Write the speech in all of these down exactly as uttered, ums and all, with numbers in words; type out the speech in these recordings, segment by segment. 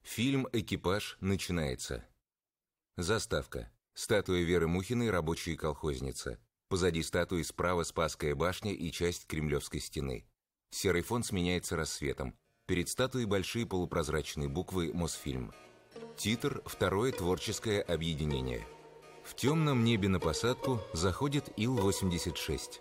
Фильм «Экипаж» начинается. Заставка. Статуя Веры Мухиной, рабочая колхозница. Позади статуи справа Спасская башня и часть Кремлевской стены. Серый фон сменяется рассветом. Перед статуей большие полупрозрачные буквы «Мосфильм». Титр «Второе творческое объединение». В темном небе на посадку заходит Ил восемьдесят шесть.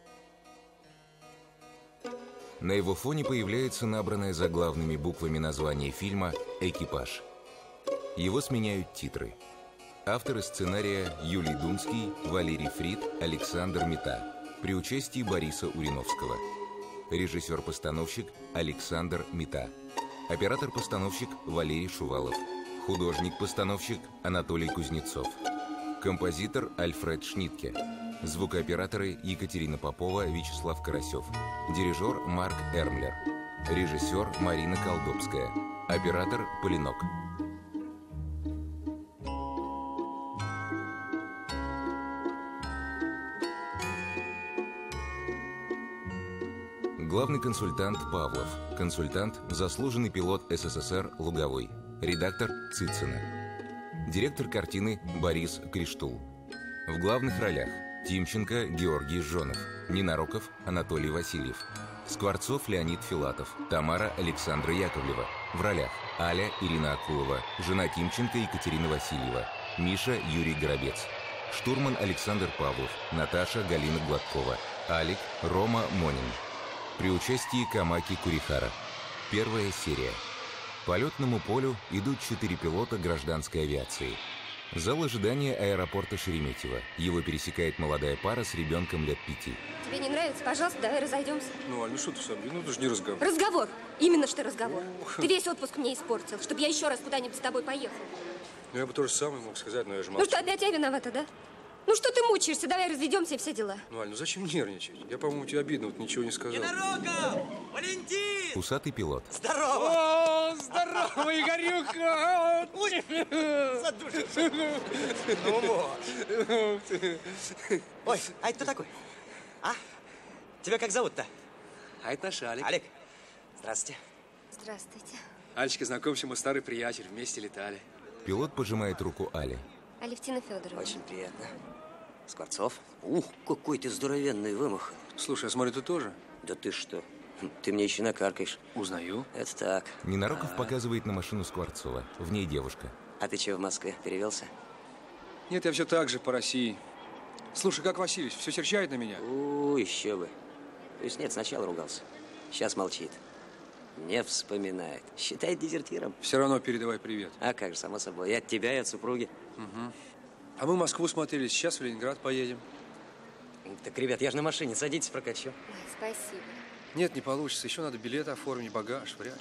На его фоне появляется набранное заглавными буквами название фильма «Экипаж». Его сменяют титры. Авторы сценария Юлий Думский, Валерий Фрид, Александр Мита. При участии Бориса Уриновского. Режиссер-постановщик Александр Мита. Оператор-постановщик Валерий Шувалов. Художник-постановщик Анатолий Кузнецов. Композитор Альфред Шнитке. Звукооператоры Екатерина Попова, Вячеслав Карасев. Дирижер Марк Эрмлер. Режиссер Марина Колдобская. Оператор Полинок. Главный консультант Павлов. Консультант – заслуженный пилот СССР Луговой. Редактор Цицина. Директор картины Борис Криштул. В главных ролях Тимченко Георгий Жонов, Ненароков Анатолий Васильев, Скворцов Леонид Филатов, Тамара Александра Яковлева. В ролях Аля Ирина Акулова, жена Тимченко Екатерина Васильева, Миша Юрий Горобец, штурман Александр Павлов, Наташа Галина Гладкова, Алик Рома Монин. При участии Камаки Курихара. Первая серия. По летному полю идут четыре пилота гражданской авиации. Зал ожидания аэропорта Шереметьево. Его пересекает молодая пара с ребенком лет пяти. Тебе не нравится? Пожалуйста, давай разойдемся. Ну, Аль, ну что ты сам? Ну, это же не разговор. Разговор! Именно что разговор. Ты весь отпуск мне испортил, чтобы я еще раз куда-нибудь с тобой поехала. Ну, я бы тоже самое мог сказать, но я же молчу. Ну что, опять я виновата, да? Ну что ты мучаешься? Давай разведемся и все дела. Ну, Аль, ну зачем нервничать? Я, по-моему, тебе обидно, вот ничего не сказал. Ненароков! Валентин! Усатый пилот. Здорово! О, здорово, Игорюка! Задушишься. Ну вот. Ой, а это кто такой? А? Тебя как зовут-то? А это наш Алик. Алик. Здравствуйте. Здравствуйте. Альчика, знакомься, мы старый приятель, вместе летали. Пилот пожимает руку Али. Алевтина Федоровна. Очень приятно. Скворцов? Ух, какой ты здоровенный вымах. Слушай, я смотрю, ты тоже? Да ты что? Ты мне еще накаркаешь. Узнаю. Это так. Ненароков показывает на машину Скворцова. В ней девушка. А ты чего в Москве? Перевелся? Нет, я все так же по России. Слушай, как Васильевич, все серчает на меня? У, еще бы. То есть нет, сначала ругался. Сейчас молчит. Не вспоминает. Считает дезертиром. Все равно передавай привет. А как же, само собой. И от тебя, и от супруги. Угу. А мы Москву смотрели, сейчас в Ленинград поедем. Так, ребят, я же на машине. Садитесь, прокачу. Ой, спасибо. Нет, не получится. Еще надо билеты оформить, багаж, вряд ли.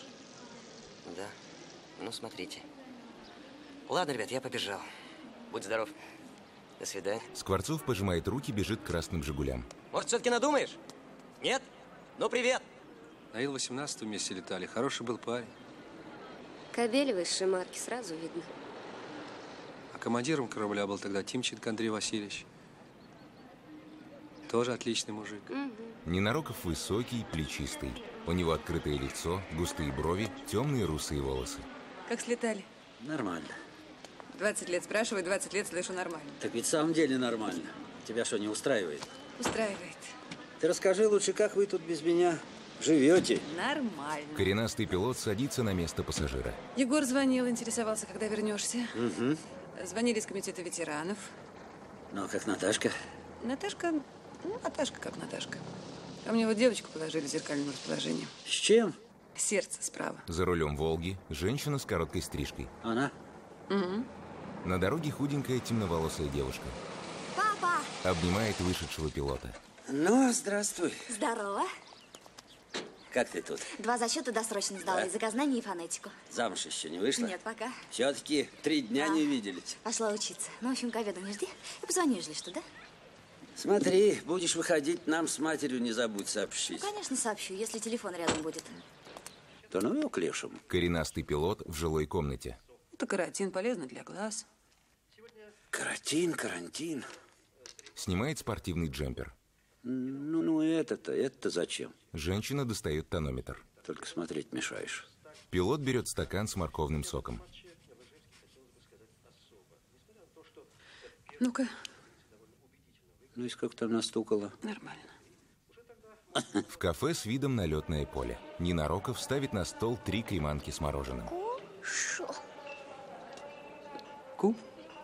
Да. Ну, смотрите. Ладно, ребят, я побежал. Будь здоров. До свидания. Скворцов пожимает руки, бежит к красным «Жигулям». Может, все-таки надумаешь? Нет? Ну, привет. На Ил восемнадцать вместе летали. Хороший был парень. Кобель высшей марки, сразу видно. А командиром корабля был тогда Тимченко Андрей Васильевич. Тоже отличный мужик. Угу. Ненароков высокий, плечистый. У него открытое лицо, густые брови, темные русые волосы. Как слетали? Нормально. двадцать лет спрашиваю, двадцать лет слышу нормально. Так ведь в самом деле нормально. Тебя что, не устраивает? Устраивает. Ты расскажи лучше, как вы тут без меня живете? Нормально. Коренастый пилот садится на место пассажира. Егор звонил, интересовался, когда вернешься. Угу. Звонили из комитета ветеранов. Ну, а как Наташка? Наташка, ну, Наташка как Наташка. А мне вот девочку положили зеркальным расположением. С чем? Сердце справа. За рулем «Волги» женщина с короткой стрижкой. Она? Угу. На дороге худенькая темноволосая девушка. Папа! Обнимает вышедшего пилота. Ну, здравствуй. Здорово. Как ты тут? Два зачета досрочно сдала. Да? Языкознание и фонетику. Замуж еще не вышла? Нет, пока. Все-таки три дня А. не виделись. Пошла учиться. Ну, в общем, к обеду не жди. И позвони, если что, да? Смотри, будешь выходить, нам с матерью не забудь Ну, сообщить. конечно, сообщу, если телефон рядом будет. То ну его к лешему. Коренастый пилот в жилой комнате. Это каротин, полезно для глаз. Карантин, карантин. Снимает спортивный джемпер. Ну, ну это-то, это зачем? Женщина достает тонометр. Только смотреть мешаешь. Пилот берет стакан с морковным соком. Ну-ка. Ну и сколько там настукало? Нормально. В кафе с видом на летное поле. Нина Роков ставит на стол три креманки с мороженым. Шо? Ку?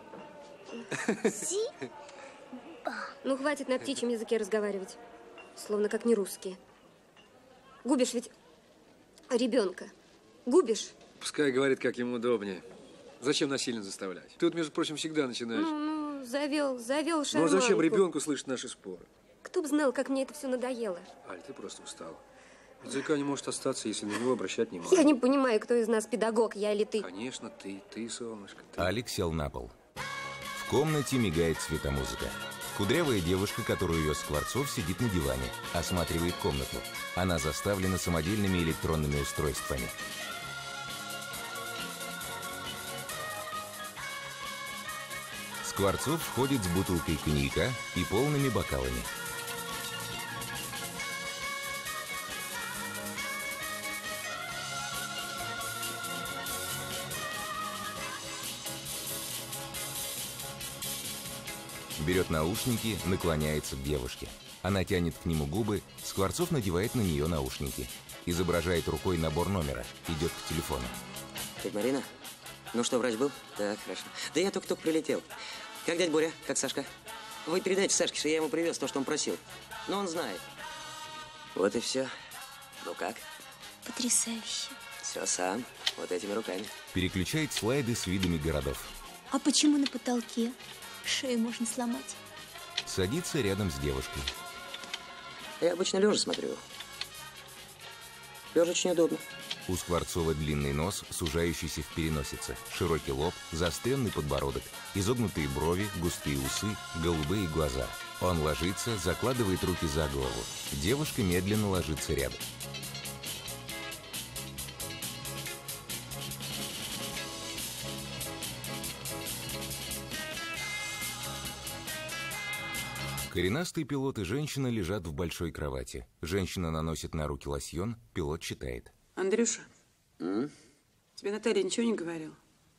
Ну, хватит на птичьем языке разговаривать. Словно как не русские. Губишь ведь ребенка. Губишь? Пускай говорит, как ему удобнее. Зачем насильно заставлять? Ты вот, между прочим, всегда начинаешь. Ну, ну, завел, завел Ну, а шарманку. зачем ребенку слышать наши споры? Кто бы знал, как мне это все надоело. Аль, ты просто устала. Языка не может остаться, если на него обращать внимание. Я не понимаю, кто из нас педагог, я или ты. Конечно, ты, ты, солнышко, ты. Алик сел на пол. В комнате мигает светомузыка. Кудрявая девушка, которую вез Скворцов, сидит на диване, осматривает комнату. Она заставлена самодельными электронными устройствами. Скворцов входит с бутылкой коньяка и полными бокалами. Берет наушники, наклоняется к девушке. Она тянет к нему губы, Скворцов надевает на нее наушники. Изображает рукой набор номера, идет к телефону. Тетя Марина? Ну что, врач был? Так, хорошо. Да я только-только прилетел. Как дядя Боря? Как Сашка? Вы передайте Сашке, что я ему привез то, что он просил. Но он знает. Вот и все. Ну как? Потрясающе. Все сам. Вот этими руками. Переключает слайды с видами городов. А почему на потолке? Шею можно сломать. Садится рядом с девушкой. Я обычно лежа смотрю. Лежа очень удобно. У Скворцова длинный нос, сужающийся в переносице, широкий лоб, заостренный подбородок, изогнутые брови, густые усы, голубые глаза. Он ложится, закладывает руки за голову. Девушка медленно ложится рядом. Коренастый пилот и женщина лежат в большой кровати. Женщина наносит на руки лосьон, пилот читает. Андрюша, М? тебе Наталья ничего не говорила?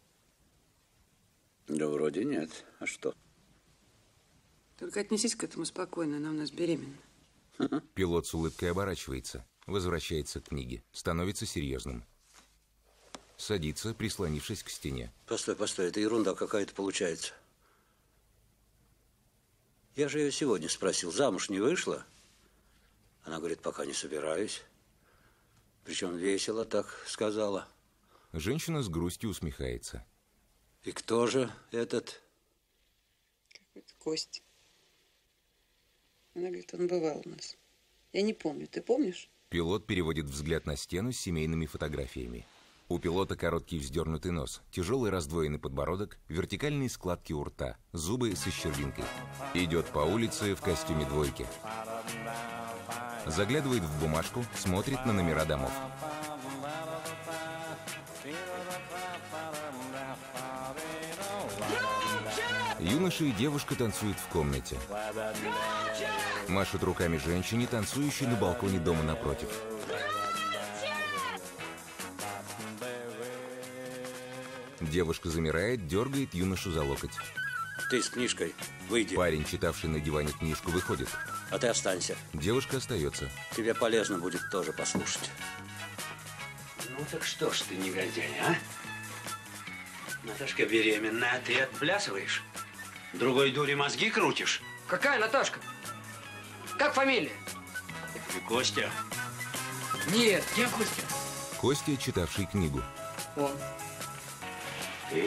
Да вроде нет. А что? Только отнесись к этому спокойно, она у нас беременна. Пилот с улыбкой оборачивается, возвращается к книге, становится серьезным. Садится, прислонившись к стене. Постой, постой, это ерунда какая-то получается. Я же ее сегодня спросил, замуж не вышла? Она говорит, пока не собираюсь. Причем весело так сказала. Женщина с грустью усмехается. И кто же этот? Какой-то Костя. Она говорит, он бывал у нас. Я не помню, ты помнишь? Пилот переводит взгляд на стену с семейными фотографиями. У пилота короткий вздернутый нос, тяжелый раздвоенный подбородок, вертикальные складки у рта, зубы со щербинкой. Идет по улице в костюме двойки. Заглядывает в бумажку, смотрит на номера домов. Юноша и девушка танцуют в комнате. Машут руками женщине, танцующей на балконе дома напротив. Девушка замирает, дергает юношу за локоть. Ты с книжкой, выйди. Парень, читавший на диване книжку, выходит. А ты останься. Девушка остается. Тебе полезно будет тоже послушать. Ну так что ж ты, негодяй, а? Наташка беременна, а ты отплясываешь? Другой дури мозги крутишь? Какая Наташка? Как фамилия? Ты Костя. Нет, я Костя. Костя, читавший книгу. Он. Ты?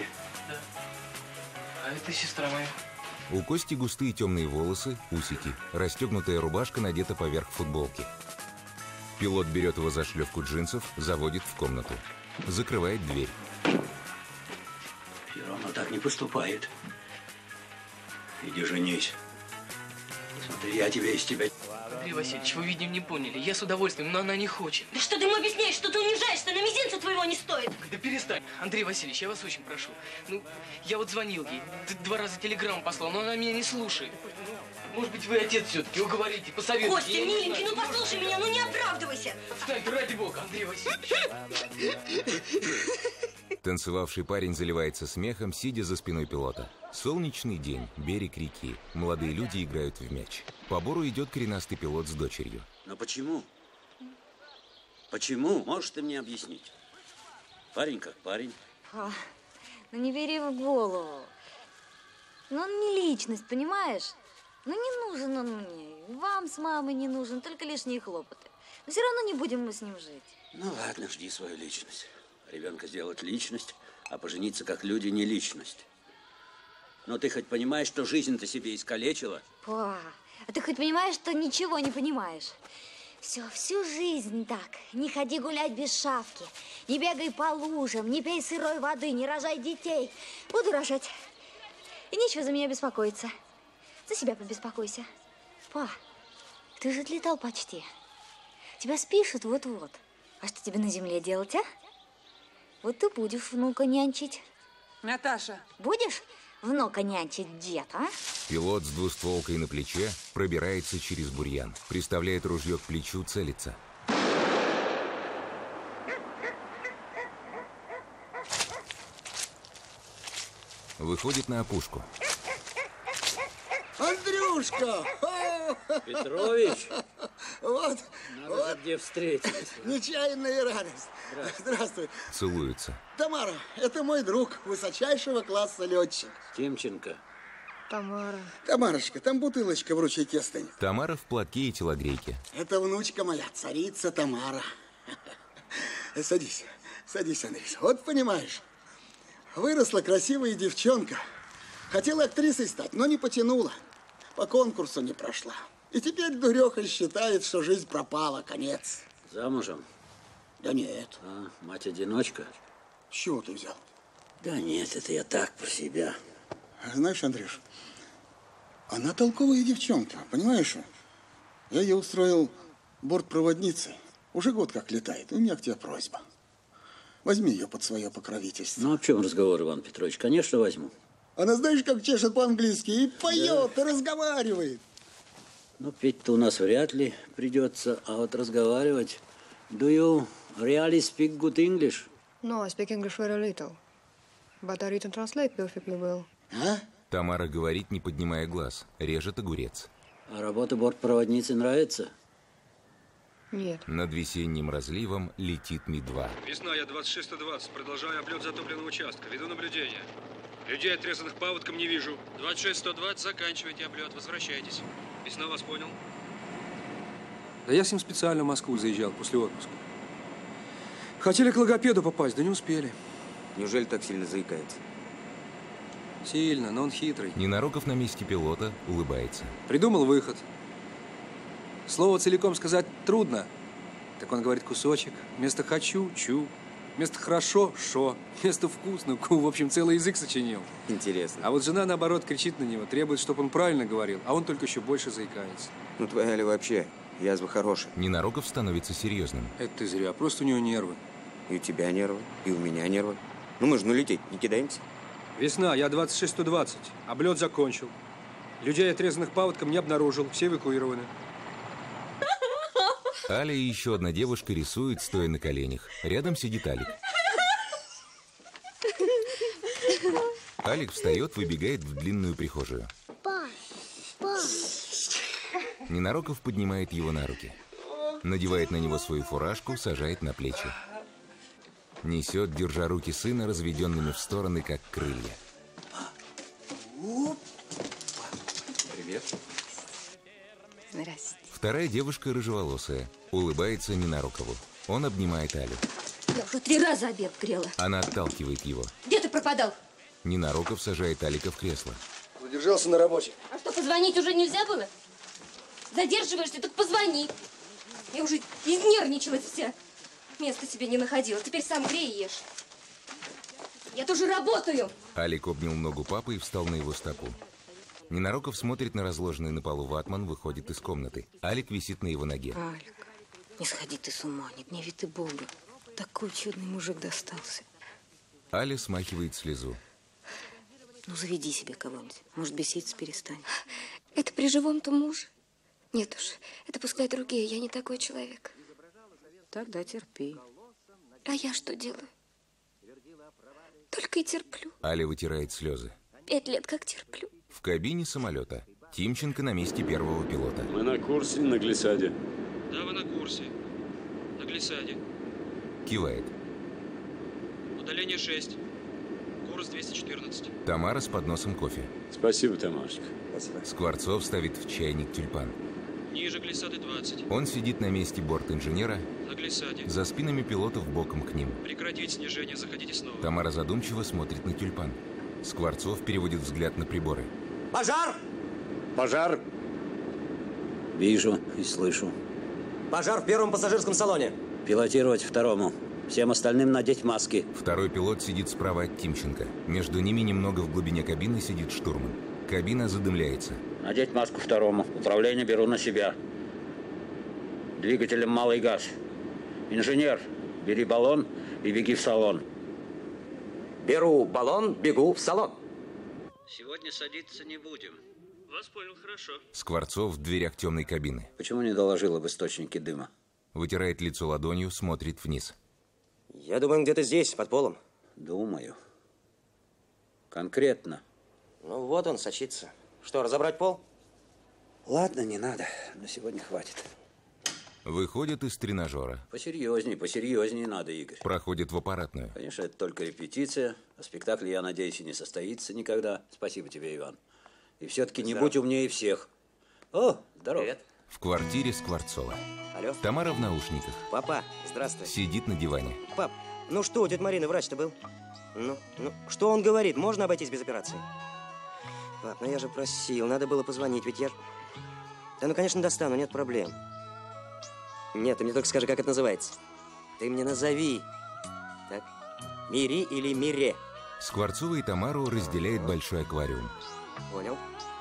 А это сестра моя. У Кости густые темные волосы, усики. Расстегнутая рубашка надета поверх футболки. Пилот берет его за шлевку джинсов, заводит в комнату. Закрывает дверь. Рома так не поступает. Иди женись. Смотри, я тебе из тебя Андрей Васильевич, вы, видимо, не поняли. Я с удовольствием, но она не хочет. Да что ты ему объясняешь, что ты унижаешься, на мизинца твоего не стоит? Да перестань. Андрей Васильевич, я вас очень прошу. Ну, я вот звонил ей, д- два раза телеграмму послал, но она меня не слушает. Ну, может быть, вы отец все-таки, уговорите, посоветуйте. Костя, Я не миленький, знаю. ну послушай меня, ну не оправдывайся. Отстань, ради бога, Андрей Васильевич. Танцевавший парень заливается смехом, сидя за спиной пилота. Солнечный день, берег реки. Молодые люди играют в мяч. По бору идет коренастый пилот с дочерью. Но почему? Почему? Можешь ты мне объяснить? Парень как парень. А, ну не бери в голову. Ну он не личность, понимаешь? Ну не нужен он мне. Вам с мамой не нужен, только лишние хлопоты. Но все равно не будем мы с ним жить. Ну ладно, жди свою личность. Ребенка сделать личность, а пожениться как люди не личность. Но ты хоть понимаешь, что жизнь-то себе искалечила? Па, а ты хоть понимаешь, что ничего не понимаешь? Все, всю жизнь так. Не ходи гулять без шапки, не бегай по лужам, не пей сырой воды, не рожай детей. Буду рожать. И нечего за меня беспокоиться. За себя побеспокойся. Па, ты же отлетал почти. Тебя спишут вот-вот. А что тебе на земле делать, а? Вот ты будешь внука нянчить. Наташа. Будешь внука нянчить дед, а? Пилот с двустволкой на плече пробирается через бурьян. Приставляет ружье к плечу, целится. Выходит на опушку. Андрюшка! Петрович! Вот, Надо вот. же, где встретились. Нечаянная радость. Здравствуй. Здравствуй. Целуются. Тамара, это мой друг, высочайшего класса летчик. Тимченко. Тамара. Тамарочка, там бутылочка в ручейке стынет. Тамара в платке и телогрейке. Это внучка моя, царица Тамара. Садись, садись, Андрей. Вот понимаешь, выросла красивая девчонка. Хотела актрисой стать, но не потянула. По конкурсу не прошла. И теперь дуреха считает, что жизнь пропала, конец. Замужем? Да нет. А, мать-одиночка? С чего ты взял? Да нет, это я так про себя. Знаешь, Андрюш, она толковая девчонка, понимаешь? Я ее устроил бортпроводницей. Уже год как летает. У меня к тебе просьба. Возьми ее под свое покровительство. Ну, о чем разговор, Иван Петрович? Конечно, возьму. Она знаешь, как чешет по-английски? И поет, да. И разговаривает. Ну, петь-то у нас вряд ли придется, а вот разговаривать... Do you really speak good English? No, I speak English very little. But I read and translate perfectly well. А? Тамара говорит, не поднимая глаз. Режет огурец. А работа бортпроводницы нравится? Нет. Над весенним разливом летит Ми два. Весна, я двадцать шесть сто двадцать. Продолжаю облет затопленного участка. Веду наблюдение. Людей, отрезанных паводком, не вижу. двадцать шесть сто двадцать, заканчивайте облет. Возвращайтесь. Весна, вас понял. Да я с ним специально в Москву заезжал после отпуска. Хотели к логопеду попасть, да не успели. Неужели так сильно заикается? Сильно, но он хитрый. Ненароков на месте пилота улыбается. Придумал выход. Слово целиком сказать трудно. Так он говорит кусочек. Вместо «хочу» – «чу». Вместо «хорошо» – «шо». Вместо «вкусно» – «ку». В общем, целый язык сочинил. Интересно. А вот жена, наоборот, кричит на него, требует, чтобы он правильно говорил, а он только еще больше заикается. Ну, твоя ли вообще? Язва хорошая. Ненароков становится серьезным. Это ты зря, просто у него нервы. И у тебя нервы, и у меня нервы. Ну, мы же ну лететь не кидаемся. Весна, я двадцать шесть сто двадцать. Облет закончил. Людей, отрезанных паводком, не обнаружил. Все эвакуированы. Аля и еще одна девушка рисует, стоя на коленях. Рядом сидит Алик. Алик встает, выбегает в длинную прихожую. Па, па. Ненароков поднимает его на руки. Надевает на него свою фуражку, сажает на плечи. Несет, держа руки сына разведенными в стороны, как крылья. Привет. Здрасте. Вторая девушка рыжеволосая. Улыбается Ненарокову. Он обнимает Алю. Я уже три раза обед грела. Она отталкивает его. Где ты пропадал? Ненароков сажает Алика в кресло. Задержался на работе. А что, позвонить уже нельзя было? Задерживаешься, так позвони. Я уже изнервничалась вся. Места себе не находила. Теперь сам грей и ешь. Я тоже работаю. Алик обнял ногу папы и встал на его стопу. Ненароков смотрит на разложенный на полу ватман, выходит из комнаты. Алик висит на его ноге. Алик, не сходи ты с ума, не гневи ты Бога. Такой чудный мужик достался. Аля смахивает слезу. Ну, заведи себе кого-нибудь. Может, беситься перестань. Это при живом-то муже? Нет уж, это пускай другие, я не такой человек. Тогда терпи. А я что делаю? Только и терплю. Аля вытирает слезы. Пять лет как терплю. В кабине самолета. Тимченко на месте первого пилота. Мы на курсе на глиссаде. Да, вы на курсе. На глиссаде. Кивает. Удаление шесть. Курс двести четырнадцать. Тамара с подносом кофе. Спасибо, Тамарочка. Спасибо. Скворцов ставит в чайник тюльпан. Ниже глиссады двадцать. Он сидит на месте борт-инженера. На глиссаде. За спинами пилотов боком к ним. Прекратить снижение, заходите снова. Тамара задумчиво смотрит на тюльпан. Скворцов переводит взгляд на приборы. Пожар! Пожар! Вижу и слышу. Пожар в первом пассажирском салоне. Пилотировать второму. Всем остальным надеть маски. Второй пилот сидит справа от Тимченко. Между ними немного в глубине кабины сидит штурман. Кабина задымляется. Надеть маску второму. Управление беру на себя. Двигателем малый газ. Инженер, бери баллон и беги в салон. Беру баллон, бегу в салон. Сегодня садиться не будем. Вас понял, хорошо. Скворцов в дверях темной кабины. Почему не доложил об источнике дыма? Вытирает лицо ладонью, смотрит вниз. Я думаю, где-то здесь, под полом. Думаю. Конкретно. Ну вот он, сочится. Что, разобрать пол? Ладно, не надо. На сегодня хватит. Выходит из тренажера. Посерьезней, посерьезней надо, Игорь. Проходит в аппаратную. Конечно, это только репетиция. А спектакль, я надеюсь, и не состоится никогда. Спасибо тебе, Иван. И все-таки не будь умнее всех. О, здорово. Привет. В квартире Скворцова. Алло. Тамара в наушниках. Папа, здравствуй. Сидит на диване. Пап, ну что, у тети Марины врач-то был? Ну, ну, что он говорит? Можно обойтись без операции? Пап, ну я же просил, надо было позвонить, ведь я... Да ну, конечно, достану, нет проблем. Нет, ты мне только скажи, как это называется. Ты мне назови. Так, Мири или Мире? Скворцова и Тамару разделяет большой аквариум. Понял.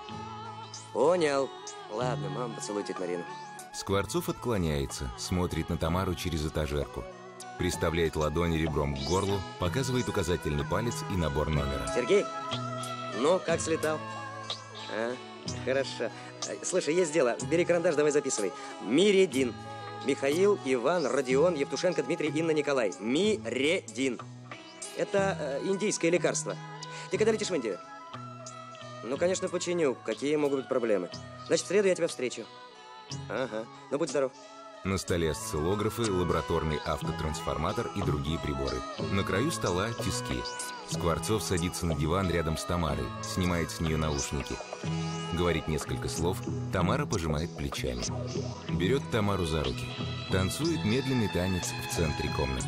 Понял. Ладно, мама, поцелуй тетю Марину. Скворцов отклоняется, смотрит на Тамару через этажерку. Приставляет ладонь ребром к горлу, показывает указательный палец и набор номера. Сергей, ну, как слетал? А, хорошо. Слушай, есть дело. Бери карандаш, давай записывай. Миредин. Михаил, Иван, Родион, Евтушенко, Дмитрий, Инна, Николай. Миредин. Это э, индийское лекарство. Ты когда летишь в Индию? Ну, конечно, починю. Какие могут быть проблемы? Значит, в среду я тебя встречу. Ага. Ну, будь здоров. На столе осциллографы, лабораторный автотрансформатор и другие приборы. На краю стола тиски. Скворцов садится на диван рядом с Тамарой, снимает с нее наушники. Говорит несколько слов, Тамара пожимает плечами. Берет Тамару за руки. Танцует медленный танец в центре комнаты.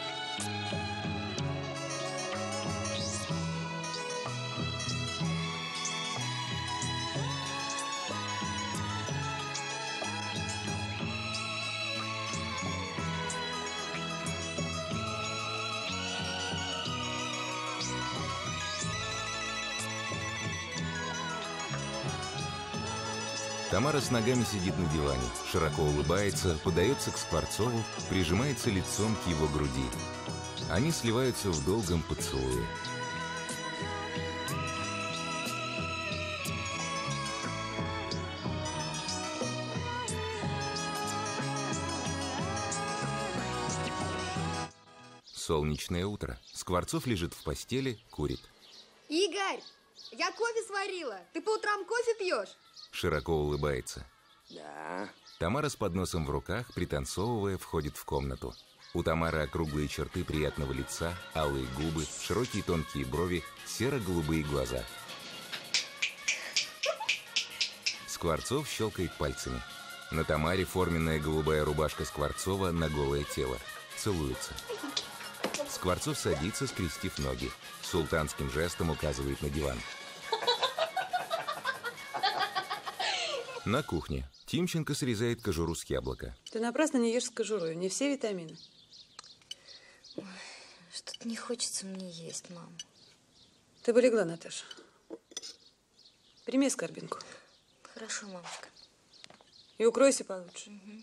Тамара с ногами сидит на диване, широко улыбается, подается к Скворцову, прижимается лицом к его груди. Они сливаются в долгом поцелуе. Солнечное утро. Скворцов лежит в постели, курит. Игорь, я кофе сварила. Ты по утрам кофе пьешь? Широко улыбается. Да. Тамара с подносом в руках, пританцовывая, входит в комнату. У Тамары округлые черты приятного лица, алые губы, широкие тонкие брови, серо-голубые глаза. Скворцов щелкает пальцами. На Тамаре форменная голубая рубашка Скворцова на голое тело. Целуются. Скворцов садится, скрестив ноги. Султанским жестом указывает на диван. На кухне. Тимченко срезает кожуру с яблока. Ты напрасно не ешь с кожурой, не все витамины. Ой, что-то не хочется мне есть, мам. Ты бы легла, Наташа. Прими скорбинку. Хорошо, мамочка. И укройся получше. Угу.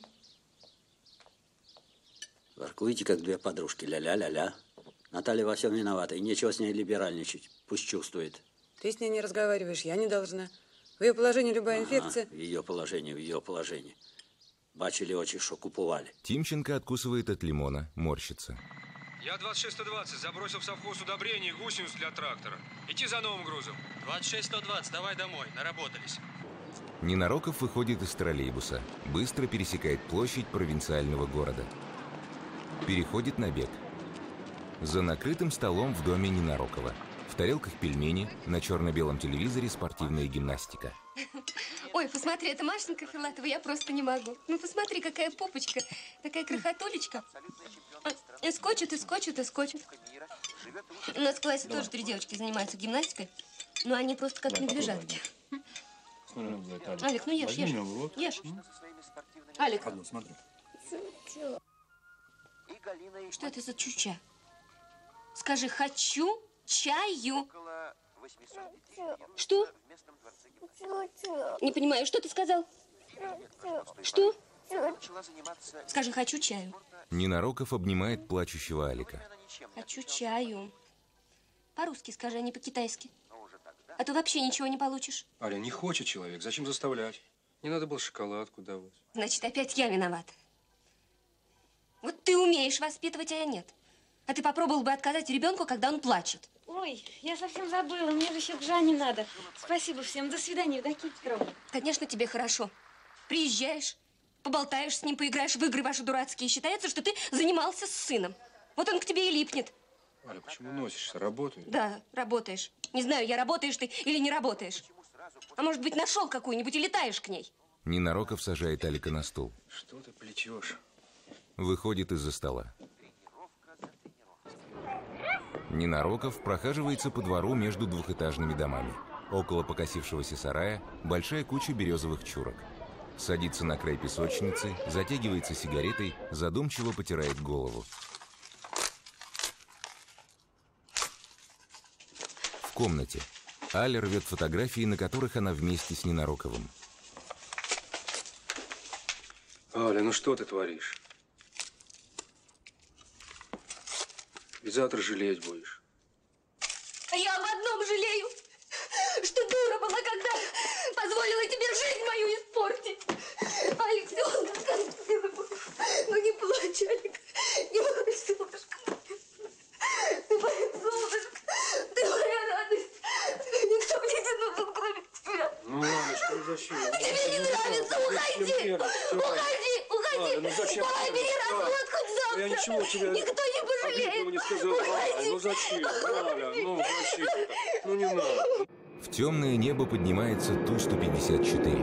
Воркуете, как две подружки. Ля-ля-ля-ля. Наталья во всем виновата, и нечего с ней либеральничать. Пусть чувствует. Ты с ней не разговариваешь, я не должна. В ее положении любая Ага, инфекция... в ее положении, в ее положении. Бачили очи, что купували. Тимченко откусывает от лимона, морщится. Я двадцать шесть сто двадцать забросил в совхоз удобрения и гусеницу для трактора. Идти за новым грузом. двадцать шесть сто двадцать, давай домой, наработались. Ненароков выходит из троллейбуса, быстро пересекает площадь провинциального города. Переходит на бег. За накрытым столом в доме Ненарокова. В тарелках пельмени, на черно-белом телевизоре спортивная гимнастика. Ой, посмотри, это Машенька Филатова, я просто не могу. Ну, посмотри, какая попочка, такая крохотулечка. И скочит, и скочит, и скочит. У нас в классе тоже три девочки занимаются гимнастикой, но они просто как медвежатки. Алик, ну ешь, ешь, ешь. Алик. Что это за чуча? Скажи, хочу чаю. Что? Не понимаю, что ты сказал? Что? Скажи, хочу чаю. Ненароков обнимает плачущего Алика. Хочу чаю. По-русски скажи, а не по-китайски. А то вообще ничего не получишь. Аля, не хочет человек, зачем заставлять? Не надо было шоколадку давать. Значит, опять я виновата. Вот ты умеешь воспитывать, а я нет. А ты попробовал бы отказать ребенку, когда он плачет. Ой, я совсем забыла, мне же еще к Жанне надо. Спасибо всем, до свидания, Евдокия Петровна. Конечно, тебе хорошо. Приезжаешь, поболтаешь с ним, поиграешь в игры ваши дурацкие. Считается, что ты занимался с сыном. Вот он к тебе и липнет. Аля, почему носишься? Работаешь? Да, работаешь. Не знаю, я работаешь ты или не работаешь. А может быть, нашел какую-нибудь и летаешь к ней. Ненароков сажает Алика на стул. Что ты плетешь? Выходит из-за стола. Ненароков прохаживается по двору между двухэтажными домами. Около покосившегося сарая большая куча березовых чурок. Садится на край песочницы, затягивается сигаретой, задумчиво потирает голову. В комнате Аля рвет фотографии, на которых она вместе с Ненароковым. Аля, ну что ты творишь? Ведь завтра жалеть будешь. А я об одном жалею, что дура была, когда позволила тебе жизнь мою испортить. Алекс, все, ну не плачь, Алекс, не плачь, солнышко. Ты моя солнышко, ты моя радость. Никто мне не нужен, кроме тебя. Ну, Алечка, ну зачем? Тебе не нравится, уходи, уходи, уходи. Аля, ну зачем? Давай, бери развод хоть завтра. Я ничего тебе... Никто не пожалеет. Не сказал. Аля, ну зачем? Аля, ну зачем? Ну не надо. В темное небо поднимается Ту сто пятьдесят четыре.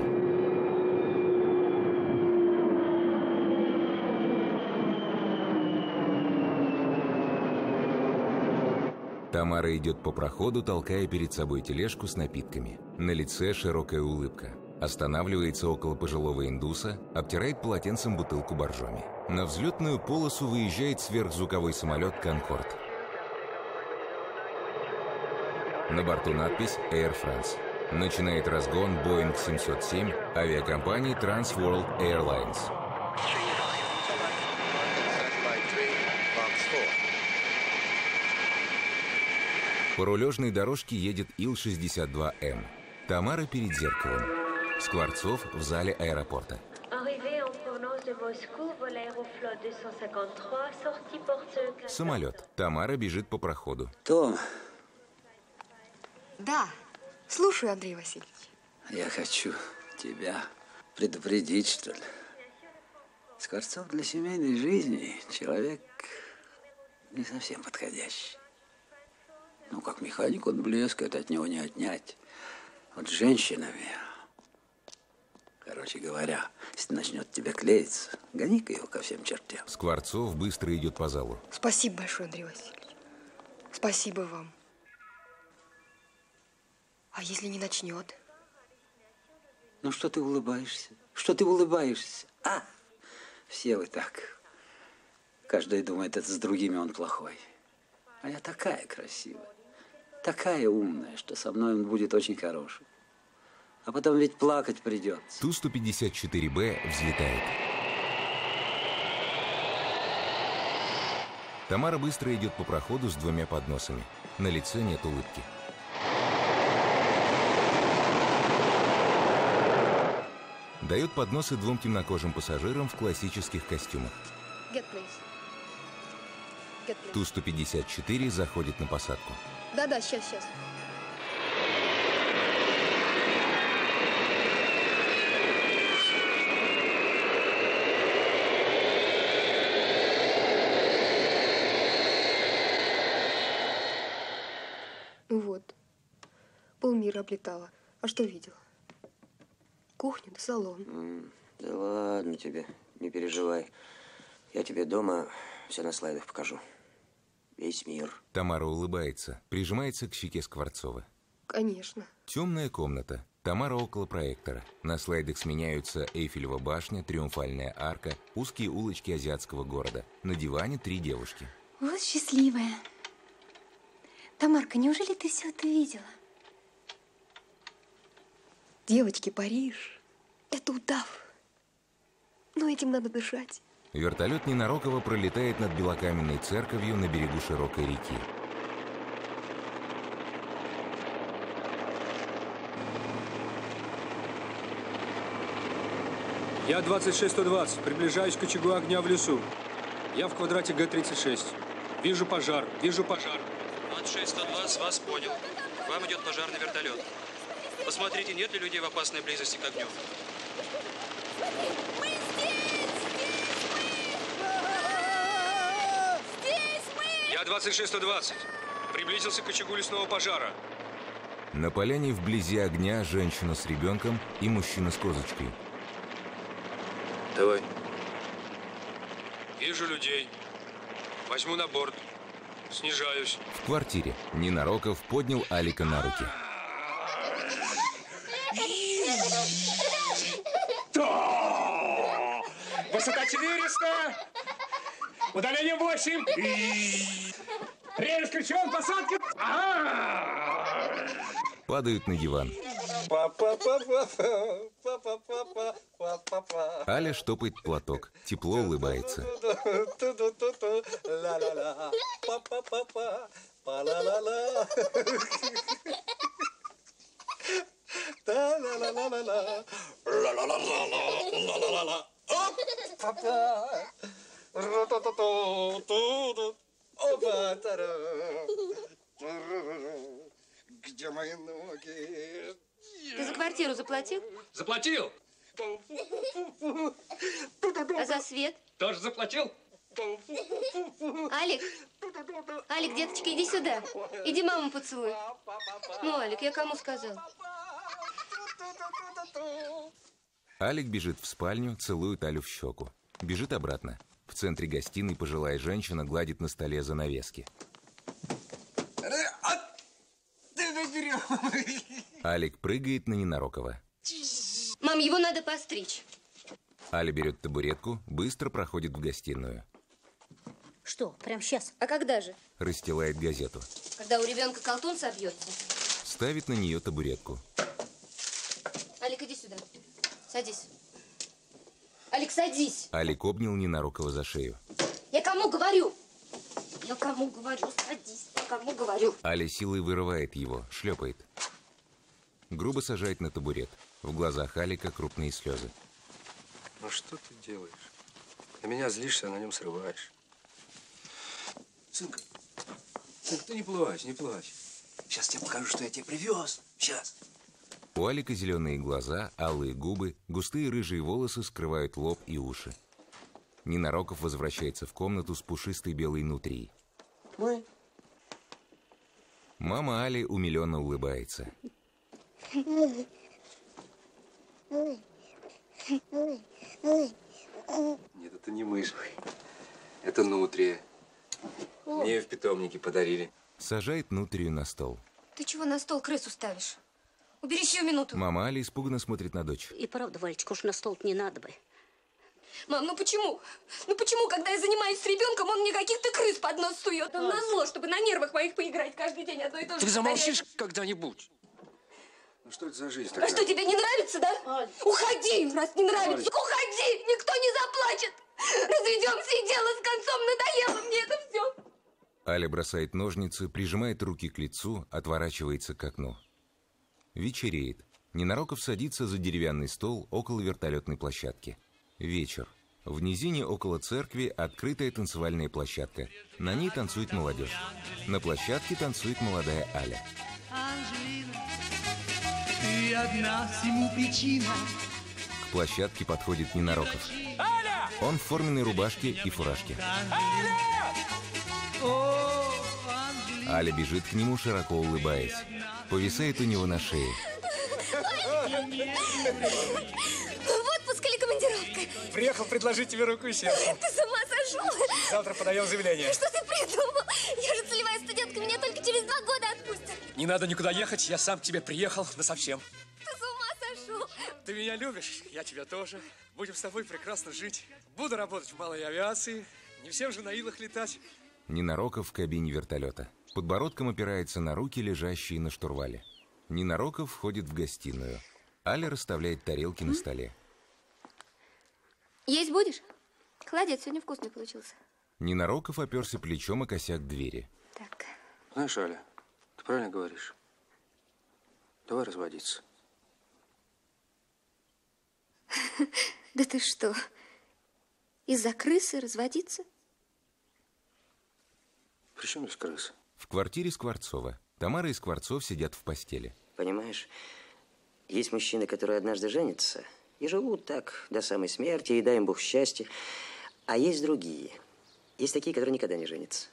Тамара идет по проходу, толкая перед собой тележку с напитками. На лице широкая улыбка. Останавливается около пожилого индуса, обтирает полотенцем бутылку боржоми. На взлетную полосу выезжает сверхзвуковой самолет «Конкорд». На борту надпись «Air France». Начинает разгон Боинг семьсот семь авиакомпании Trans World Airlines. По рулежной дорожке едет Ил шестьдесят два М. Тамара перед зеркалом. Скворцов в зале аэропорта. Самолет. Тамара бежит по проходу. Том. Да. Слушаю, Андрей Васильевич. Я хочу тебя предупредить, что ли. Скворцов для семейной жизни человек не совсем подходящий. Ну, как механик он блеск, это от него не отнять. Вот с женщинами, короче говоря, если начнет тебе клеиться, гони-ка его ко всем чертям. Скворцов быстро идет по залу. Спасибо большое, Андрей Васильевич. Спасибо вам. А если не начнет? Ну, что ты улыбаешься? Что ты улыбаешься? А, все вы так. Каждый думает, это с другими он плохой. А я такая красивая, такая умная, что со мной он будет очень хороший. А потом ведь плакать придется. Ту сто пятьдесят четыре Б взлетает. Тамара быстро идет по проходу с двумя подносами. На лице нет улыбки. Дает подносы двум темнокожим пассажирам в классических костюмах. Get, please. Get, please. Ту сто пятьдесят четыре заходит на посадку. Да-да, сейчас, сейчас. Ну вот. Полмира облетала. А что видела? Кухню да салон. Mm, да ладно тебе, не переживай. Я тебе дома все на слайдах покажу. Весь мир. Тамара улыбается, прижимается к щеке Скворцова. Конечно. Темная комната. Тамара около проектора. На слайдах сменяются Эйфелева башня, Триумфальная арка, узкие улочки азиатского города. На диване три девушки. Вот счастливая. Тамарка, неужели ты все это видела? Девочки, Париж. Это удав. Но этим надо дышать. Вертолет ненароково пролетает над белокаменной церковью на берегу широкой реки. Я двадцать шесть сто двадцать. Приближаюсь к очагу огня в лесу. Я в квадрате Г тридцать шесть. Вижу пожар. Вижу пожар. двадцать шесть сто двадцать, вас понял. К вам идет пожарный вертолет. Посмотрите, нет ли людей в опасной близости к огню. Мы здесь! Здесь мы! Я двадцать шесть сто двадцать. Приблизился к очагу лесного пожара. На поляне вблизи огня женщина с ребенком и мужчина с козочкой. Давай. Вижу людей. Возьму на борт. Снижаюсь. В квартире Ненароков поднял Алика на руки. Высота четыреста. Удаление восемь. Рельс крючок, посадка. Падают на диван. Аля штопает платок. Тепло улыбается. Где мои ноги? Ты за квартиру заплатил? Заплатил. А за свет? Тоже заплатил. Алик, Алик, деточка, иди сюда. Иди маму поцелуй. Ну, Алик, я кому сказал? Алик бежит в спальню, целует Алю в щеку. Бежит обратно. В центре гостиной пожилая женщина гладит на столе занавески. Алик прыгает на Ненарокова. Мам, его надо постричь. Аля берет табуретку, быстро проходит в гостиную. Что, прям сейчас? А когда же? Расстилает газету. Когда у ребенка колтун собьется. Ставит на нее табуретку. Алик, иди сюда. Садись. Алик, садись. Алик обнял Ненарокова за шею. Я кому говорю? Я кому говорю? Садись. Я кому говорю? Аля силой вырывает его, шлепает. Грубо сажает на табурет. В глазах Алика крупные слезы. Ну что ты делаешь? На меня злишься, а на нем срываешь. Сынка, сынка, ты не плачь, не плачь. Сейчас тебе покажу, что я тебе привез. Сейчас. У Алика зеленые глаза, алые губы, густые рыжие волосы скрывают лоб и уши. Ненароков возвращается в комнату с пушистой белой нутрией. Мой. Мама Али умиленно улыбается. Нет, это не мышь. Это нутрия. Мне в питомнике подарили. Сажает нутрию на стол. Ты чего на стол крысу ставишь? Убери сию минуту. Мама Али испуганно смотрит на дочь. И правда, Валечка, уж на стол не надо бы. Мам, ну почему? Ну почему, когда я занимаюсь с ребенком, он мне каких-то крыс под нос сует? Он назло, чтобы на нервах моих поиграть каждый день одно и то же. Ты замолчишь когда-нибудь? Ну что это за жизнь А такая? что, тебе не нравится, да? Аль. Уходи, раз не нравится. Аль. Уходи, никто не заплачет. Разведемся и дело с концом. Надоело мне это все. Аля бросает ножницы, прижимает руки к лицу, отворачивается к окну. Вечереет. Ненароков садится за деревянный стол около вертолетной площадки. Вечер. В низине около церкви открытая танцевальная площадка. На ней танцует молодежь. На площадке танцует молодая Аля. Ты одна всему причина. К площадке подходит Ненароков. Аля! Он в форменной рубашке и фуражке. Аля! О, Аля бежит к нему, широко улыбаясь. Повисает у него на шее. В отпуск или командировка? Приехал предложить тебе руку и сердце. Ты с ума сошел? Завтра подаем заявление. Что ты придумал? Я же целевая студентка, меня только через два года отпустят. Не надо никуда ехать, я сам к тебе приехал насовсем. Ты с ума сошел? Ты меня любишь, я тебя тоже. Будем с тобой прекрасно жить. Буду работать в малой авиации. Не всем же на илах летать. Ненароков в кабине вертолета. Подбородком опирается на руки, лежащие на штурвале. Ненароков входит в гостиную. Аля расставляет тарелки на столе. Есть будешь? Холодец сегодня вкусный получился. Ненароков оперся плечом о косяк двери. Так. Знаешь, Аля, ты правильно говоришь. Давай разводиться. Да ты что? Из-за крысы разводиться? При чем здесь крыса? В квартире Скворцова. Тамара и Скворцов сидят в постели. Понимаешь, есть мужчины, которые однажды женятся и живут так до самой смерти, и дай им Бог счастья. А есть другие. Есть такие, которые никогда не женятся.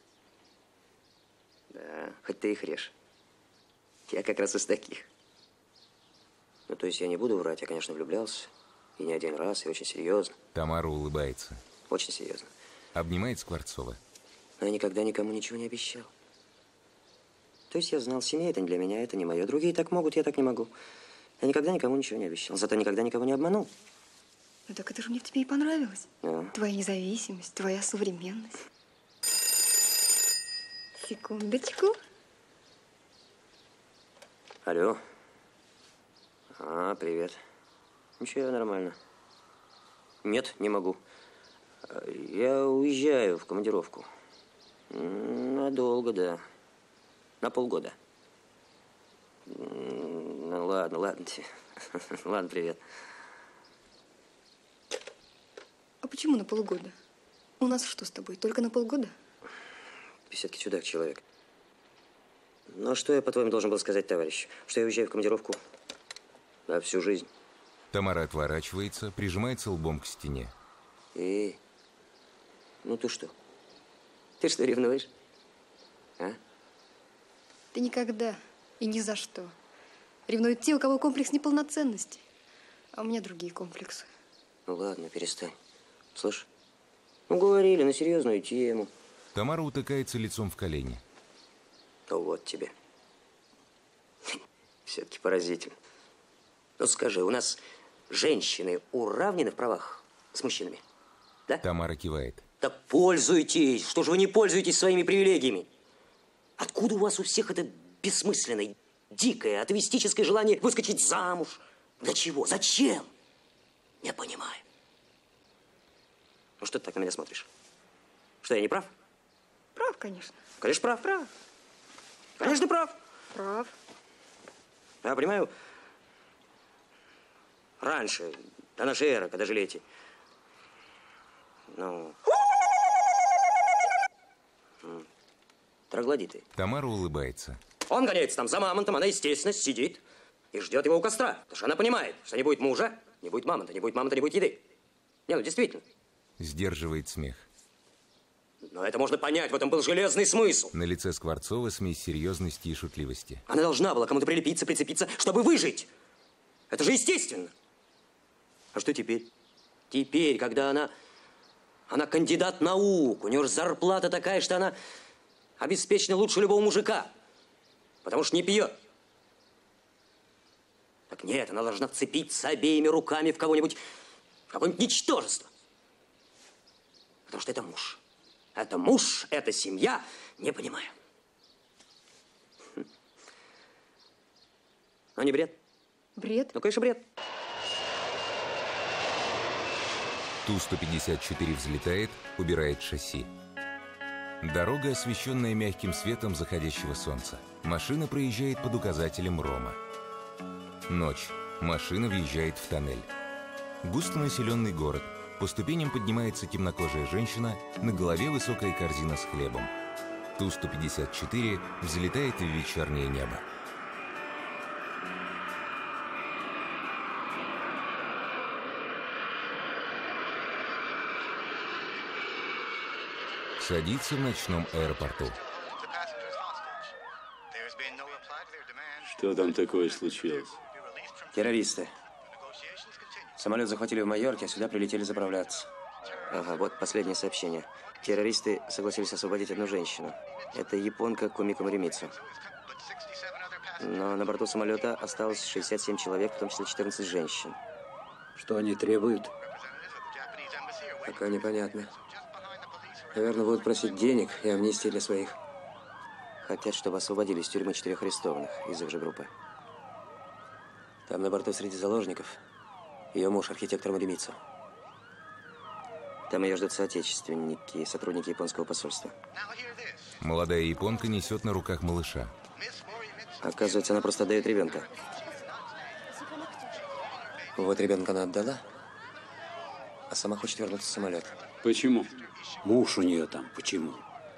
Да, хоть ты их режь. Я как раз из таких. Ну, то есть я не буду врать, я, конечно, влюблялся. И не один раз, и очень серьезно. Тамара улыбается. Очень серьезно. Обнимает Скворцова. Но я никогда никому ничего не обещал. То есть я знал, семья это не для меня, это не мое. Другие так могут, я так не могу. Я никогда никому ничего не обещал. Зато никогда никого не обманул. Ну так это же мне в тебе и понравилось. Да. Твоя независимость, твоя современность. Секундочку. Алло. А, привет. Ничего, нормально. Нет, не могу. Я уезжаю в командировку. Надолго, да. На полгода. Ну, ладно, ладно. Ладно, привет. А почему на полгода? У нас что с тобой, только на полгода? Ты все-таки чудак человек. Ну, а что я, по-твоему, должен был сказать, товарищ? Что я уезжаю в командировку на всю жизнь. Тамара отворачивается, прижимается лбом к стене. Эй, ну ты что? Ты что, ревнуешь? А? Ты никогда и ни за что. Ревнуют те, у кого комплекс неполноценности. А у меня другие комплексы. Ну ладно, перестань. Слышь, ну говорили на серьезную тему. Тамара утыкается лицом в колени. Ну вот тебе. Все-таки поразительно. Ну скажи, у нас женщины уравнены в правах с мужчинами? Да? Тамара кивает. Так пользуйтесь. Что же вы не пользуетесь своими привилегиями? Откуда у вас у всех это бессмысленное, дикое, атовистическое желание выскочить замуж? Для чего? Зачем? Не понимаю. Ну что ты так на меня смотришь? Что, я не прав? Прав, конечно. Конечно, прав, прав. Конечно, прав. Прав. Я понимаю, раньше, до нашей эры, когда жили эти, ну, троглодиты. Тамара улыбается. Он гоняется там за мамонтом, она, естественно, сидит и ждет его у костра. Потому что она понимает, что не будет мужа, не будет мамонта, не будет мамонта, не будет еды. Не, ну действительно. Сдерживает смех. Но это можно понять, в этом был железный смысл. На лице Скворцова смесь серьезности и шутливости. Она должна была кому-то прилепиться, прицепиться, чтобы выжить. Это же естественно. А что теперь? Теперь, когда она... Она кандидат наук, у нее же зарплата такая, что она обеспечена лучше любого мужика. Потому что не пьет. Так нет, она должна вцепиться обеими руками в кого-нибудь, в какое-нибудь ничтожество. Потому что это муж. Это муж, это семья. Не понимаю. Но не бред. Бред? Ну, конечно, бред. Ту сто пятьдесят четыре взлетает, убирает шасси. Дорога, освещенная мягким светом заходящего солнца. Машина проезжает под указателем Рома. Ночь. Машина въезжает в тоннель. Густонаселенный город. По ступеням поднимается темнокожая женщина, на голове высокая корзина с хлебом. Ту сто пятьдесят четыре взлетает в вечернее небо. Садится в ночном аэропорту. Что там такое случилось? Террористы. Самолет захватили в Майорке, а сюда прилетели заправляться. Ага, вот последнее сообщение. Террористы согласились освободить одну женщину. Это японка Кумико Моримицу. Но на борту самолета осталось шестьдесят семь человек, в том числе четырнадцать женщин. Что они требуют? Пока непонятно. Наверное, будут просить денег и амнистии для своих. Хотят, чтобы освободили из тюрьмы четырех арестованных из их же группы. Там на борту среди заложников ее муж, архитектор Моримицу. Там ее ждут соотечественники, сотрудники японского посольства. Молодая японка несет на руках малыша. Оказывается, она просто отдает ребенка. Вот ребенка она отдала, а сама хочет вернуться в самолет. Почему? Муж у нее там. Почему?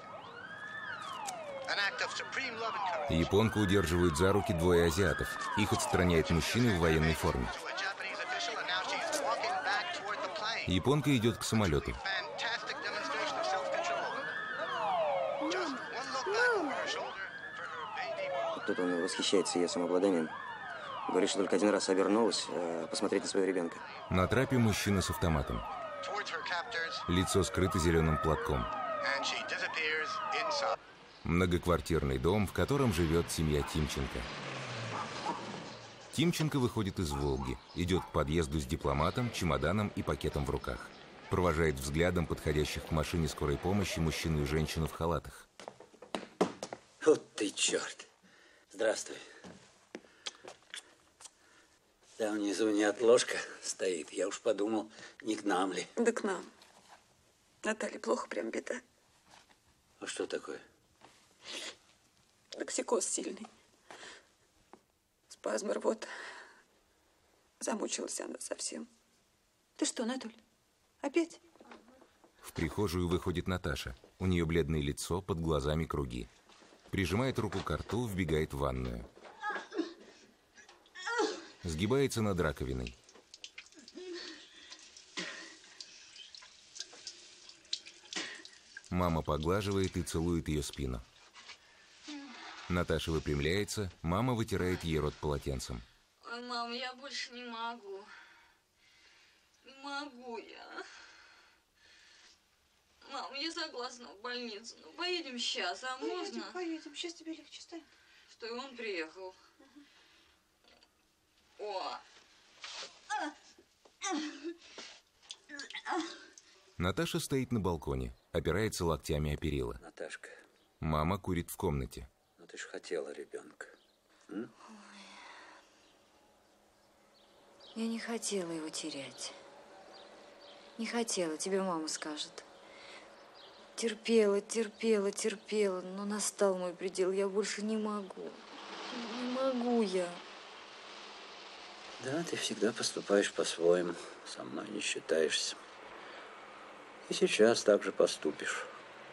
Японку удерживают за руки двое азиатов. Их отстраняет мужчина в военной форме. Японка идет к самолету. Тут он восхищается ее самообладанием. Говорит, что только один раз обернулась, а посмотреть на своего ребенка. На трапе мужчина с автоматом. Лицо скрыто зеленым платком. Многоквартирный дом, в котором живет семья Тимченко. Тимченко выходит из «Волги», идет к подъезду с дипломатом, чемоданом и пакетом в руках. Провожает взглядом подходящих к машине скорой помощи мужчину и женщину в халатах. Вот ты черт. Здравствуй. Там внизу неотложка стоит. Я уж подумал, не к нам ли. Да к нам. Наталья, плохо, прям беда. А что такое? Токсикоз сильный. Спазм рвота. Замучилась она совсем. Ты что, Натуль, опять? В прихожую выходит Наташа. У нее бледное лицо, под глазами круги. Прижимает руку к рту, вбегает в ванную. Сгибается над раковиной. Мама поглаживает и целует ее спину. Наташа выпрямляется, мама вытирает ей рот полотенцем. Ой, мам, я больше не могу. Не могу я. Мам, я согласна в больницу. Ну, поедем сейчас, а поедем, можно? Поедем, сейчас тебе легче станет. Что и он приехал. Угу. О! Наташа стоит на балконе, опирается локтями о перила. Наташка. Мама курит в комнате. Ну ты ж хотела ребенка. М? Я не хотела его терять. Не хотела, тебе мама скажет. Терпела, терпела, терпела, но настал мой предел. Я больше не могу. Не могу я. Да, ты всегда поступаешь по-своему. Со мной не считаешься. И сейчас так же поступишь.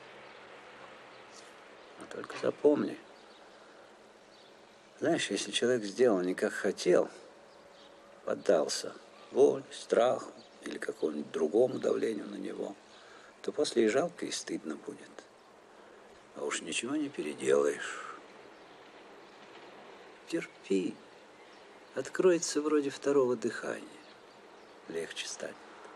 Но только запомни. Знаешь, если человек сделал не как хотел, поддался воле, страху или какому-нибудь другому давлению на него, то после и жалко, и стыдно будет. А уж ничего не переделаешь. Терпи. Откроется вроде второго дыхания. Легче станет.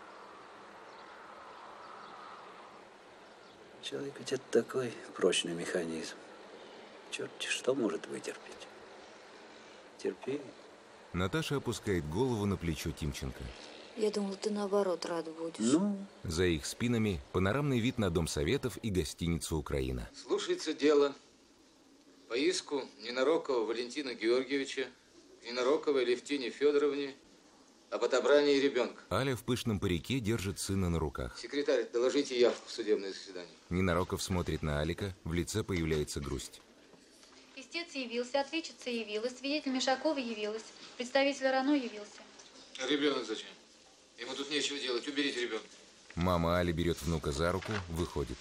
Человек ведь это такой прочный механизм. Черт-те что может вытерпеть. Терпи. Наташа опускает голову на плечо Тимченко. Я думала, ты наоборот рад будешь. Ну? За их спинами панорамный вид на Дом Советов и гостиницу «Украина». Слушается дело по иску Ненарокова Валентина Георгиевича Ненароковой Левтине Федоровне об отобрании ребенка. Аля в пышном парике держит сына на руках. Секретарь, доложите явку в судебное заседание. Ненароков смотрит на Алика, в лице появляется грусть. Истец явился, ответчица явилась, свидетель Мишакова явилась, представитель РАНО явился. А ребенок зачем? Ему тут нечего делать, уберите ребенка. Мама Али берет внука за руку, выходит.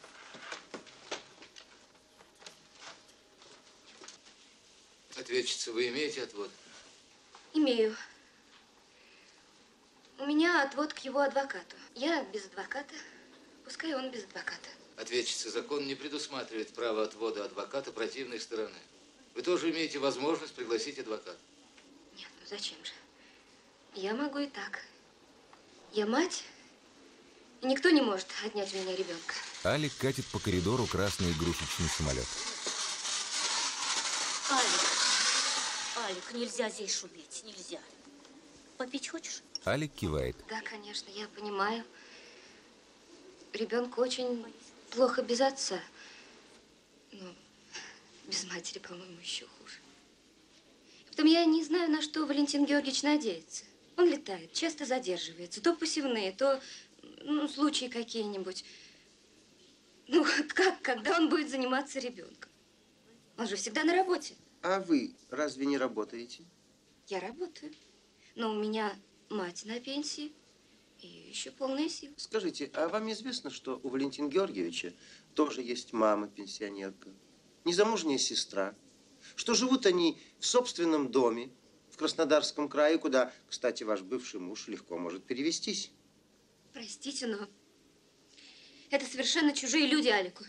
Ответчица, вы имеете отвод? Имею. У меня отвод к его адвокату. Я без адвоката, пускай он без адвоката. Ответчица, закон не предусматривает право отвода адвоката противной стороны. Вы тоже имеете возможность пригласить адвоката. Нет, ну зачем же? Я могу и так. Я мать, и никто не может отнять у меня ребенка. Алик катит по коридору красный игрушечный самолет. Алик, Алик, нельзя здесь шуметь, нельзя. Попить хочешь? Алик кивает. Да, конечно, я понимаю. Ребенку очень плохо без отца. Ну, без матери, по-моему, еще хуже. Потом я не знаю, на что Валентин Георгиевич надеется. Он летает, часто задерживается. То посевные, то ну, случаи какие-нибудь. Ну, как, когда он будет заниматься ребенком? Он же всегда на работе. А вы разве не работаете? Я работаю. Но у меня мать на пенсии и еще полная сила. Скажите, а вам известно, что у Валентина Георгиевича тоже есть мама-пенсионерка, незамужняя сестра, что живут они в собственном доме в Краснодарском крае, куда, кстати, ваш бывший муж легко может перевестись? Простите, но это совершенно чужие люди Алику.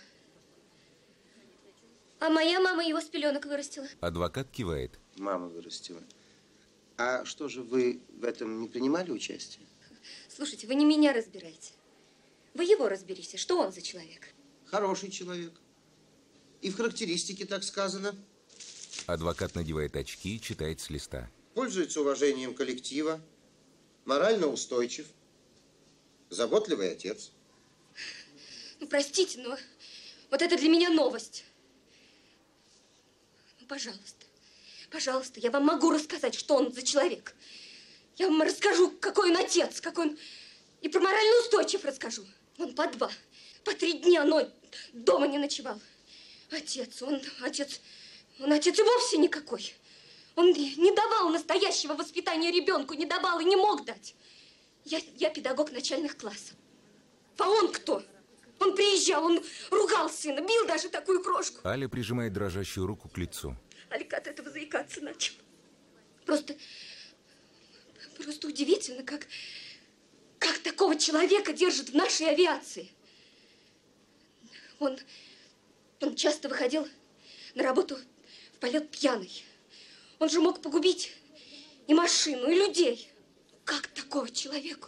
А моя мама его с пеленок вырастила. Адвокат кивает. Мама вырастила. А что же, вы в этом не принимали участие? Слушайте, вы не меня разбираете. Вы его разберите. Что он за человек? Хороший человек. И в характеристике так сказано. Адвокат надевает очки и читает с листа. Пользуется уважением коллектива, морально устойчив, заботливый отец. Ну, простите, но вот это для меня новость. Ну, пожалуйста, пожалуйста, я вам могу рассказать, что он за человек. Я вам расскажу, какой он отец, какой он... И про морально устойчив расскажу. Он по два, по три дня, но дома не ночевал. Отец, он отец, он отец и вовсе никакой. Он не давал настоящего воспитания ребенку, не давал и не мог дать. Я, я педагог начальных классов. А он кто? Он приезжал, он ругал сына, бил даже такую крошку. Аля прижимает дрожащую руку к лицу. Алик от этого заикаться начал. Просто, просто удивительно, как, как такого человека держат в нашей авиации. Он, он часто выходил на работу в полет пьяный. Он же мог погубить и машину, и людей. Как такого человеку?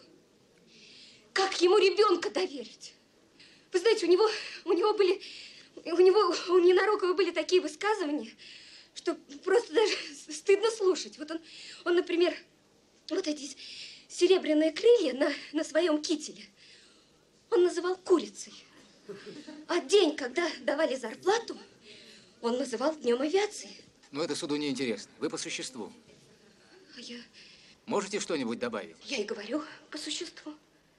Как ему ребенка доверить? Вы знаете, у него, у него были, у него, у Ненарокова были такие высказывания, что просто даже стыдно слушать. Вот он, он, например, вот эти серебряные крылья на, на своем кителе он называл курицей. А день, когда давали зарплату, он называл днем авиации. Но это суду не интересно. Вы по существу. А я... Можете что-нибудь добавить? Я и говорю по существу.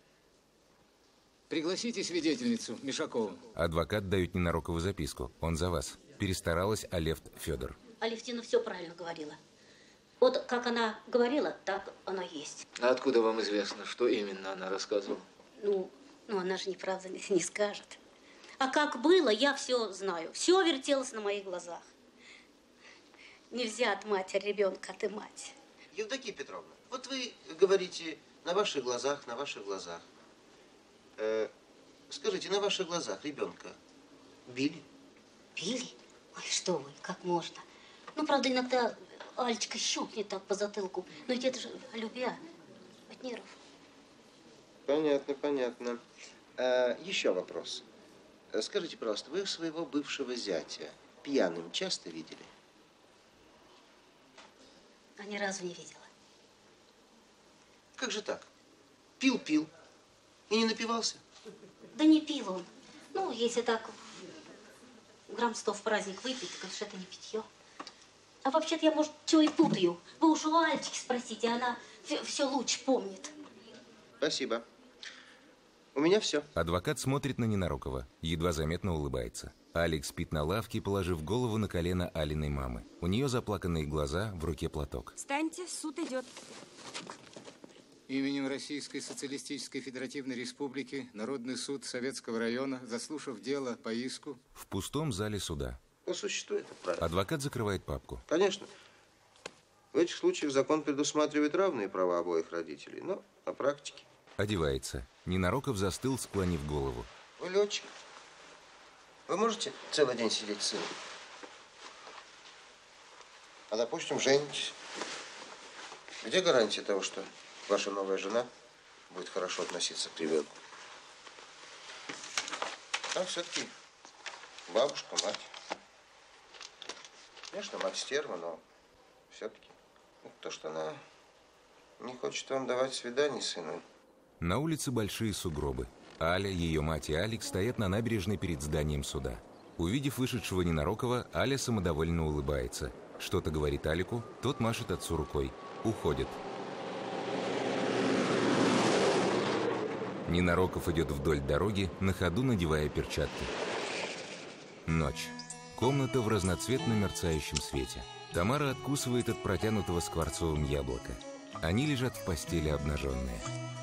Пригласите свидетельницу Мишакову. Адвокат дает Ненарокову записку. Он за вас. Перестаралась Алефт Федор. Алевтина все правильно говорила. Вот как она говорила, так оно есть. А откуда вам известно, что именно она рассказывала? Ну, ну она же неправда не, не скажет. А как было, я все знаю. Все вертелось на моих глазах. Нельзя от матери ребенка отымать. Евдокия Петровна, вот вы говорите на ваших глазах, на ваших глазах. Э, скажите, на ваших глазах ребенка били? Били? Ой, что вы, как можно? Ну, правда, иногда Алечка щелкнет так по затылку. Но ведь это же любя от нервов. Понятно, понятно. А, еще вопрос. Скажите, пожалуйста, вы своего бывшего зятя пьяным часто видели? А ни разу не видела. Как же так? Пил-пил и не напивался? Да не пил он. Ну, если так грамм сто в праздник выпить, так это не питье. А вообще-то я, может, чего и путаю. Вы уж у Альчики спросите, она все лучше помнит. Спасибо. У меня все. Адвокат смотрит на Ненарокова, едва заметно улыбается. Алекс спит на лавке, положив голову на колено Алиной мамы. У нее заплаканные глаза, в руке платок. Встаньте, суд идет. Именем Российской Социалистической Федеративной Республики Народный суд Советского района, заслушав дело по иску... В пустом зале суда. По существу это правильно. Адвокат закрывает папку. Конечно. В этих случаях закон предусматривает равные права обоих родителей, но на практике. Одевается. Ненароков застыл, склонив голову. Вы летчик. Вы можете целый день сидеть с сыном? А, допустим, женитесь. Где гарантия того, что ваша новая жена будет хорошо относиться к ребенку? А все-таки бабушка, мать. Конечно, мать стерва, но все-таки то, что она не хочет вам давать свидание с сыном. На улице большие сугробы. Аля, ее мать и Алекс стоят на набережной перед зданием суда. Увидев вышедшего Ненарокова, Аля самодовольно улыбается. Что-то говорит Алику, тот машет отцу рукой. Уходит. Ненароков идет вдоль дороги, на ходу надевая перчатки. Ночь. Комната в разноцветном мерцающем свете. Тамара откусывает от протянутого Скворцовым яблока. Они лежат в постели обнаженные.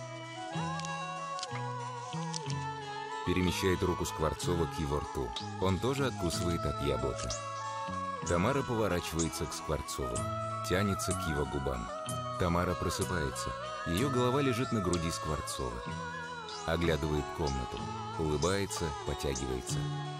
Перемещает руку Скворцова к его рту. Он тоже откусывает от яблока. Тамара поворачивается к Скворцову. Тянется к его губам. Тамара просыпается. Ее голова лежит на груди Скворцова. Оглядывает комнату. Улыбается, потягивается.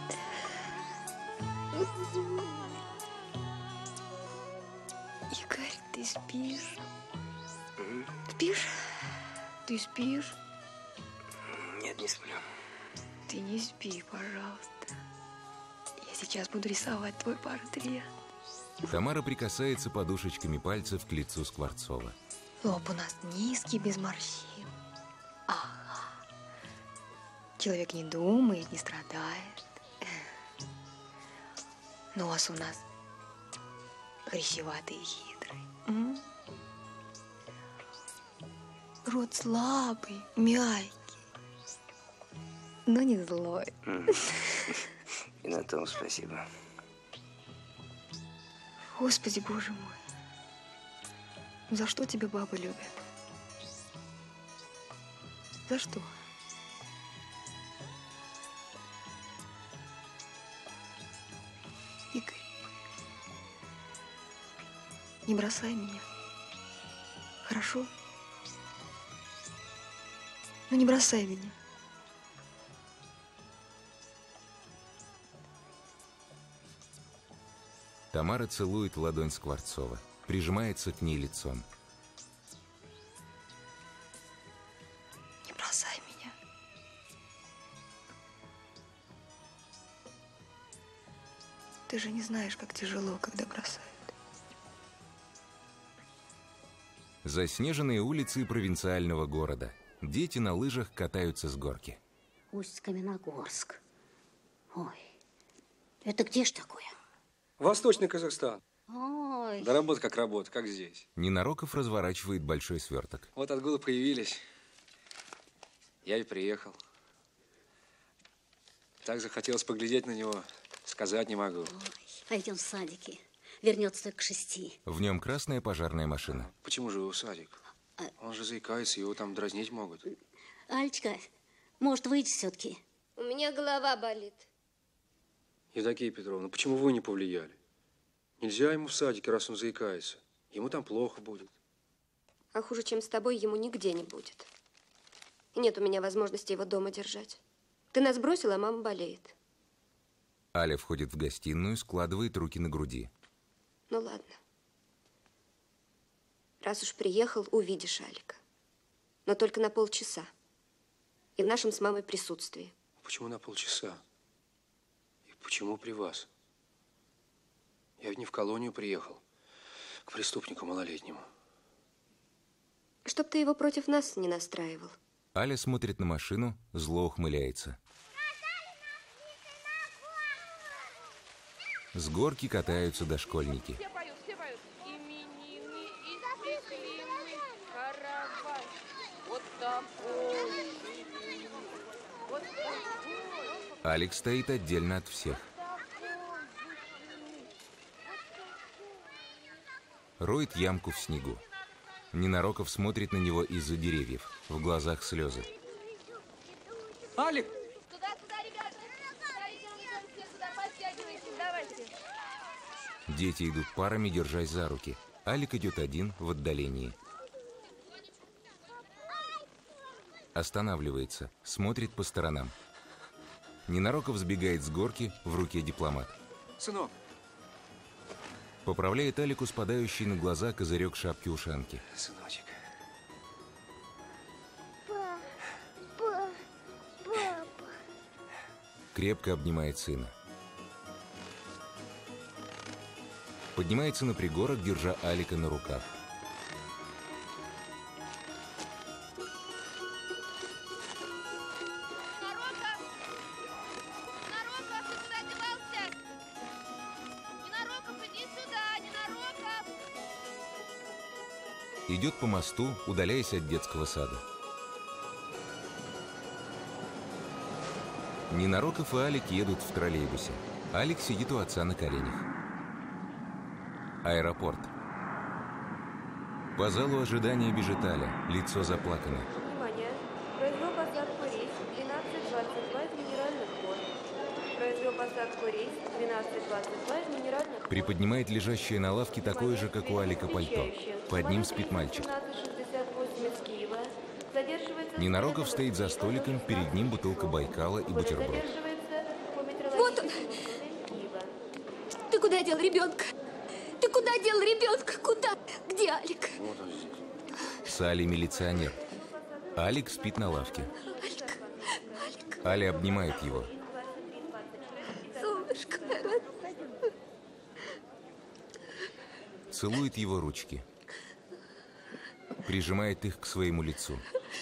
Игорь, ты спишь? Спишь? Ты спишь? Нет, не сплю. Ты не спи, пожалуйста. Я сейчас буду рисовать твой портрет. Тамара прикасается подушечками пальцев к лицу Скворцова. Лоб у нас низкий, без морщин. Ага. Человек не думает, не страдает. Нос у нас хрящеватый и хитрый. М? Рот слабый, мягкий. Но не злой. И на том спасибо. Господи, Боже мой. За что тебя бабы любят? За что? Игорь, не бросай меня. Хорошо? Ну не бросай меня. Тамара целует ладонь Скворцова, прижимается к ней лицом. Не бросай меня. Ты же не знаешь, как тяжело, когда бросают. Заснеженные улицы провинциального города. Дети на лыжах катаются с горки. Усть-Каменогорск. Ой, это где ж такое? Восточный Казахстан. Ой. Да работа как работа, как здесь. Ненароков разворачивает большой сверток. Вот откуда появились. Я и приехал. Так захотелось поглядеть на него, сказать не могу. Ой, пойдем в садики. Вернется только к шести. В нем красная пожарная машина. Почему же его садик? Он же заикается, его там дразнить могут. Альчка, может, выйдешь все-таки? У меня голова болит. Евдокия Петровна, почему вы не повлияли? Нельзя ему в садике, раз он заикается. Ему там плохо будет. А хуже, чем с тобой, ему нигде не будет. И нет у меня возможности его дома держать. Ты нас бросила, а мама болеет. Аля входит в гостиную, складывает руки на груди. Ну ладно. Раз уж приехал, увидишь Алика. Но только на полчаса. И в нашем с мамой присутствии. Почему на полчаса? И почему при вас? Я ведь не в колонию приехал. К преступнику малолетнему. Чтоб ты его против нас не настраивал. Аля смотрит на машину, зло ухмыляется. С горки катаются дошкольники. Все поют, все Алекс стоит отдельно от всех. Роет ямку в снегу. Ненароков смотрит на него из-за деревьев. В глазах слезы. Алик! Дети идут парами, держась за руки. Алик идет один в отдалении. Останавливается, смотрит по сторонам. Ненароков сбегает с горки, в руке дипломат. Сынок. Поправляет Алику спадающий на глаза козырек шапки-ушанки. Сыночек. Папа, папа. Крепко обнимает сына. Поднимается на пригорок, держа Алика на руках. Идет по мосту, удаляясь от детского сада. Ненароков и Алик едут в троллейбусе. Алик сидит у отца на коленях. Аэропорт. По залу ожидания бежит Аля, лицо заплакано. Внимание! Произвел посадку рейс двенадцать двадцать два из Минеральных вод. Произвел посадку рейс двенадцать двадцать два из Минеральных вод. Приподнимает лежащее на лавке такое же, как у Алика, пальто. Под ним спит мальчик. Ненароков стоит за столиком, перед ним бутылка Байкала и бутерброд. Вот он! Ты куда дел ребенка? Ты куда дел ребенка? Куда? Где Алик? Вот он здесь. С Алей милиционер. Алик спит на лавке. Алик, Алик. Аля обнимает его. Солнышко, Целует его ручки. Прижимает их к своему лицу.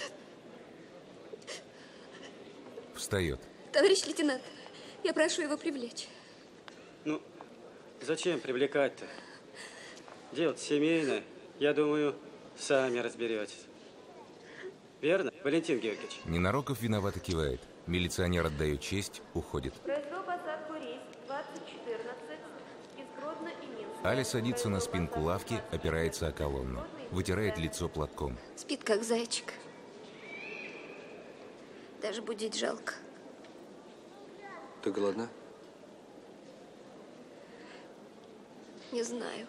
Встает. Товарищ лейтенант, я прошу его привлечь. Ну, зачем привлекать-то? Дело семейное. Я думаю, сами разберетесь. Верно, Валентин Георгиевич? Ненароков виновато кивает. Милиционер отдает честь, уходит. Произвел посадку рейс двадцать четырнадцать из Гродно и Минска. Аля садится на спинку лавки, опирается о колонну. Вытирает лицо платком. Спит, как зайчик. Даже будить жалко. Ты голодна? Не знаю.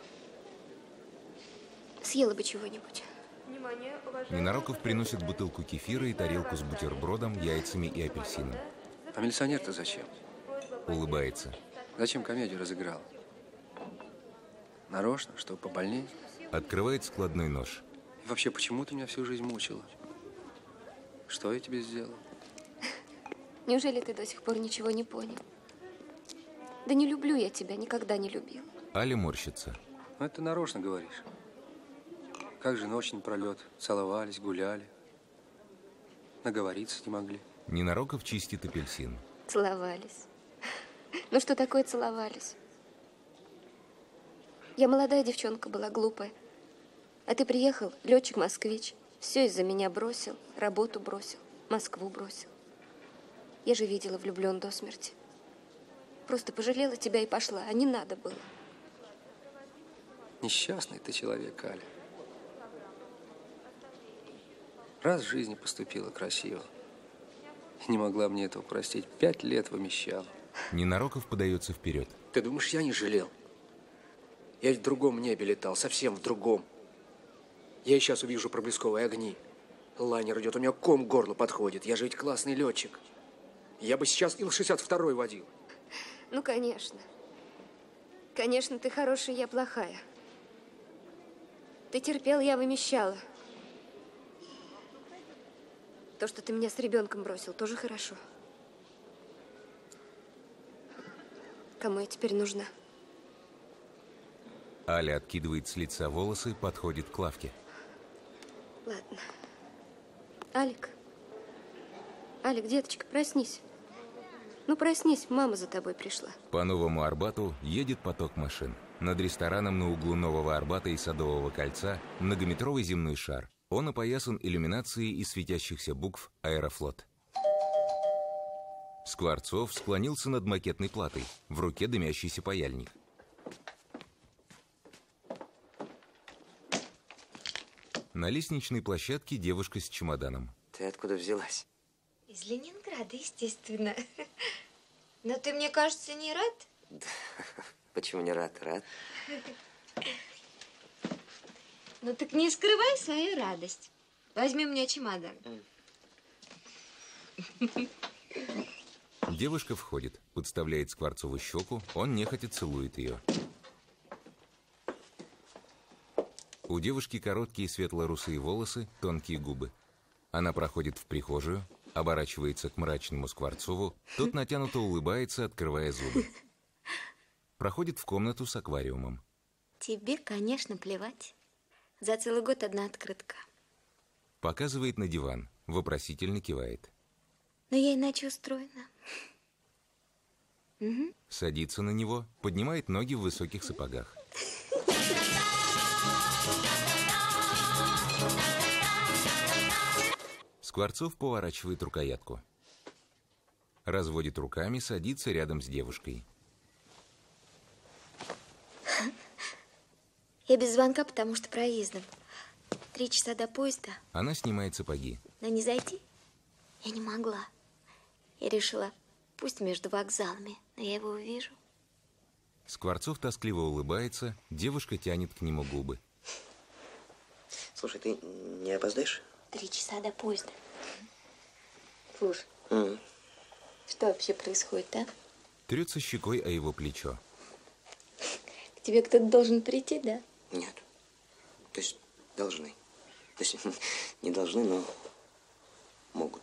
Съела бы чего-нибудь. Внимание, уважаемые... Ненароков приносит бутылку кефира и тарелку с бутербродом, яйцами и апельсином. А милиционер-то зачем? Улыбается. Зачем комедию разыграл? Нарочно, чтобы побольнее? Открывает складной нож. И вообще, почему ты меня всю жизнь мучила? Что я тебе сделал? Неужели ты до сих пор ничего не понял? Да не люблю я тебя, никогда не любил. Аля морщится. Ну, это ты нарочно говоришь. Как же ночь напролет. Целовались, гуляли. Наговориться не могли. Ненароков чистит апельсин. Целовались. Ну, что такое целовались? Я молодая девчонка была, глупая. А ты приехал, летчик-москвич. Все из-за меня бросил, работу бросил, Москву бросил. Я же видела, влюблен до смерти. Просто пожалела тебя и пошла, а не надо было. Несчастный ты человек, Аля. Раз в жизни поступила красиво. И не могла мне этого простить. Пять лет вымещала. Ненароков подается вперед. Ты думаешь, я не жалел? Я ведь в другом небе летал, совсем в другом. Я и сейчас увижу проблесковые огни. Лайнер идет, у меня ком к горлу подходит. Я же ведь классный летчик. Я бы сейчас Ил шестьдесят два водил. Ну, конечно. Конечно, ты хорошая, я плохая. Ты терпел, я вымещала. То, что ты меня с ребенком бросил, тоже хорошо. Кому я теперь нужна? Аля откидывает с лица волосы, подходит к лавке. Ладно. Алик. Алик, деточка, проснись. Ну, проснись, мама за тобой пришла. По Новому Арбату едет поток машин. Над рестораном на углу Нового Арбата и Садового кольца многометровый земной шар. Он опоясан иллюминацией из светящихся букв «Аэрофлот». Скворцов склонился над макетной платой, в руке дымящийся паяльник. На лестничной площадке девушка с чемоданом. Ты откуда взялась? Из Ленинграда, естественно. Но ты, мне кажется, не рад? Почему не рад? Рад. Ну так не скрывай свою радость. Возьми у меня чемодан. Девушка входит, подставляет Скворцову щеку, он нехотя целует ее. У девушки короткие светло-русые волосы, тонкие губы. Она проходит в прихожую, оборачивается к мрачному Скворцову, тот натянуто улыбается, открывая зубы. Проходит в комнату с аквариумом. Тебе, конечно, плевать. За целый год одна открытка. Показывает на диван, вопросительно кивает. Но я иначе устроена. Угу. Садится на него, поднимает ноги в высоких сапогах. Скворцов поворачивает рукоятку. Разводит руками, садится рядом с девушкой. Я без звонка, потому что проездом. Три часа до поезда. Она снимает сапоги. Но не зайти я не могла. Я решила, пусть между вокзалами, но я его увижу. Скворцов тоскливо улыбается, девушка тянет к нему губы. Слушай, ты не опоздаешь? Три часа до поезда. Слушай, Mm. что вообще происходит, а? Трется щекой о его плечо. К тебе кто-то должен прийти, да? Нет. То есть должны. То есть не должны, но могут.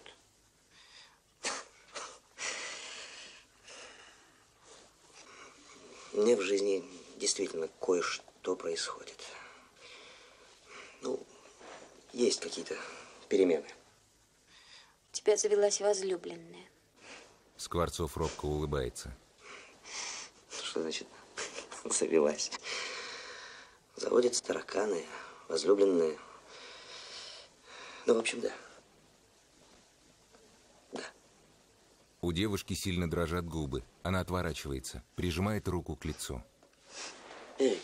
Мне в жизни действительно кое-что происходит. Ну, есть какие-то перемены. У тебя завелась возлюбленная. Скворцов робко улыбается. Что значит завелась? Заводятся тараканы, возлюбленные. Ну, в общем, да. У девушки сильно дрожат губы. Она отворачивается, прижимает руку к лицу. Эй,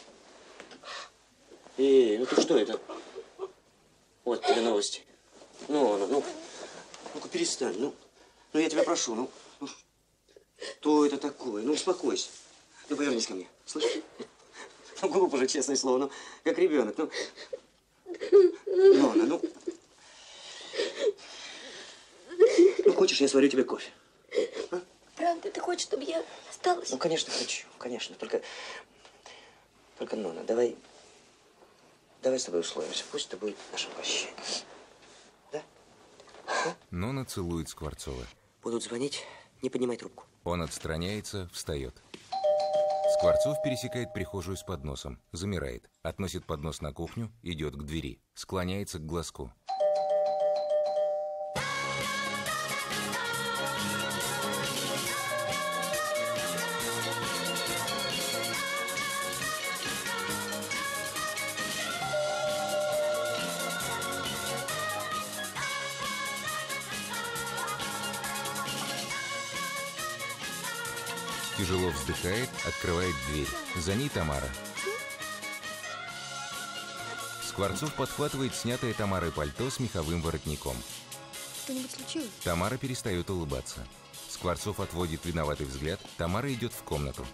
эй, ну ты что это? Вот тебе новости. Ну, ну, ну, ну-ка перестань, ну, ну я тебя прошу, ну, ну, что это такое? Ну, успокойся. Ну, повернись ко мне, слышишь? Ну, глупо же, честное слово, ну, как ребенок, ну. Нона, ну. Ну, хочешь, я сварю тебе кофе? А? Правда, ты хочешь, чтобы я осталась? Ну, конечно, хочу, конечно, только, только, Нона, давай, давай с тобой условимся, пусть это будет наше прощение. Да? Да? Нона целует Скворцова. Будут звонить, не поднимай трубку. Он отстраняется, встает. Скворцов пересекает прихожую с подносом, замирает, относит поднос на кухню, идет к двери, склоняется к глазку. Тяжело вздыхает, открывает дверь. За ней Тамара. Скворцов подхватывает снятое Тамарой пальто с меховым воротником. Что-нибудь случилось? Тамара перестает улыбаться. Скворцов отводит виноватый взгляд. Тамара идет в комнату.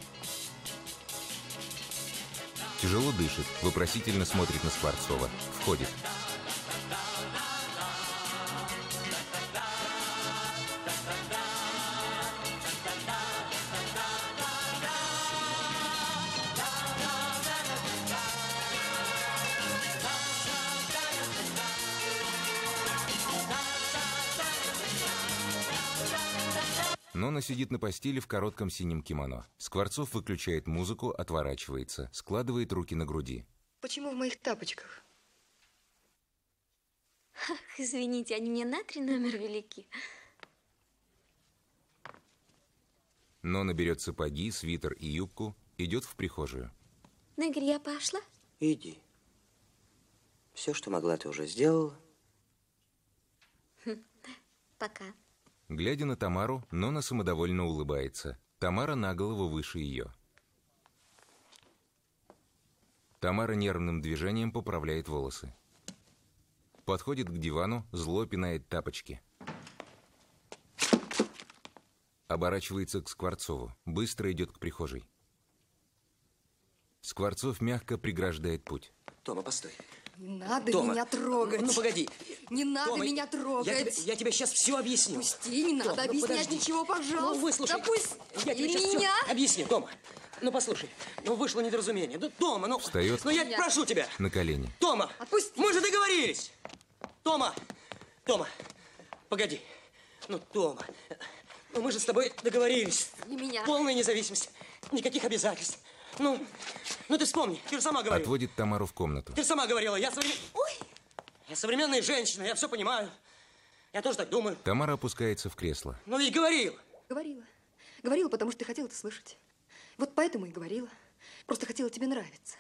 Тяжело дышит, вопросительно смотрит на Скворцова. Входит. Нона сидит на постели в коротком синем кимоно. Скворцов выключает музыку, отворачивается, складывает руки на груди. Почему в моих тапочках? Ах, извините, они мне на три номер велики. Нона берет сапоги, свитер и юбку, идет в прихожую. Ну, Игорь, я пошла? Иди. Все, что могла, ты уже сделала. Пока. Глядя на Тамару, Нона самодовольно улыбается. Тамара на голову выше ее. Тамара нервным движением поправляет волосы. Подходит к дивану, зло пинает тапочки. Оборачивается к Скворцову, быстро идет к прихожей. Скворцов мягко преграждает путь. Тома, постой. Не надо Тома, меня трогать. Ну, погоди. Не надо Тома, меня трогать. Я тебе, я тебе сейчас все объясню. Пусти, не надо Тома, ну, объяснять подожди. ничего, пожалуйста. Ну, выслушай. Да пусть Я тебе и сейчас меня. все объясню, Тома. Ну, послушай. Ну, вышло недоразумение. Ну, Тома, ну... Встает. Ну, я прошу тебя. На колени. Тома, Отпусти. мы же договорились. Тома, Тома, погоди. Ну, Тома, ну мы же с тобой договорились. Не меня. Полная независимость, никаких обязательств. Ну, ну ты вспомни, ты же сама говорила. Отводит Тамару в комнату. Ты же сама говорила, я современ... Ой! Я современная женщина, я все понимаю. Я тоже так думаю. Тамара опускается в кресло. Ну ведь говорил. Говорила. Говорила, потому что ты хотела это слышать. Вот поэтому и говорила. Просто хотела тебе нравиться.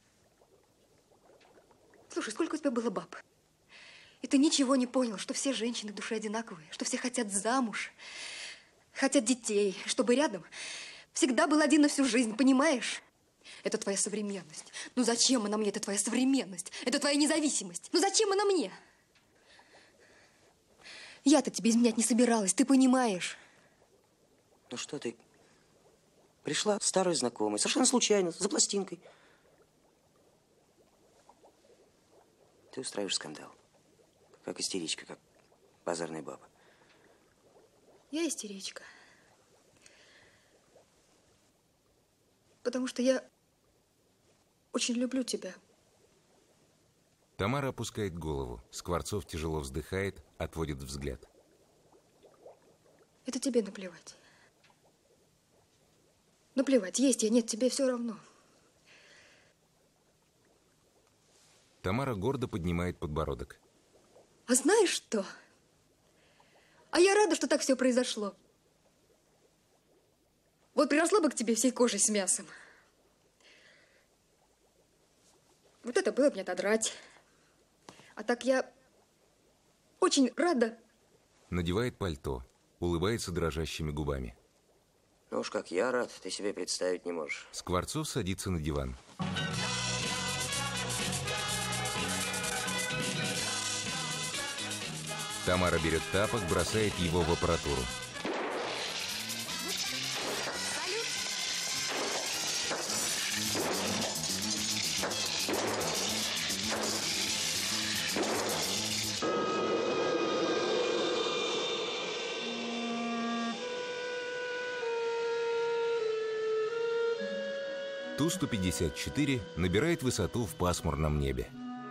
Слушай, сколько у тебя было баб? И ты ничего не понял, что все женщины в душе одинаковые, что все хотят замуж, хотят детей, чтобы рядом всегда был один на всю жизнь, понимаешь? Это твоя современность. Ну зачем она мне, это твоя современность? Это твоя независимость. Ну зачем она мне? Я-то тебе изменять не собиралась, ты понимаешь? Ну что ты? Пришла старая знакомая, совершенно случайно, за пластинкой. Ты устраиваешь скандал. Как истеричка, как базарная баба. Я истеричка. Потому что я очень люблю тебя. Тамара опускает голову. Скворцов тяжело вздыхает, отводит взгляд. Это тебе наплевать. Наплевать, есть я, нет, тебе все равно. Тамара гордо поднимает подбородок. А знаешь что? А я рада, что так все произошло. Вот приросла бы к тебе всей кожей с мясом. Вот это было бы мне отодрать. А так я очень рада. Надевает пальто, улыбается дрожащими губами. Ну уж как я рад, ты себе представить не можешь. Скворцов садится на диван. Тамара берет тапок, бросает его в аппаратуру. Ту сто пятьдесят четыре набирает высоту в пасмурном небе.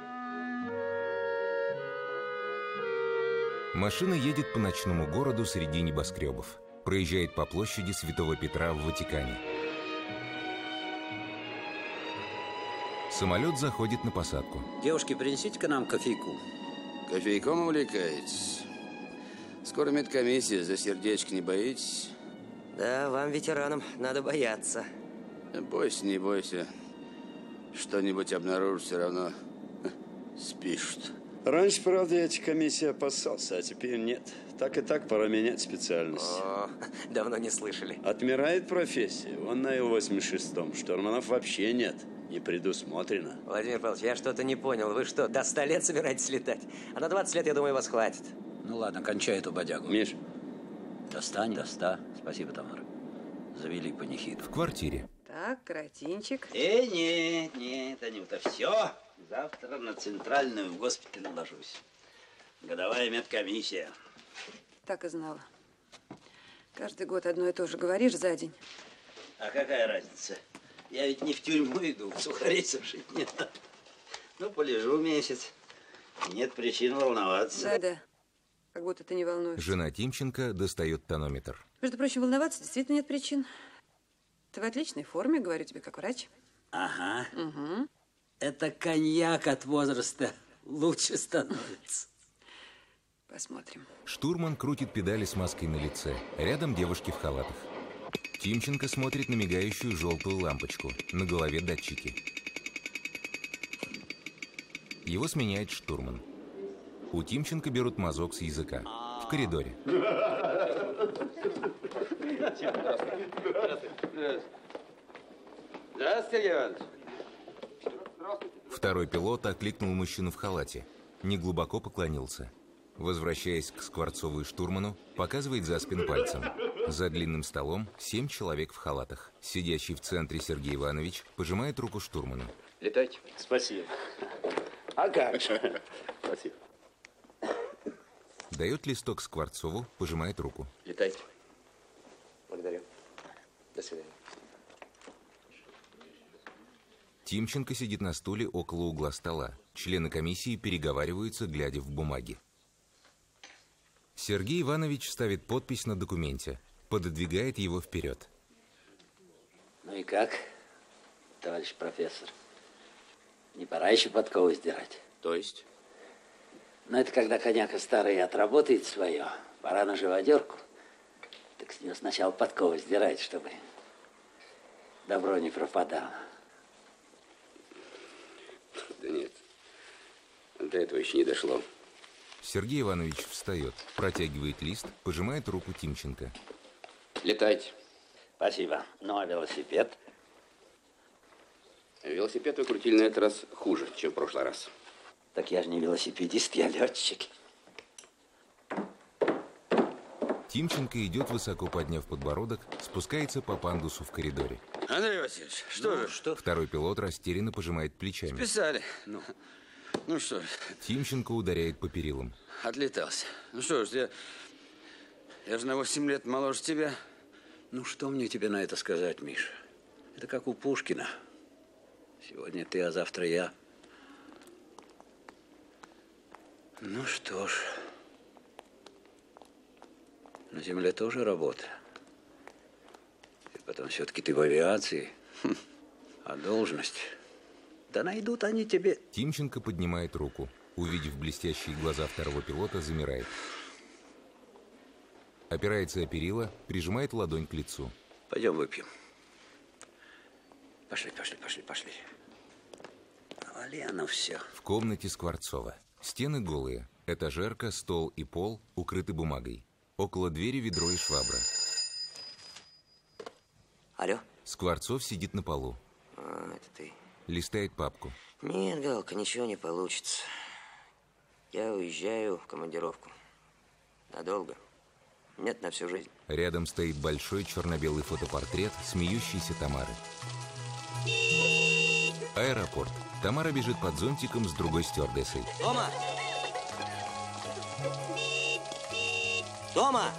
Машина едет по ночному городу среди небоскребов. Проезжает по площади Святого Петра в Ватикане. Самолет заходит на посадку. Девушки, принесите-ка нам кофейку. Кофейком увлекаетесь? Скоро медкомиссия, за сердечко не боитесь? Да, вам, ветеранам, надо бояться. Бойся, не бойся. Что-нибудь обнаружишь, все равно спишут. Раньше, правда, я эти комиссии опасался, а теперь нет. Так и так пора менять специальность. О, давно не слышали. Отмирает профессия. Вон на Ил восемьдесят шестом штурманов вообще нет. Не предусмотрено. Владимир Павлович, я что-то не понял. Вы что, до ста лет собираетесь летать? А на двадцать лет, я думаю, вас хватит. Ну ладно, кончай эту бодягу. Миш, достань, до ста. Спасибо, Тамара. Завели панихиду. В квартире. Так, каратинчик. Э, нет, нет, Анюта, все. Завтра на центральную в госпиталь ложусь. Годовая медкомиссия. Так и знала. Каждый год одно и то же говоришь за день. А какая разница? Я ведь не в тюрьму иду, сухарей сушить не надо. Ну, полежу месяц. Нет причин волноваться. Да-да, как будто ты не волнуешься. Жена Тимченко достает тонометр. Между прочим, волноваться действительно нет причин. Ты в отличной форме, говорю тебе, как врач. Ага. Угу. Это коньяк от возраста лучше становится. Посмотрим. Штурман крутит педали с маской на лице. Рядом девушки в халатах. Тимченко смотрит на мигающую желтую лампочку. На голове датчики. Его сменяет штурман. У Тимченко берут мазок с языка. В коридоре. Здравствуйте, Сергей Иванович. Второй пилот окликнул мужчину в халате. Неглубоко поклонился. Возвращаясь к Скворцову и штурману, показывает за спину пальцем. За длинным столом семь человек в халатах. Сидящий в центре Сергей Иванович пожимает руку штурману. Летайте. Спасибо. А как же? Спасибо. Дает листок Скворцову, пожимает руку. Летайте. Благодарю. До свидания. Тимченко сидит на стуле около угла стола. Члены комиссии переговариваются, глядя в бумаги. Сергей Иванович ставит подпись на документе, пододвигает его вперед. Ну и как, товарищ профессор? Не пора еще подковы сдирать? То есть? Ну, это когда коняка старый отработает свое, пора на живодерку, так с нее сначала подковы сдирать, чтобы добро не пропадало. Да нет, до этого еще не дошло. Сергей Иванович встает, протягивает лист, пожимает руку Тимченко. Летайте. Спасибо. Ну, а велосипед? Велосипед вы крутили на этот раз хуже, чем в прошлый раз. Так я же не велосипедист, я летчик. Тимченко идет, высоко подняв подбородок, спускается по пандусу в коридоре. Андрей Васильевич, что ну, же? Что? Второй пилот растерянно пожимает плечами. Списали. Ну, ну что ж. Тимченко ударяет по перилам. Отлетался. Ну что ж, я, я же на восемь лет моложе тебя. Ну, что мне тебе на это сказать, Миша? Это как у Пушкина. Сегодня ты, а завтра я. Ну что ж, на земле тоже работа. И потом все-таки ты в авиации. Хм. А должность? Да найдут они тебе. Тимченко поднимает руку. Увидев блестящие глаза второго пилота, замирает. Опирается о перила, прижимает ладонь к лицу. Пойдем выпьем. Пошли, пошли, пошли, пошли. Навали оно все. В комнате Скворцова. Стены голые. Этажерка, стол и пол укрыты бумагой. Около двери ведро и швабра. Алло? Скворцов сидит на полу. А, это ты. Листает папку. Нет, Галка, ничего не получится. Я уезжаю в командировку. Надолго. Нет, на всю жизнь. Рядом стоит большой черно-белый фотопортрет смеющейся Тамары. Аэропорт. Тамара бежит под зонтиком с другой стюардессой. Тома! Тома!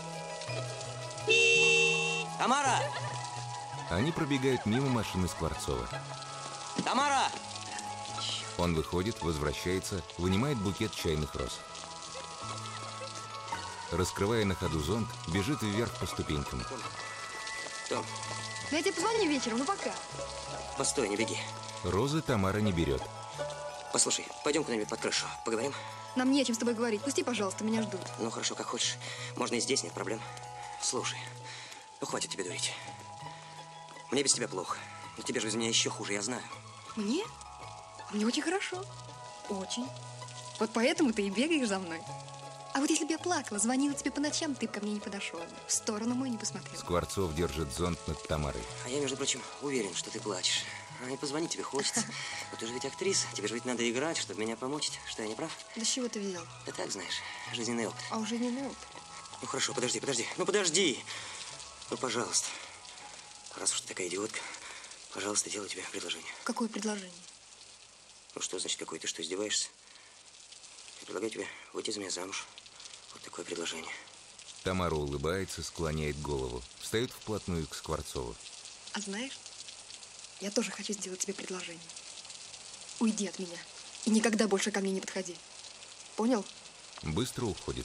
Тамара! Они пробегают мимо машины Скворцова. Тамара! Он выходит, возвращается, вынимает букет чайных роз. Раскрывая на ходу зонт, бежит вверх по ступенькам. Том. Ну, я тебе позвоню вечером, ну пока. Постой, не беги. Розы Тамара не берет. Послушай, пойдем куда-нибудь под крышу, поговорим? Нам не о чем с тобой говорить. Пусти, пожалуйста, меня ждут. Ну, хорошо, как хочешь. Можно и здесь, нет проблем. Слушай, ну хватит тебе дурить. Мне без тебя плохо. Но тебе же без меня еще хуже, я знаю. Мне? Мне очень хорошо. Очень. Вот поэтому ты и бегаешь за мной. А вот если бы я плакала, звонила тебе по ночам, ты бы ко мне не подошел. В сторону мою не посмотрел. Скворцов держит зонт над Тамарой. А я, между прочим, уверен, что ты плачешь. А и позвонить тебе хочется. Но ты же ведь актриса. Тебе же ведь надо играть, чтобы меня помочь. Что, я не прав? Да с чего ты взял? Да так, знаешь, жизненный опыт. А уже не опыт. Ну хорошо, подожди, подожди. Ну подожди. Ну, пожалуйста. Раз уж ты такая идиотка, пожалуйста, делаю тебе предложение. Какое предложение? Ну что значит какое? Ты что, издеваешься? Я предлагаю тебе выйти за меня замуж. Вот такое предложение. Тамара улыбается, склоняет голову. Встает вплотную к Скворцову. А знаешь, я тоже хочу сделать тебе предложение. Уйди от меня. И никогда больше ко мне не подходи. Понял? Быстро уходит.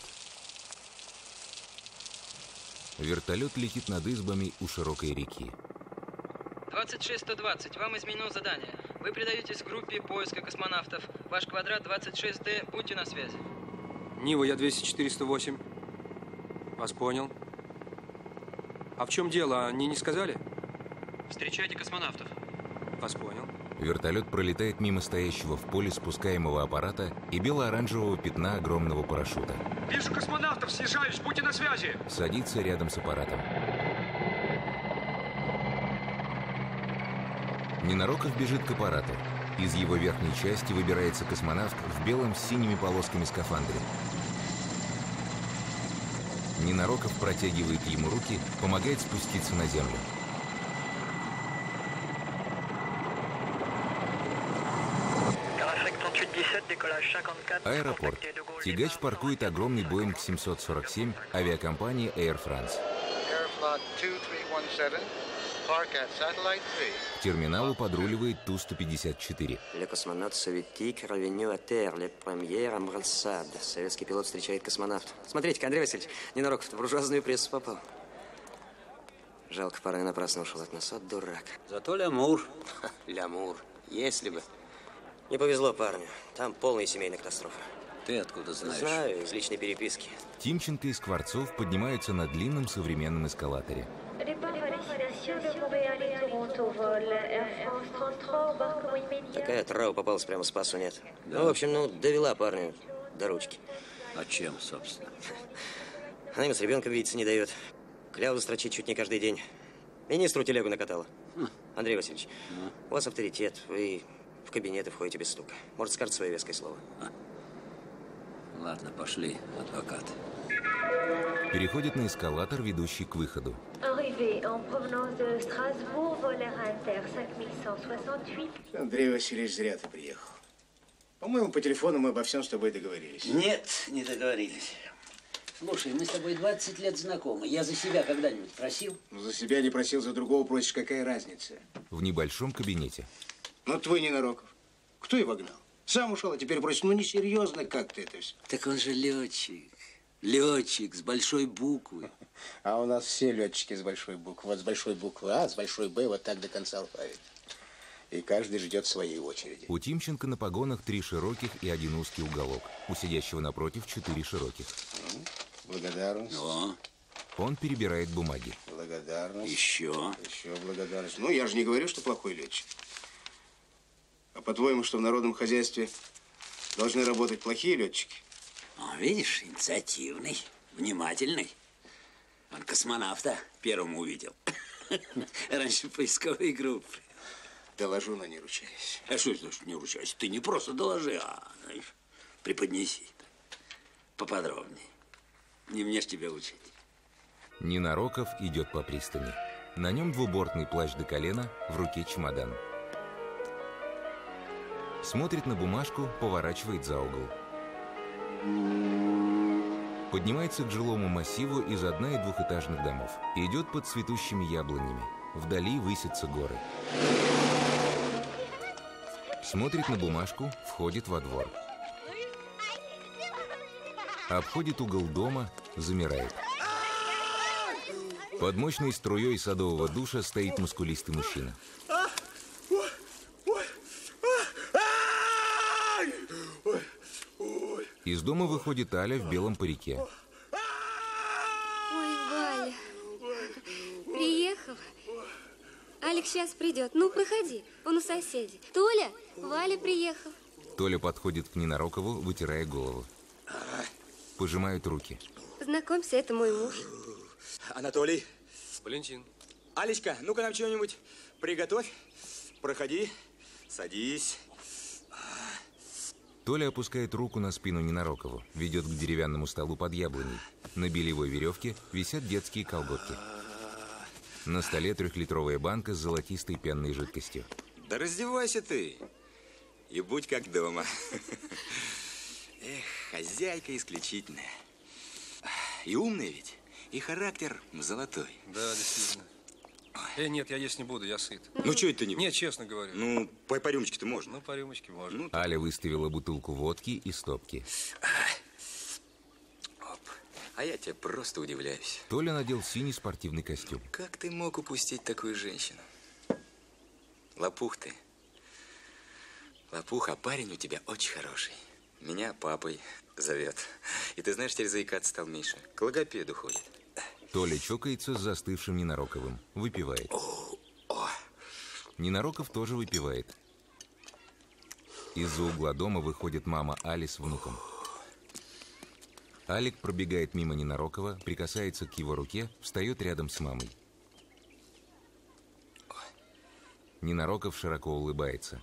Вертолет летит над избами у широкой реки. двадцать шесть сто двадцать. Вам изменено задание. Вы придаетесь группе поиска космонавтов. Ваш квадрат двадцать шесть дэ. Будьте на связи. Нива, я двести четыре сто восемь. Вас понял. А в чем дело? Они не сказали? Встречайте космонавтов. Вас понял. Вертолет пролетает мимо стоящего в поле спускаемого аппарата и бело-оранжевого пятна огромного парашюта. Вижу космонавтов, съезжаюсь, будьте на связи. Садится рядом с аппаратом. Ненароков бежит к аппарату. Из его верхней части выбирается космонавт в белом с синими полосками скафандре. Ненароков протягивает ему руки, помогает спуститься на землю. Аэропорт. Тягач паркует огромный Боинг семьсот сорок семь авиакомпании Air France. К терминалу подруливает Ту сто пятьдесят четыре. Советский пилот встречает космонавта. Смотрите-ка, Андрей Васильевич, Ненароков в буржуазную прессу попал. Жалко, парень напрасно ушел от нас. Вот дурак. Зато лямур. Лямур. Если бы. Не повезло парню. Там полная семейная катастрофа. Ты откуда знаешь? Знаю, из личной переписки. Тимченко и Скворцов поднимаются на длинном современном эскалаторе. Такая трава попалась, прямо спасу нет. Да. Ну, в общем, ну, довела парня до ручки. А чем, собственно? Она ему с ребенком видеться не дает. Кляузу строчит чуть не каждый день. Министру телегу накатала. Хм. Андрей Васильевич, ну? У вас авторитет. Вы в кабинеты входите без стука. Может, скажете свое веское слово. А. Ладно, пошли, адвокат. Переходит на эскалатор, ведущий к выходу. Андрей Васильевич, зря ты приехал. По-моему, по телефону мы обо всем с тобой договорились. Нет, не договорились. Слушай, мы с тобой двадцать лет знакомы. Я за себя когда-нибудь просил? Ну, за себя не просил, за другого просишь. Какая разница? В небольшом кабинете. Ну, твой Ненароков. Кто его гнал? Сам ушел, а теперь просит. Ну, несерьезно как-то это все. Так он же летчик. Летчик с большой буквы. А у нас все летчики с большой буквы. Вот с большой буквы А, с большой Б, вот так до конца алфавита. И каждый ждет своей очереди. У Тимченко на погонах три широких и один узкий уголок. У сидящего напротив четыре широких. Благодарность. О. Он перебирает бумаги. Благодарность. Еще. Еще благодарность. Ну, я же не говорю, что плохой летчик. А по-твоему, что в народном хозяйстве должны работать плохие летчики? О, видишь, инициативный, внимательный. Он космонавта первым увидел. Раньше поисковой группы. Доложу, но не ручаюсь. А что значит не ручаюсь? Ты не просто доложи, а, знаешь, преподнеси. Поподробнее. Не мне ж тебя учить. Ненароков идет по пристани. На нем двубортный плащ до колена, в руке чемодан. Смотрит на бумажку, поворачивает за угол. Поднимается к жилому массиву из одно- и двухэтажных домов. Идет под цветущими яблонями. Вдали высятся горы. Смотрит на бумажку, входит во двор. Обходит угол дома, замирает. Под мощной струей садового душа стоит мускулистый мужчина. Из дома выходит Аля в белом парике. Ой, Валя, приехал. Алекс сейчас придет. Ну, проходи, он у соседей. Толя, Валя приехал. Толя подходит к Ненарокову, вытирая голову. Пожимают руки. Познакомься, это мой муж. Анатолий. Валентин. Алечка, ну-ка нам чего-нибудь приготовь. Проходи, садись. Толя опускает руку на спину Ненарокову, ведет к деревянному столу под яблоней. На белевой веревке висят детские колготки. На столе трехлитровая банка с золотистой пенной жидкостью. Да раздевайся ты и будь как дома. Эх, хозяйка исключительная. И умная ведь, и характер золотой. Да, действительно. Э, нет, я есть не буду, я сыт. Ну, что это ты не будешь? Нет, честно говорю. Ну, по, по рюмочке-то можно. Ну, по рюмочке можно. Ну, Аля выставила бутылку водки и стопки. Оп. А я тебе просто удивляюсь. Толя надел синий спортивный костюм. Как ты мог упустить такую женщину? Лопух ты. Лопух, а парень у тебя очень хороший. Меня папой зовет. И ты знаешь, теперь заикаться стал Миша. К логопеду ходит. Толя чокается с застывшим Ненароковым. Выпивает. Ненароков тоже выпивает. Из-за угла дома выходит мама Али с внуком. Алик пробегает мимо Ненарокова, прикасается к его руке, встает рядом с мамой. Ненароков широко улыбается.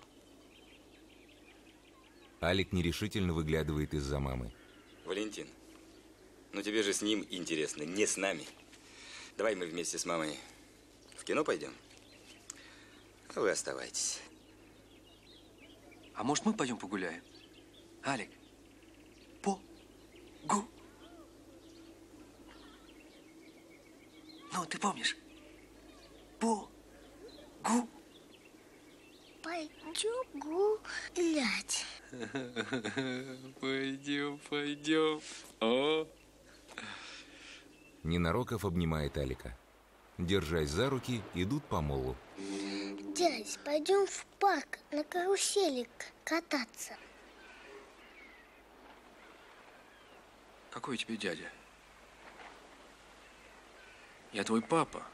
Алик нерешительно выглядывает из-за мамы. Валентин, ну тебе же с ним интересно, не с нами. Давай мы вместе с мамой в кино пойдем. А вы оставайтесь. А может, мы пойдем погуляем? Алик, по гу. Ну, ты помнишь? По гу. Пойдем гулять. Пойдем, пойдем. О. Ненароков обнимает Алика. Держась за руки, идут по молу. Дядь, пойдем в парк на карусели кататься. Какой тебе дядя? Я твой папа.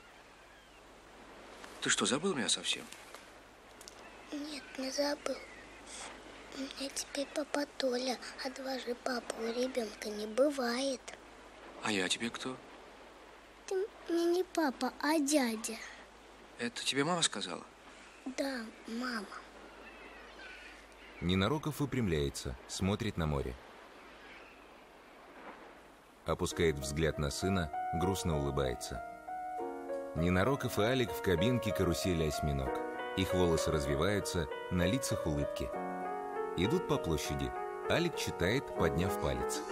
Ты что, забыл меня совсем? Нет, не забыл. У меня теперь папа Толя, а дважды папа у ребенка не бывает. А я тебе кто? Ты мне не папа, а дядя. Это тебе мама сказала? Да, мама. Ненароков выпрямляется, смотрит на море. Опускает взгляд на сына, грустно улыбается. Ненароков и Алик в кабинке карусели «Осьминог». Их волосы развиваются, на лицах улыбки. Идут по площади. Алик читает, подняв палец.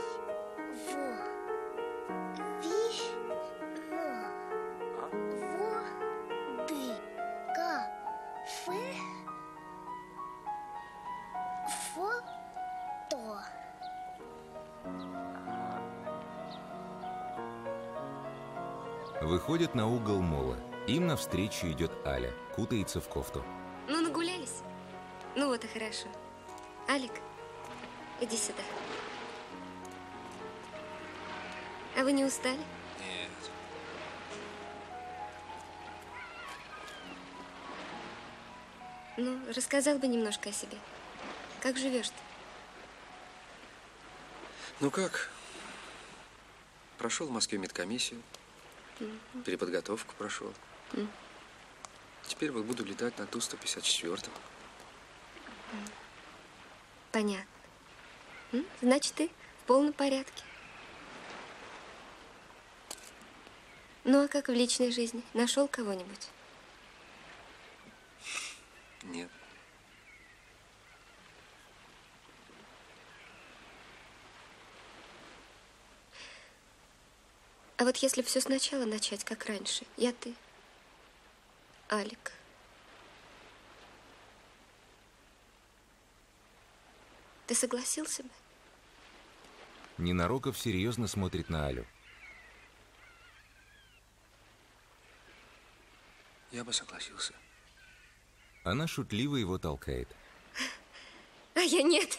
Выходят на угол мола. Им навстречу идет Аля, кутается в кофту. Ну, нагулялись? Ну вот и хорошо. Алик, иди сюда. А вы не устали? Нет. Ну, рассказал бы немножко о себе. Как живешь-то? Ну как? Прошел в Москве медкомиссию. Mm-hmm. Переподготовку прошел. Mm. Теперь вот буду летать на Ту сто пятьдесят четыре. Mm. Понятно. Mm? Значит, ты в полном порядке. Ну, а как в личной жизни? Нашел кого-нибудь? Нет. А вот если все сначала начать, как раньше, я, ты, Алик. Ты согласился бы? Ненароков серьезно смотрит на Алю. Я бы согласился. Она шутливо его толкает. А я нет.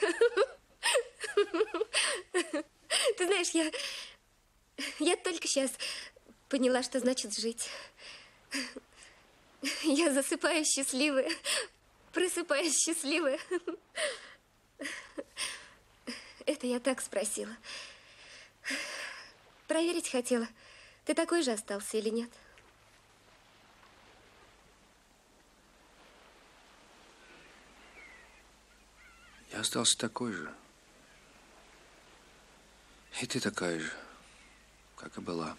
Ты знаешь, я... Я только сейчас поняла, что значит жить. Я засыпаю счастливая, просыпаюсь счастливая. Это я так спросила. Проверить хотела, ты такой же остался или нет? Я остался такой же. И ты такая же, как и была.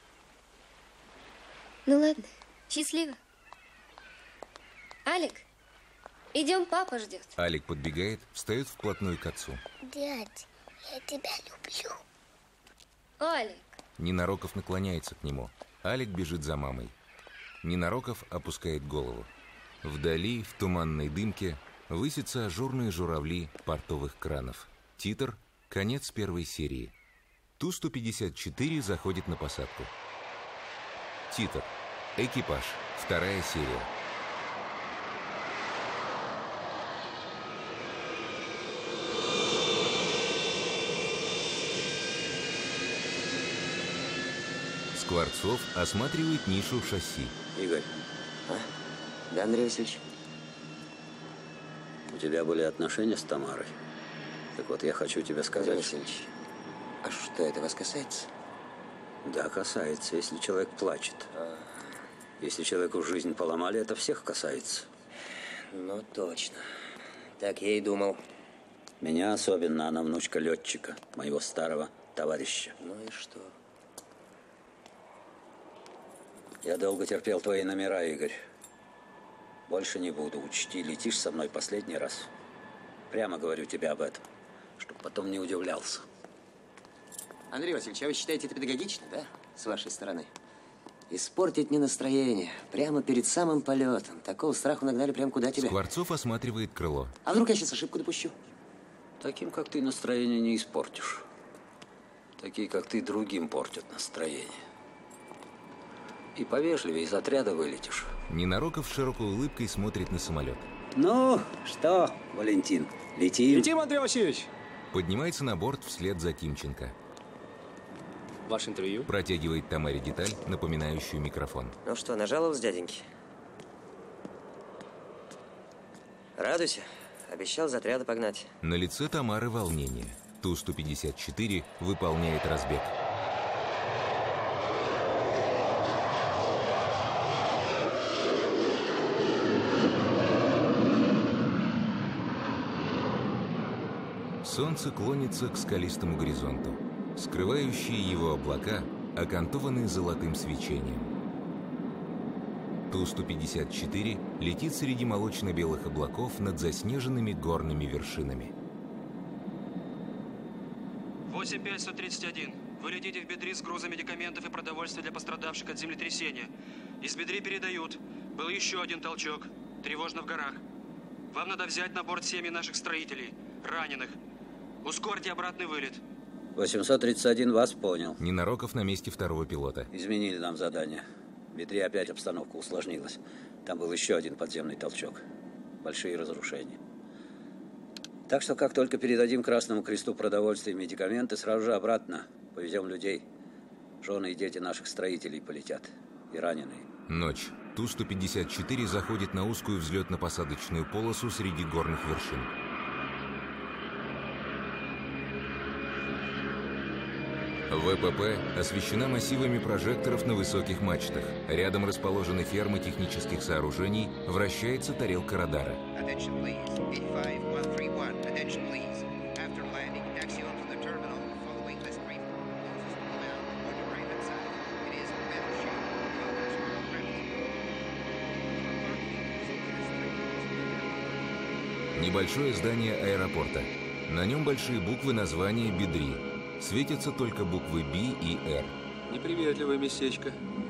Ну ладно, счастливо. Алик, идем, папа ждет. Алик подбегает, встает вплотную к отцу. Дядь, я тебя люблю. Алик. Ненароков наклоняется к нему. Алик бежит за мамой. Ненароков опускает голову. Вдали, в туманной дымке, высятся ажурные журавли портовых кранов. Титр – конец первой серии. Ту сто пятьдесят четыре заходит на посадку. Титр. Экипаж. Вторая серия. Скворцов осматривает нишу шасси. Игорь. А? Да, Андрей Васильевич? У тебя были отношения с Тамарой. Так вот, я хочу тебе сказать... Андрей Васильевич, а что, это вас касается? Да, касается, если человек плачет. А. Если человеку жизнь поломали, это всех касается. Ну, точно. Так я и думал. Меня особенно, она внучка летчика, моего старого товарища. Ну и что? Я долго терпел твои номера, Игорь. Больше не буду. Учти, летишь со мной последний раз. Прямо говорю тебе об этом, чтобы потом не удивлялся. Андрей Васильевич, а вы считаете это педагогично, да? С вашей стороны? Испортить мне настроение прямо перед самым полетом. Такого страху нагнали прямо куда тебя. Скворцов осматривает крыло. А вдруг я сейчас ошибку допущу? Таким, как ты, настроение не испортишь. Такие, как ты, другим портят настроение. И повежливее из отряда вылетишь. Ненароков широкой улыбкой смотрит на самолет. Ну, что, Валентин, летим? Летим, Андрей Васильевич. Поднимается на борт вслед за Тимченко. Ваше интервью? Протягивает Тамаре деталь, напоминающую микрофон. Ну что, нажаловался дяденьки? Радуйся. Обещал за отряда погнать. На лице Тамары волнение. Ту сто пятьдесят четыре выполняет разбег. Солнце клонится к скалистому горизонту. Скрывающие его облака окантованы золотым свечением. Ту сто пятьдесят четыре летит среди молочно-белых облаков над заснеженными горными вершинами. восемь пять сто тридцать один. Вы летите в Бедри с грузом медикаментов и продовольствия для пострадавших от землетрясения. Из Бедри передают. Был еще один толчок. Тревожно в горах. Вам надо взять на борт семьи наших строителей, раненых. Ускорьте обратный вылет. восемьсот тридцать один вас понял. Ненароков на месте второго пилота. Изменили нам задание. В Бедри опять обстановка усложнилась. Там был еще один подземный толчок. Большие разрушения. Так что, как только передадим Красному Кресту продовольствие и медикаменты, сразу же обратно повезем людей. Жены и дети наших строителей полетят. И раненые. Ночь. Ту сто пятьдесят четыре заходит на узкую взлетно-посадочную полосу среди горных вершин. ВПП освещена массивами прожекторов на высоких мачтах. Рядом расположены фермы технических сооружений, вращается тарелка радара. Небольшое здание аэропорта. На нем большие буквы названия «Бедри». Светятся только буквы «Б» и «Р». Неприветливое местечко.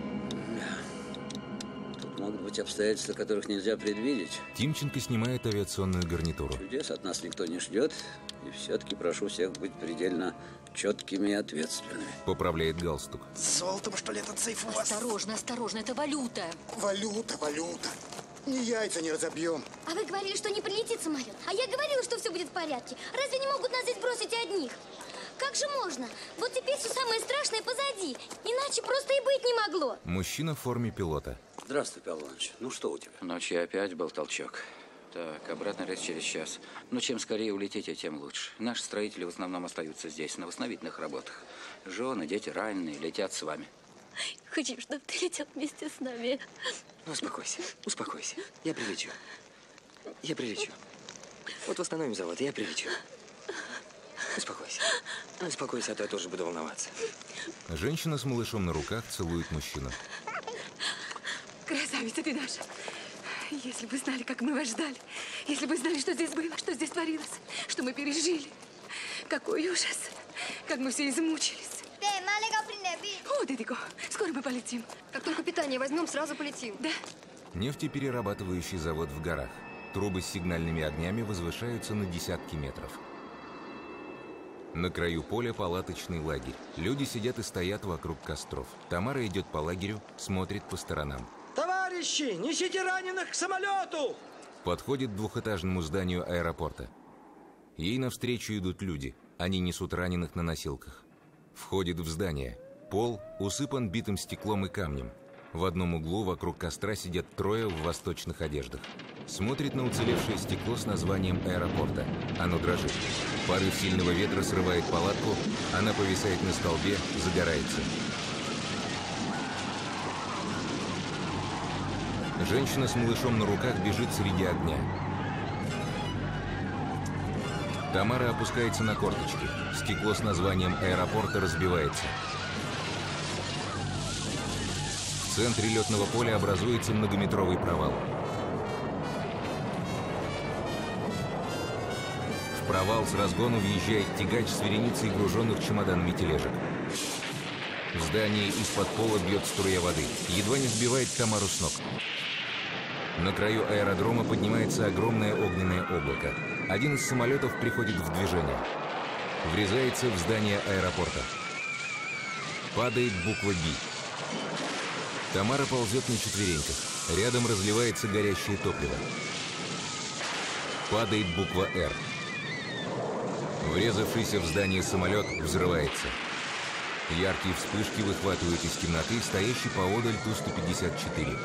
Тут могут быть обстоятельства, которых нельзя предвидеть. Тимченко снимает авиационную гарнитуру. Чудес от нас никто не ждет. И все-таки прошу всех быть предельно четкими и ответственными. Поправляет галстук. С золотом, что ли, этот сейф у вас? Осторожно, осторожно, это валюта. Валюта, валюта. Ни яйца не разобьем. А вы говорили, что не прилетит самолет. А я говорила, что все будет в порядке. Разве не могут нас здесь бросить одних? Как же можно? Вот теперь все самое страшное позади. Иначе просто и быть не могло. Мужчина в форме пилота. Здравствуй, Павел Иванович. Ну что у тебя? Ночью опять был толчок. Так, обратный рейс через час. Ну, чем скорее улетите, тем лучше. Наши строители в основном остаются здесь, на восстановительных работах. Жены, дети раненые летят с вами. Хочу, чтобы ты летел вместе с нами. Ну, успокойся, успокойся. Я прилечу. Я прилечу. Вот восстановим завод, и я прилечу. Успокойся. Успокойся, а то я тоже буду волноваться. Женщина с малышом на руках целует мужчину. Красавица ты наша. Если бы знали, как мы вас ждали. Если бы знали, что здесь было, что здесь творилось. Что мы пережили. Какой ужас. Как мы все измучились. О, Дедико, скоро мы полетим. Как только питание возьмем, сразу полетим. Да. Нефтеперерабатывающий завод в горах. Трубы с сигнальными огнями возвышаются на десятки метров. На краю поля палаточный лагерь. Люди сидят и стоят вокруг костров. Тамара идет по лагерю, смотрит по сторонам. Товарищи, несите раненых к самолету! Подходит к двухэтажному зданию аэропорта. Ей навстречу идут люди. Они несут раненых на носилках. Входит в здание. Пол усыпан битым стеклом и камнем. В одном углу вокруг костра сидят трое в восточных одеждах. Смотрит на уцелевшее стекло с названием аэропорта. Оно дрожит. Порыв сильного ветра срывает палатку, она повисает на столбе, загорается. Женщина с малышом на руках бежит среди огня. Тамара опускается на корточки. Стекло с названием аэропорта разбивается. В центре летного поля образуется многометровый провал. В провал с разгону въезжает тягач с вереницей груженных чемоданами тележек. В здании из-под пола бьет струя воды. Едва не сбивает Тамару с ног. На краю аэродрома поднимается огромное огненное облако. Один из самолетов приходит в движение. Врезается в здание аэропорта. Падает буква «Би». Тамара ползет на четвереньках. Рядом разливается горящее топливо. Падает буква «Р». Врезавшийся в здание самолет взрывается. Яркие вспышки выхватывают из темноты стоящий поодаль Ту сто пятьдесят четыре.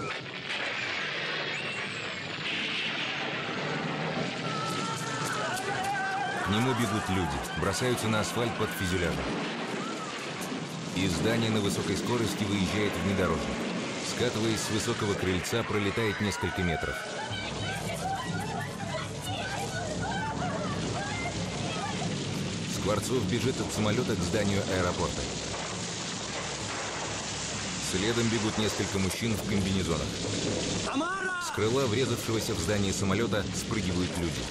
К нему бегут люди, бросаются на асфальт под фюзеляжем. Из здания на высокой скорости выезжает внедорожник. Скатываясь с высокого крыльца, пролетает несколько метров. Скворцов бежит от самолета к зданию аэропорта. Следом бегут несколько мужчин в комбинезонах. С крыла врезавшегося в здание самолета спрыгивают люди.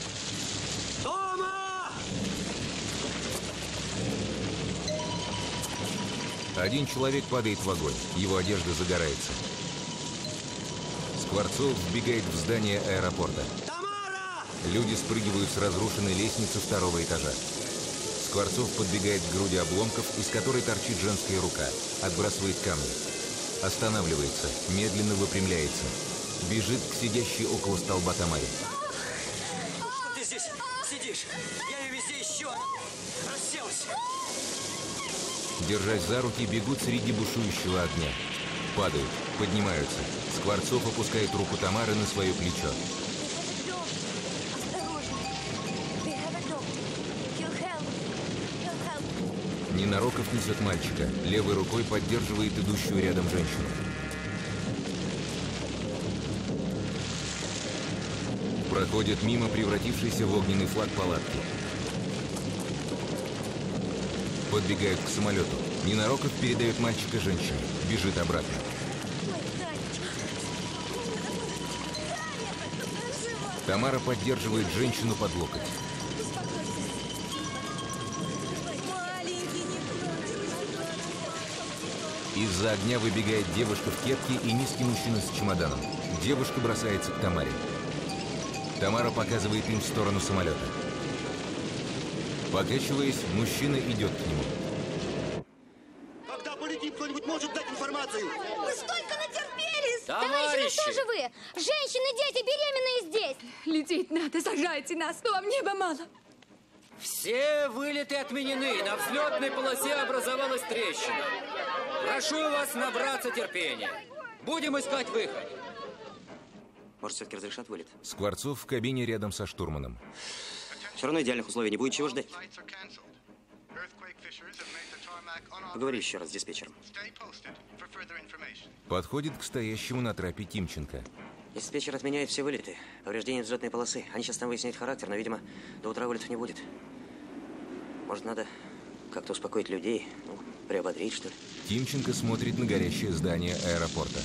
Один человек падает в огонь, его одежда загорается. Скворцов вбегает в здание аэропорта. Люди спрыгивают с разрушенной лестницы второго этажа. Скворцов подбегает к груди обломков, из которой торчит женская рука, отбрасывает камни. Останавливается, медленно выпрямляется. Бежит к сидящей около столба Тамаре. Что ты здесь сидишь? Я ее везде ищу, она расселась. Держась за руки, бегут среди бушующего огня. Падают, поднимаются. Скворцов опускает руку Тамары на свое плечо. Ненароков несет мальчика. Левой рукой поддерживает идущую рядом женщину. Проходит мимо превратившейся в огненный флаг палатки. Подбегают к самолету. Ненароков передает мальчика женщине. Бежит обратно. Тамара поддерживает женщину под локоть. Из-за огня выбегает девушка в кепке и низкий мужчина с чемоданом. Девушка бросается к Тамаре. Тамара показывает им в сторону самолета. Покачиваясь, мужчина идет к нему. Когда полетим, кто-нибудь может дать информацию? Вы столько натерпелись! Товарищи! Товарищи, вы что же вы? Женщины, дети, беременные здесь! Лететь надо, сажайте нас, вам неба мало. Все вылеты отменены. На взлетной полосе образовалась трещина. Прошу вас набраться терпения. Будем искать выход. Может, все-таки разрешат вылет? Скворцов в кабине рядом со штурманом. Все равно идеальных условий не будет, чего ждать. Поговори еще раз с диспетчером. Подходит к стоящему на трапе Тимченко. Диспетчер отменяет все вылеты. Повреждение взлетной полосы. Они сейчас там выясняют характер, но, видимо, до утра вылетов не будет. Может, надо как-то успокоить людей, ну, приободрить, что ли? Тимченко смотрит на горящее здание аэропорта.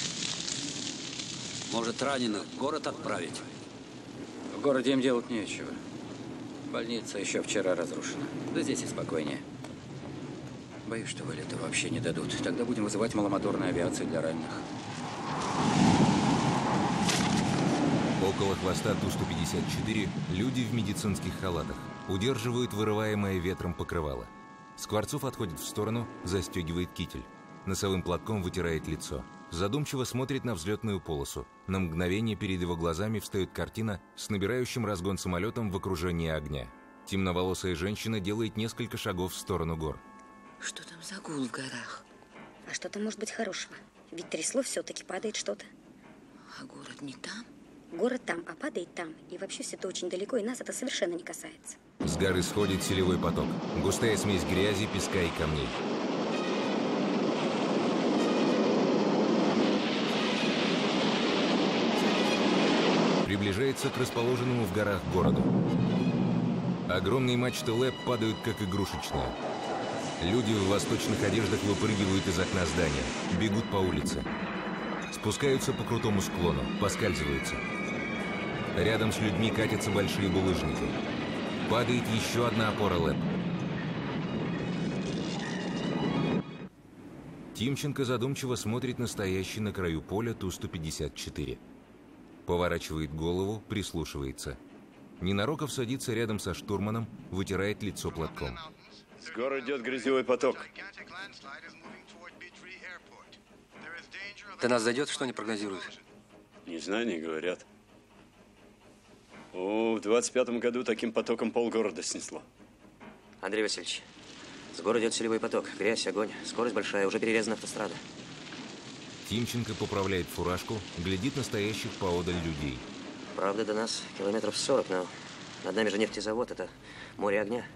Может, раненых в город отправить? В городе им делать нечего. Больница еще вчера разрушена. Да здесь и спокойнее. Боюсь, что вылета вообще не дадут. Тогда будем вызывать маломоторную авиацию для раненых. Около хвоста Ту сто пятьдесят четыре люди в медицинских халатах удерживают вырываемое ветром покрывало. Скворцов отходит в сторону, застегивает китель. Носовым платком вытирает лицо. Задумчиво смотрит на взлетную полосу. На мгновение перед его глазами встает картина с набирающим разгон самолетом в окружении огня. Темноволосая женщина делает несколько шагов в сторону гор. Что там за гул в горах? А что там может быть хорошего? Ведь трясло все-таки, падает что-то. А город не там? Город там, а падает там. И вообще все это очень далеко, и нас это совершенно не касается. С горы сходит селевой поток. Густая смесь грязи, песка и камней. Приближается к расположенному в горах городу. Огромные мачты ЛЭП падают, как игрушечные. Люди в восточных одеждах выпрыгивают из окна здания, бегут по улице. Спускаются по крутому склону, поскальзываются. Рядом с людьми катятся большие булыжники. Падает еще одна опора ЛЭП. Тимченко задумчиво смотрит на стоящий на краю поля Ту сто пятьдесят четыре. Поворачивает голову, прислушивается. Ненароков садится рядом со штурманом, вытирает лицо платком. Скоро идет грязевой поток. До нас дойдет, что они прогнозируют? Не знаю, не говорят. О, в двадцать пятом году таким потоком полгорода снесло. Андрей Васильевич, с города идет селевой поток. Грязь, огонь. Скорость большая, уже перерезана автострада. Тимченко поправляет фуражку, глядит на стоящих поодаль людей. Правда, до нас километров сорок, но над нами же нефтезавод, это море огня.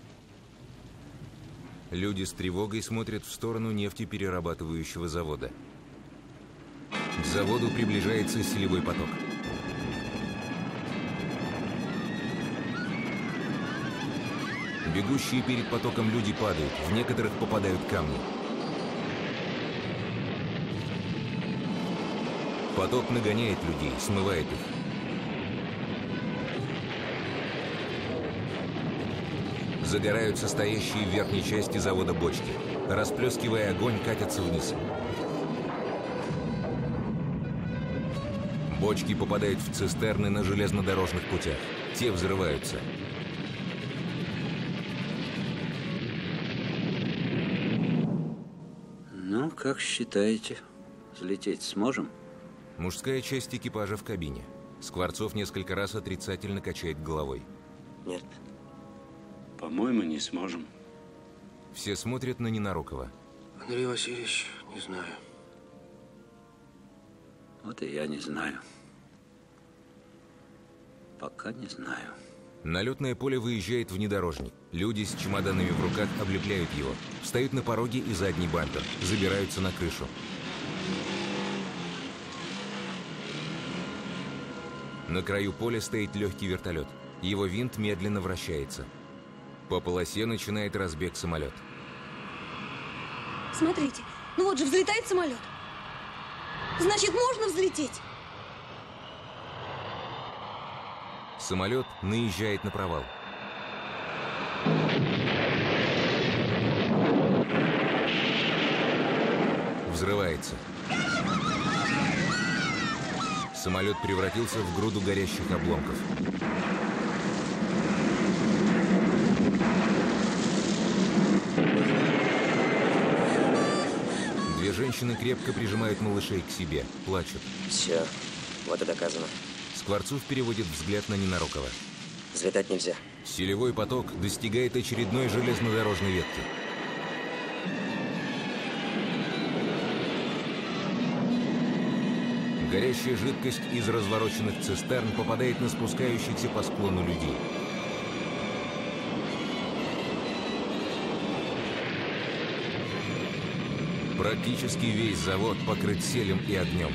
Люди с тревогой смотрят в сторону нефтеперерабатывающего завода. К заводу приближается селевой поток. Бегущие перед потоком люди падают, в некоторых попадают камни. Поток нагоняет людей, смывает их. Загораются стоящие в верхней части завода бочки. Расплескивая огонь, катятся вниз. Бочки попадают в цистерны на железнодорожных путях. Те взрываются. Ну, как считаете, взлететь сможем? Мужская часть экипажа в кабине. Скворцов несколько раз отрицательно качает головой. Нет. По-моему, не сможем. Все смотрят на Ненарокова. Андрей Васильевич, не знаю. Вот и я не знаю. Пока не знаю. На летное поле выезжает внедорожник. Люди с чемоданами в руках облепляют его. Встают на пороге и задний бампер. Забираются на крышу. На краю поля стоит легкий вертолет. Его винт медленно вращается. По полосе начинает разбег самолет. Смотрите, ну вот же взлетает самолет. Значит, можно взлететь. Самолет наезжает на провал. Взрывается. Самолет превратился в груду горящих обломков. Две женщины крепко прижимают малышей к себе, плачут. Все, вот и доказано. Скворцов переводит взгляд на Ненарокова. Взлетать нельзя. Селевой поток достигает очередной железнодорожной ветки. Горящая жидкость из развороченных цистерн попадает на спускающихся по склону людей. Практически весь завод покрыт селем и огнем.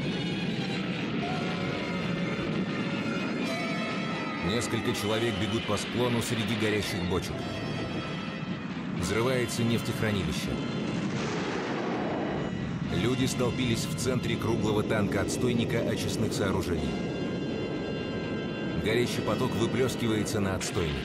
Несколько человек бегут по склону среди горящих бочек. Взрывается нефтехранилище. Люди столпились в центре круглого танка-отстойника очистных сооружений. Горящий поток выплескивается на отстойник.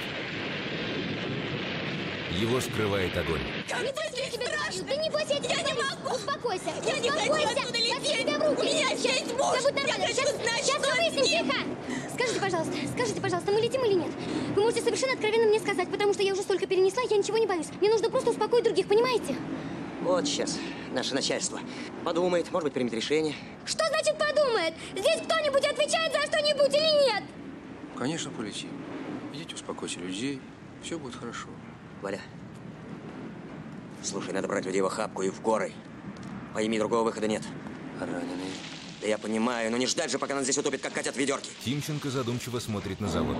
Его скрывает огонь. Не бойся, я тебя страшно. Да не бойся, я тебя Я не могу. Успокойся. Я не хочу отсюда лететь. У меня есть муж. Все будет нормально. Я Сейчас, хочу знать, сейчас что мы выясним. с ним. Тихо. Скажите, пожалуйста, скажите, пожалуйста, мы летим или нет? Вы можете совершенно откровенно мне сказать, потому что я уже столько перенесла, я ничего не боюсь. Мне нужно просто успокоить других, понимаете? Вот сейчас наше начальство подумает, может быть, примет решение. Что значит подумает? Здесь кто-нибудь отвечает за что-нибудь или нет? Конечно, полетим. Идите, успокойте людей, все будет хорошо. Валя, слушай, надо брать людей в охапку и в горы. Пойми, другого выхода нет. Раненый. Да я понимаю, но не ждать же, пока нас здесь утопит, как котят в ведерке. Тимченко задумчиво смотрит на завод.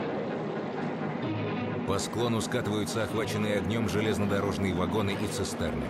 По склону скатываются охваченные огнем железнодорожные вагоны и цистерны.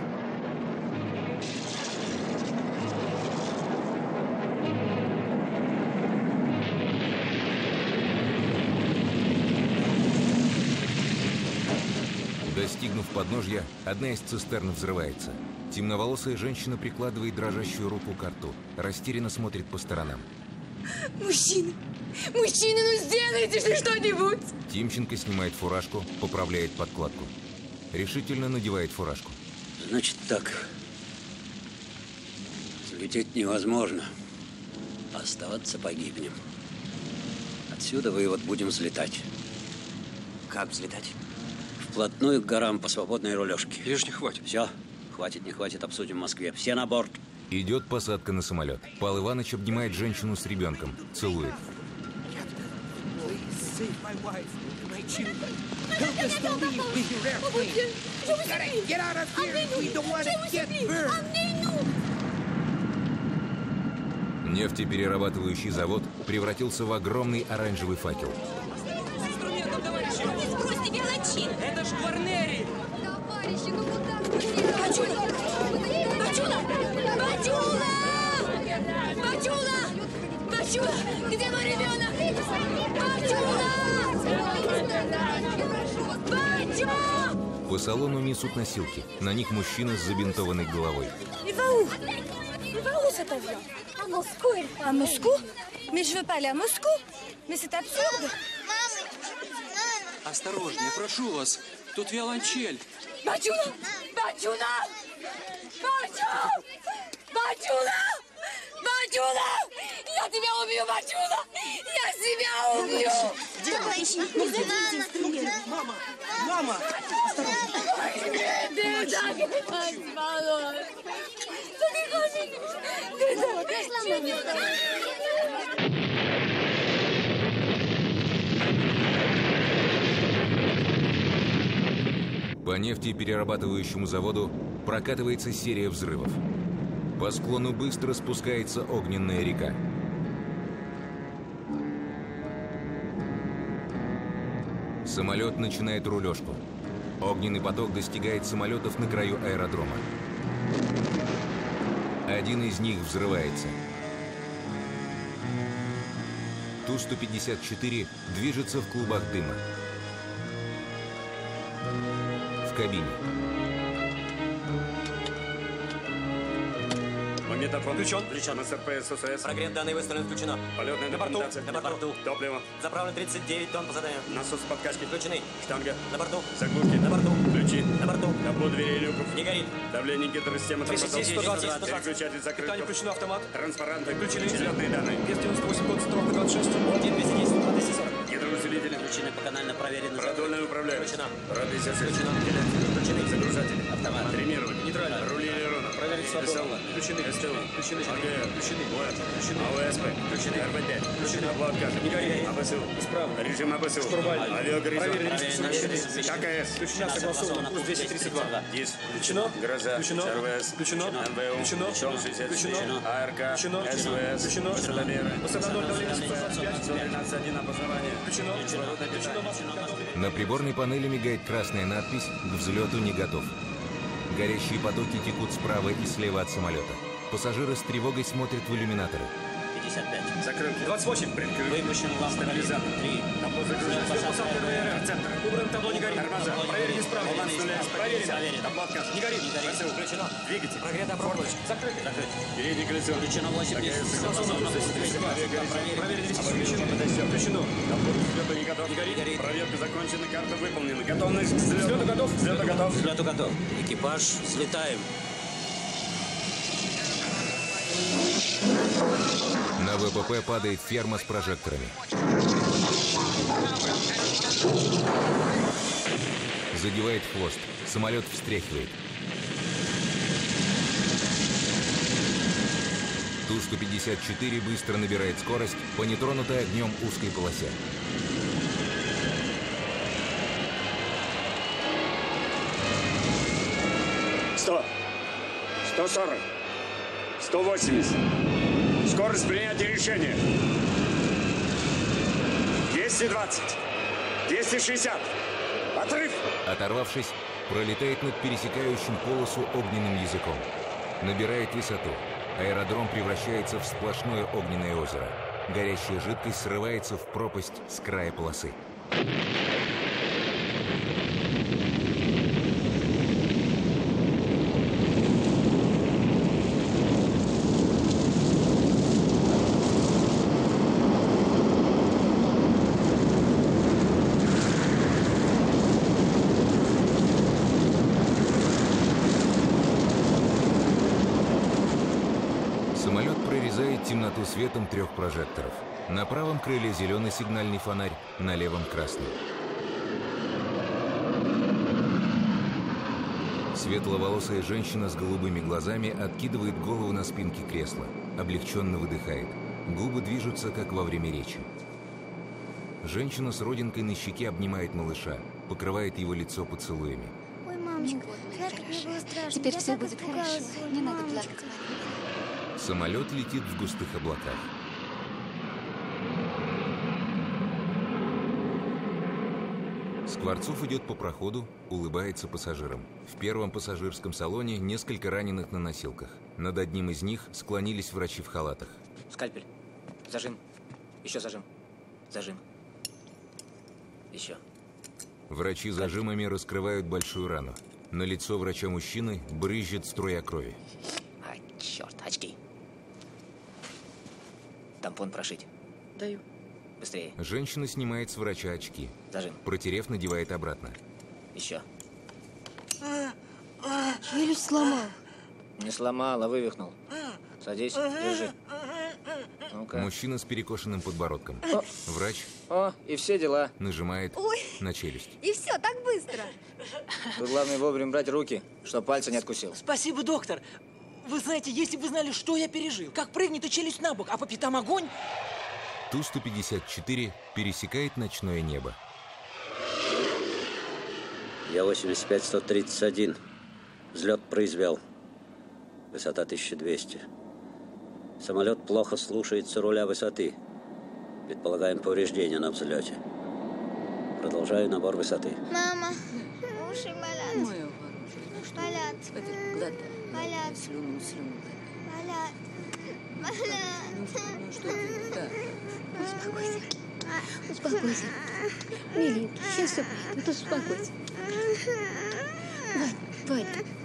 Достигнув подножья, одна из цистерн взрывается. Темноволосая женщина прикладывает дрожащую руку к рту, растерянно смотрит по сторонам. Мужчины! Мужчины, ну сделайте же что-нибудь! Тимченко снимает фуражку, поправляет подкладку. Решительно надевает фуражку. Значит так. Взлететь невозможно. Оставаться погибнем. Отсюда вывод, будем взлетать. Как взлетать? Вплотную к горам по свободной рулежке. Или ж не хватит? Все. Хватит, не хватит, обсудим в Москве. Все на борт. Идет посадка на самолет. Павел Иванович обнимает женщину с ребенком. Целует. Нефтеперерабатывающий завод превратился в огромный оранжевый факел. Это ж Гварнери! Товарищи, ну куда вы? Бачула! Бачула! Бачула! Бачула! Бачула! Где мой ребенок? Бачула! Бачула! По салону несут носилки. На них мужчина с забинтованной головой. Il va où? Il va où cet avion? À Moscou. À Moscou? Mais je veux pas aller à Moscou. Mais c'est absurde. Осторожнее, прошу вас. Тут виолончель. Бачула! Бачула! Бачула! Бачула! Бачула! Я тебя убью, Бачула! Я себя убью! Где Бачула? Не задейте инструмент. Мама! Мама! По нефтеперерабатывающему заводу прокатывается серия взрывов. По склону быстро спускается огненная река. Самолет начинает рулежку. Огненный поток достигает самолетов на краю аэродрома. Один из них взрывается. Ту сто пятьдесят четыре движется в клубах дыма. В кабине. Магнитофон включен. Включен. СРП ССС. Прогрев данные выставлен, включено. Полетная на борту. документация. На борту. Топливо. Заправлено тридцать девять тонн по заданию. Насос подкачки. Включены. Штанга. На борту. Заглушки. На борту. Ключи. На борту. Табло дверей и люков. Не горит. Давление гидросистемы десять, тормозов. сто двадцать, сто двадцать. Переключатель закрыт. Питание включено, автомат. Транспаранты. Включены. Взлетные данные. вес девяносто восемь, код строго двадцать шесть. один двести десять, два двести сорок. Гидроусилители. Включены по канально проверены. Продольная управляемость. Включена. Радиосеть. Включена. Включены. Загружатели. Автомат. Тримирование. Нейтрально. Рули элеронов. Проверить свободу. Включены. СТО. Включены. АГР. Включены. УЭП. Включены. АВСП. Включены. РБТ. Включены. Обладка. Не горит. АБСУ. Исправно. Режим АБСУ. Штурвальный. Авиагоризонт. Проверили. ККС. Включена, согласовано. Курс двести тридцать два. ДИС. Включено. Гроза. Включено. РВС. Включено. МВУ. Включено. шестьдесят Включено. АРК. Включено. СВС. Включено. Высотомеры. Высота ноль, давление сто двадцать пять. сто тринадцать один опознавание. Включено. Включено. На приборной панели мигает красная надпись «К взлету не готов». Горящие потоки текут справа и слева от самолета. Пассажиры с тревогой смотрят в иллюминаторы. пятьдесят пять. Закрыт. двадцать восемь. Выпущен лампа. Стабилизатор. три. Табло загружается. Посадка ВР. Центр. Убран табло не горит. Тормоза. Проверить исправно. Баланс нуля. Проверено. Табло отказ. Не горит. ВСУ. Включено. Двигатель. Прогрето опробовать. Закрыто. Закрыт. Передний колесо. Включено восемь десять. Согласовано. Курс двести два. Проверили двести включено. Включено. Табло к взлету не готов. Не горит. Проверка закончена. Карта выполнена. Готовность к взлету. Взлету готов. Взлету готов. Взлету готов. Экипаж, взлетаем. На ВПП падает ферма с прожекторами. Задевает хвост. Самолет встряхивает. Ту сто пятьдесят четыре быстро набирает скорость по нетронутой огнем узкой полосе. сто. сто сорок. сто восемьдесят. Скорость принятия решения. двести двадцать. двести шестьдесят. Отрыв! Оторвавшись, пролетает над пересекающим полосу огненным языком. Набирает высоту. Аэродром превращается в сплошное огненное озеро. Горящая жидкость срывается в пропасть с края полосы. Самолет прорезает темноту светом трех прожекторов. На правом крыле зеленый сигнальный фонарь, на левом красный. Светловолосая женщина с голубыми глазами откидывает голову на спинке кресла, облегченно выдыхает. Губы движутся, как во время речи. Женщина с родинкой на щеке обнимает малыша, покрывает его лицо поцелуями. Ой, мамочка, знаешь, как мне было страшно. Теперь Я все так будет испугалась. хорошо. Не надо Мамочка. плакать. Самолет летит в густых облаках. Скворцов идет по проходу, улыбается пассажирам. В первом пассажирском салоне несколько раненых на носилках. Над одним из них склонились врачи в халатах. Скальпель. Зажим. Еще зажим. Зажим. Еще. Врачи зажимами раскрывают большую рану. На лицо врача-мужчины брызжет струя крови. А, черт, очки. Тампон прошить. Даю. Быстрее. Женщина снимает с врача очки. Зажим. Протерев, надевает обратно. Еще. Челюсть сломал. Не сломал, а вывихнул. Садись, держи. Ну-ка. Мужчина с перекошенным подбородком. О. Врач. О, и все дела. Нажимает Ой. на челюсть. И все, так быстро. Тут главное вовремя брать руки, чтобы пальцы не откусил. Спасибо, доктор. Вы знаете, если бы вы знали, что я пережил, как прыгнет и челюсть на бок, а по пятам огонь... Ту сто пятьдесят четыре пересекает ночное небо. Я восемьдесят пять сто тридцать один. Взлет произвел. Высота тысяча двести. Самолет плохо слушается руля высоты. Предполагаем повреждения на взлете. Продолжаю набор высоты. Мама, уши болят. Мое хорошее. Болят. Смотри, глотай. Болят. Слюну, слюну. Болят. Болят. Ну что ты? Да. Успокойся. Успокойся. Миленький, сейчас все пройдет. Успокойся. Вань, Вань.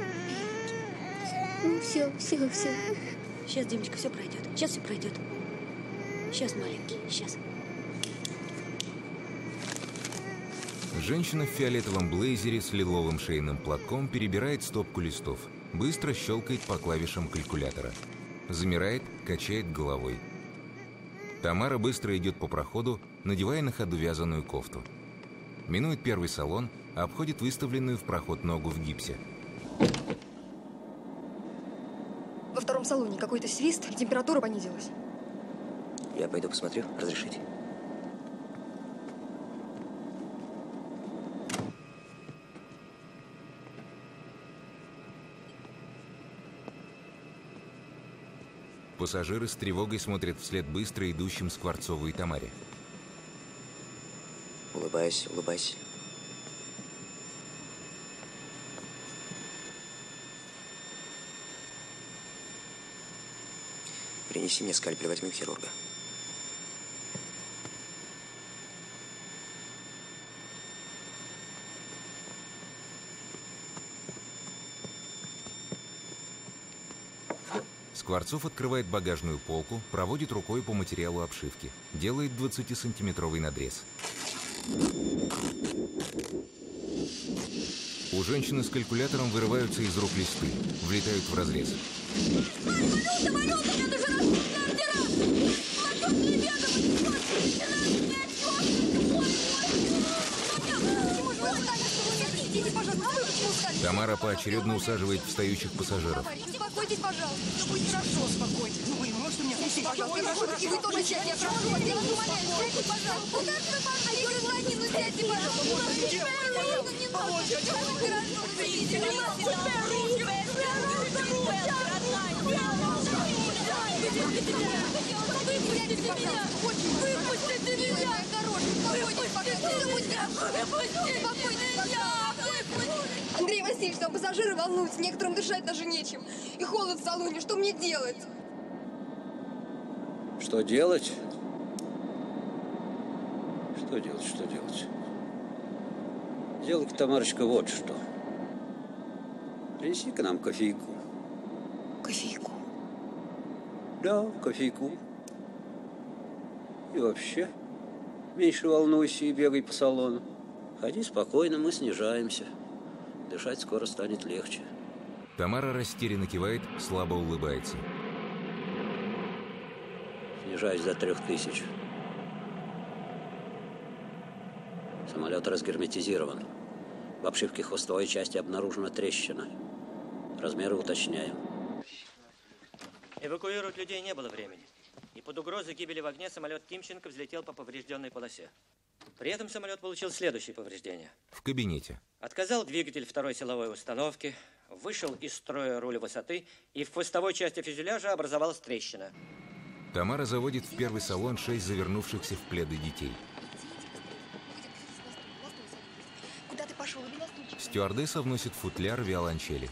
Ну, все, все, все. Сейчас, Димочка, все пройдет. Сейчас все пройдет. Сейчас, маленький, сейчас. Женщина в фиолетовом блейзере с лиловым шейным платком перебирает стопку листов. Быстро щелкает по клавишам калькулятора. Замирает, качает головой. Тамара быстро идет по проходу, надевая на ходу вязаную кофту. Минует первый салон, обходит выставленную в проход ногу в гипсе. Во втором салоне какой-то свист, и температура понизилась. Я пойду посмотрю. Разрешите? Пассажиры с тревогой смотрят вслед быстро идущим Скворцову и Тамаре. Улыбайся, улыбайся. Принеси мне скальпель, возьми у хирурга. Скворцов открывает багажную полку, проводит рукой по материалу обшивки. Делает двадцатисантиметровый надрез. У женщины с калькулятором вырываются из рук листы, влетают в разрез. Валюта, валюта, мне нужен расходный ордера! Платёж не бегом, Тамара поочередно усаживает встающих пассажиров. Успокойтесь, пожалуйста. Все будет хорошо, успокойтесь. Ну вы можете меня пустить, пожалуйста? И вы тоже сядьте, я прошу вас. Я вас умоляю, сядьте, пожалуйста. Куда же вы пошли? Гражданин, ну сядьте, пожалуйста. Не надо, не надо. Все будет хорошо. Выпустите меня! Выпустите меня! Андрей Васильевич, там пассажиры волнуются, некоторым дышать даже нечем. И холод в салоне, что мне делать? Что делать? Что делать, что делать? Делай-ка, Тамарочка, вот что. Принеси-ка нам кофейку. Кофейку? Да, кофейку. И вообще, меньше волнуйся и бегай по салону. Ходи спокойно, мы снижаемся. Дышать скоро станет легче. Тамара растерянно кивает, слабо улыбается. Снижаюсь до трех тысяч. Самолет разгерметизирован. В обшивке хвостовой части обнаружена трещина. Размеры уточняем. Эвакуировать людей не было времени. И под угрозой гибели в огне самолет Тимченко взлетел по поврежденной полосе. При этом самолет получил следующие повреждения. В кабинете. Отказал двигатель второй силовой установки, вышел из строя руль высоты, и в хвостовой части фюзеляжа образовалась трещина. Тамара заводит в первый салон шесть завернувшихся в пледы детей. Куда ты пошел? Стюардесса вносит в футляр виолончели.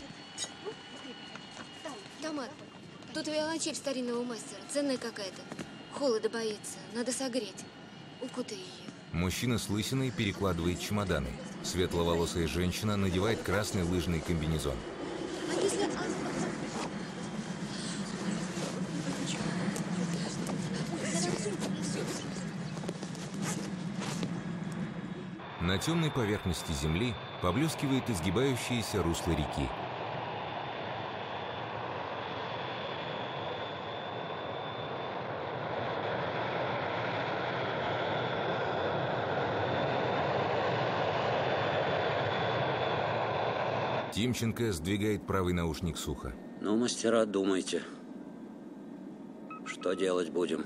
Тамар, тут виолончель старинного мастера, ценная какая-то. Холода боится, надо согреть. Укутай ее. Мужчина с лысиной перекладывает чемоданы. Светловолосая женщина надевает красный лыжный комбинезон. А если... На темной поверхности земли поблескивает изгибающееся русло реки. Тимченко сдвигает правый наушник с уха. Ну, мастера, думайте. Что делать будем?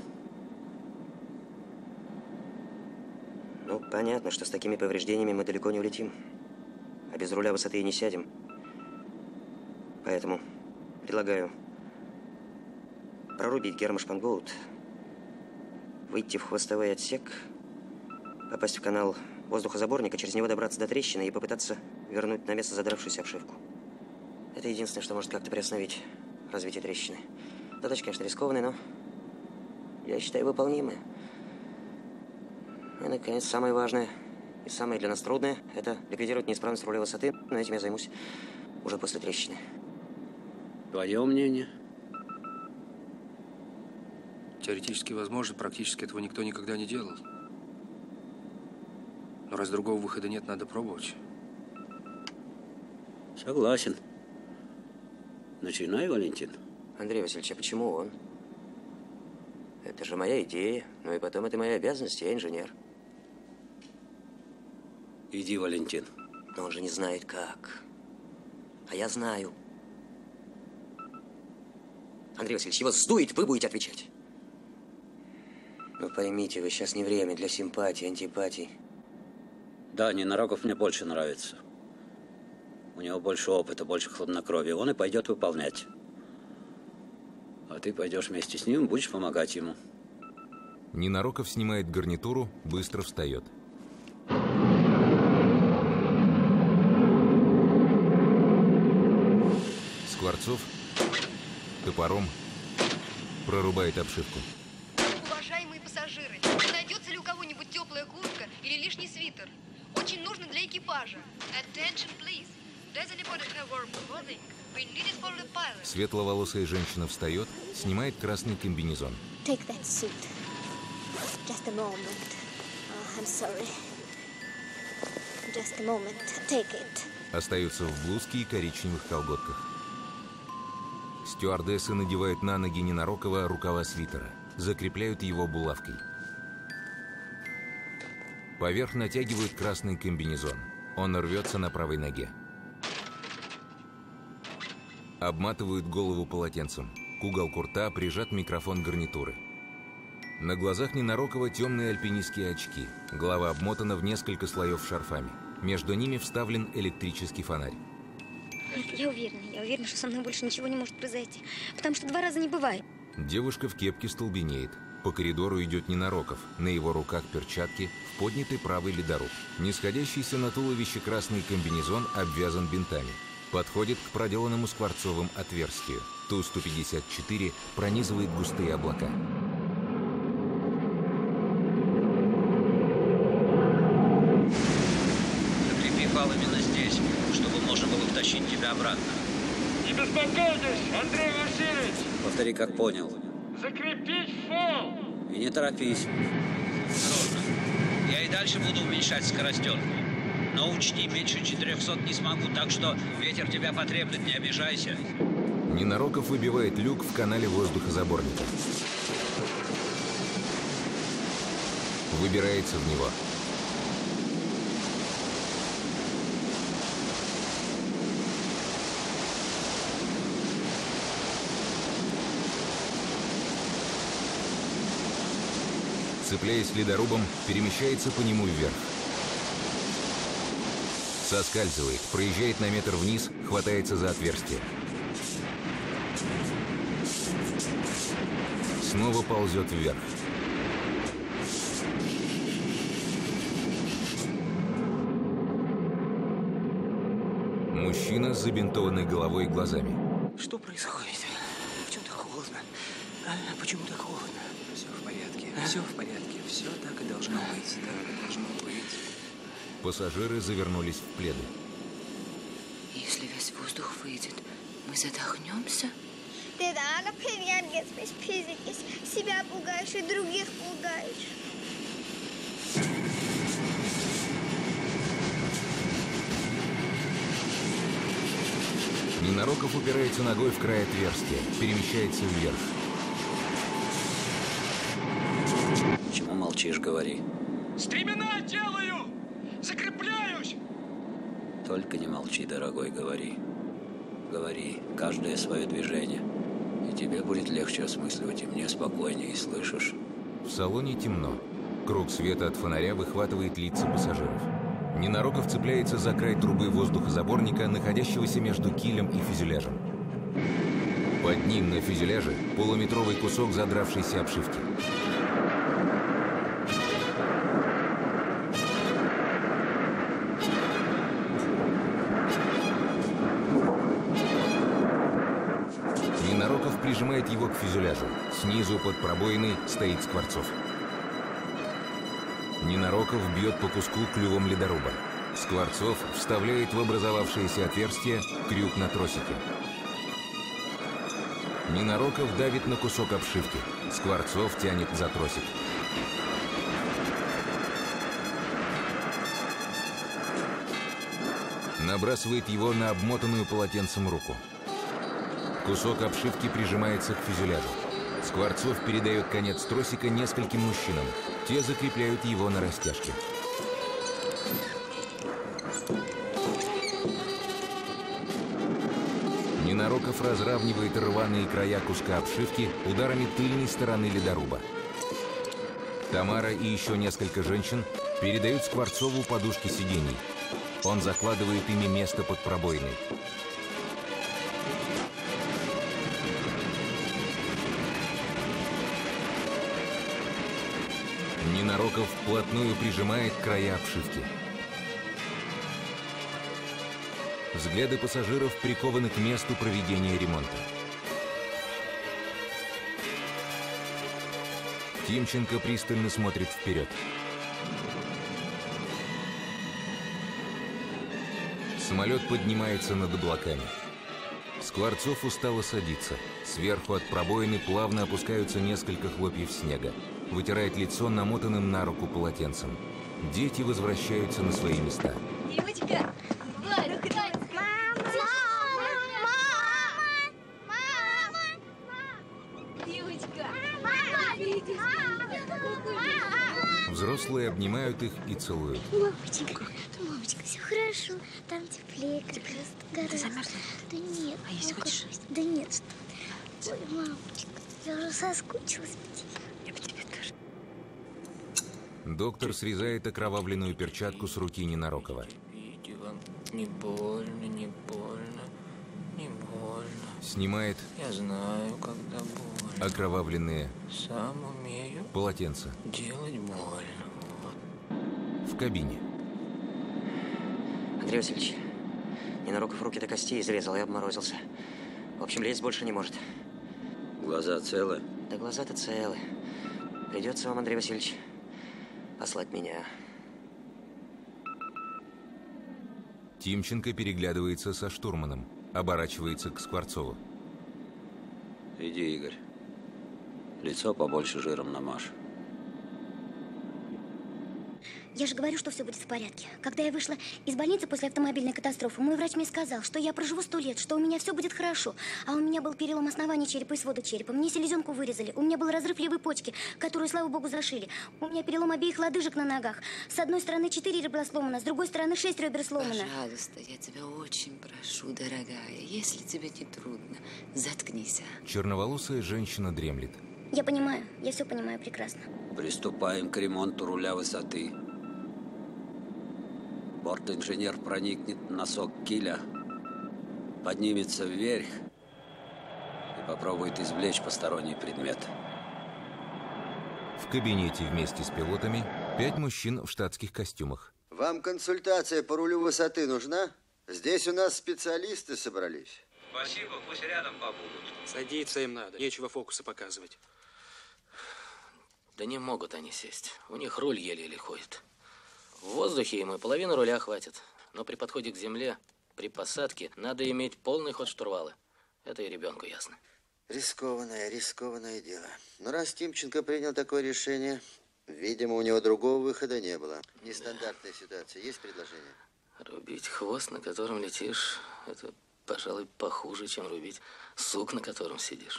Ну, понятно, что с такими повреждениями мы далеко не улетим. А без руля высоты и не сядем. Поэтому предлагаю прорубить гермошпангоут, выйти в хвостовой отсек, попасть в канал воздухозаборника, через него добраться до трещины и попытаться вернуть на место задравшуюся обшивку. Это единственное, что может как-то приостановить развитие трещины. Задача, конечно, рискованная, но я считаю выполнимая. И, наконец, самое важное и самое для нас трудное – это ликвидировать неисправность руля высоты, но этим я займусь уже после трещины. Твое мнение? Теоретически возможно, практически этого никто никогда не делал. Но раз другого выхода нет, надо пробовать. Согласен. Начинай, Валентин. Андрей Васильевич, а почему он? Это же моя идея. Ну и потом это моя обязанность, я инженер. Иди, Валентин. Но он же не знает как. А я знаю. Андрей Васильевич, его сдует, вы будете отвечать. Ну поймите, вы сейчас не время для симпатий, антипатий. Да, Ненароков мне больше нравится. У него больше опыта, больше хладнокровия. Он и пойдет выполнять. А ты пойдешь вместе с ним, будешь помогать ему. Ненароков снимает гарнитуру, быстро встает. Скворцов топором прорубает обшивку. Уважаемые пассажиры, не найдется ли у кого-нибудь теплая куртка или лишний свитер? Очень нужно для экипажа. Attention, please. Does anybody have warm clothing? We need it for the pilot. Светловолосая женщина встает, снимает красный комбинезон. Take that suit. Just a moment. Oh, I'm sorry. Just a moment. Take it. Остается в блузке и коричневых колготках. Стюардессы надевают на ноги Ненарокова рукава свитера, закрепляют его булавкой. Поверх натягивают красный комбинезон. Он рвется на правой ноге. Обматывают голову полотенцем. К уголку рта прижат микрофон гарнитуры. На глазах Ненарокова темные альпинистские очки. Голова обмотана в несколько слоев шарфами. Между ними вставлен электрический фонарь. Нет, я уверена, я уверена, что со мной больше ничего не может произойти. Потому что два раза не бывает. Девушка в кепке столбенеет. По коридору идет Ненароков. На его руках перчатки, в поднятый правый ледоруб. Нисходящийся на туловище красный комбинезон обвязан бинтами. Подходит к проделанному Скворцовым отверстию. Ту сто пятьдесят четыре пронизывает густые облака. Закрепи фал именно здесь, чтобы можно было втащить тебя обратно. Не беспокойтесь, Андрей Васильевич! Повтори, как понял. Закрепить фал! И не торопись. Осторожно. Я и дальше буду уменьшать скоростенку. Но учти, меньше четырехсот не смогу, так что ветер тебя потреплет, не обижайся. Ненароков выбивает люк в канале воздухозаборника. Выбирается в него. Цепляясь ледорубом, перемещается по нему вверх. Соскальзывает, проезжает на метр вниз, хватается за отверстие. Снова ползет вверх. Мужчина с забинтованной головой и глазами. Что происходит? Почему так холодно? А, почему так холодно? Все в порядке, а? все в порядке. Все так и должно быть, так и должно быть. Пассажиры завернулись в пледы. Если весь воздух выйдет, мы задохнемся? Ты рано привет, беспизитесь. Себя пугаешь и других пугаешь. Ненароков упирается ногой в край отверстия, перемещается вверх. Чему молчишь, говори. Стремена делаю! Закрепляюсь! Только не молчи, дорогой, говори. Говори, каждое свое движение. И тебе будет легче осмысливать, и мне спокойнее, слышишь? В салоне темно. Круг света от фонаря выхватывает лица пассажиров. Ненароков цепляется за край трубы воздухозаборника, находящегося между килем и фюзеляжем. Под ним на фюзеляже полуметровый кусок задравшейся обшивки. Ненароков прижимает его к фюзеляжу. Снизу под пробоиной стоит Скворцов. Ненароков бьет по куску клювом ледоруба. Скворцов вставляет в образовавшееся отверстие крюк на тросике. Ненароков давит на кусок обшивки. Скворцов тянет за тросик. Набрасывает его на обмотанную полотенцем руку. Кусок обшивки прижимается к фюзеляжу. Скворцов передает конец тросика нескольким мужчинам. Те закрепляют его на растяжке. Ненароков разравнивает рваные края куска обшивки ударами тыльной стороны ледоруба. Тамара и еще несколько женщин передают Скворцову подушки сидений. Он закладывает ими место под пробоиной. Ненароков вплотную прижимает края обшивки. Взгляды пассажиров прикованы к месту проведения ремонта. Тимченко пристально смотрит вперед. Самолет поднимается над облаками. Скворцов устало садится. Сверху от пробоины плавно опускаются несколько хлопьев снега. Вытирает лицо намотанным на руку полотенцем. Дети возвращаются на свои места. Девочка, Варя, Взрослые обнимают их и целуют. Мамочка, мамочка, все хорошо. Там теплее, как раз гораздо. Ты замерзла? Да нет. А есть ну, хочешь? Да нет, что ты. Ой, мамочка, я уже соскучилась по тебе. Я по тебе тоже. Доктор срезает окровавленную перчатку с руки Ненарокова. Видите, вам не больно, не больно. Не больно. Снимает Я знаю, когда больно. окровавленные Сам умею полотенца. делать больно. Вот. В кабине. Андрей Васильевич, ненароков руки до костей изрезал и обморозился. В общем, лезть больше не может. Глаза целы? Да глаза-то целы. Придется вам, Андрей Васильевич, послать меня. Тимченко переглядывается со штурманом. Оборачивается к Скворцову. Иди, Игорь. Лицо побольше жиром намажь. Я же говорю, что все будет в порядке. Когда я вышла из больницы после автомобильной катастрофы, мой врач мне сказал, что я проживу сто лет, что у меня все будет хорошо. А у меня был перелом основания черепа и свода черепа. Мне селезенку вырезали. У меня был разрыв левой почки, которую, слава богу, зашили. У меня перелом обеих лодыжек на ногах. С одной стороны четыре ребра сломано, с другой стороны шесть ребер сломано. Пожалуйста, я тебя очень прошу, дорогая, если тебе не трудно, заткнись. Черноволосая женщина дремлет. Я понимаю, я все понимаю прекрасно. Приступаем к ремонту руля высоты. Борт-инженер проникнет на носок киля, поднимется вверх и попробует извлечь посторонний предмет. В кабинете вместе с пилотами пять мужчин в штатских костюмах. Вам консультация по рулю высоты нужна? Здесь у нас специалисты собрались. Спасибо, пусть рядом побудут. Садиться им надо, нечего фокусы показывать. Да не могут они сесть. У них руль еле-еле ходит. В воздухе им и половины руля хватит. Но при подходе к земле, при посадке, надо иметь полный ход штурвала. Это и ребенку ясно. Рискованное, рискованное дело. Но раз Тимченко принял такое решение, видимо, у него другого выхода не было. Нестандартная да. ситуация. Есть предложение? Рубить хвост, на котором летишь, это, пожалуй, похуже, чем рубить сук, на котором сидишь.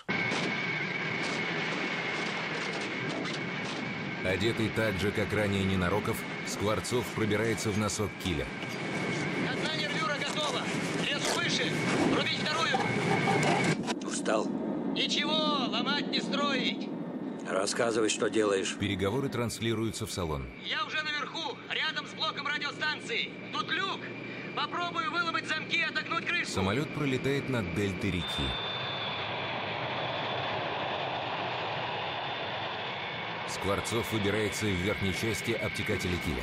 Одетый так же, как ранее Ненароков, Скворцов пробирается в носок киля. Одна нервюра готова. Лес выше. Рубить вторую. Устал? Ничего, ломать не строить. Рассказывай, что делаешь. Переговоры транслируются в салон. Я уже наверху, рядом с блоком радиостанции. Тут люк. Попробую выломать замки и отогнуть крышку. Самолет пролетает над дельтой реки. Скворцов выбирается в верхней части обтекателя киля.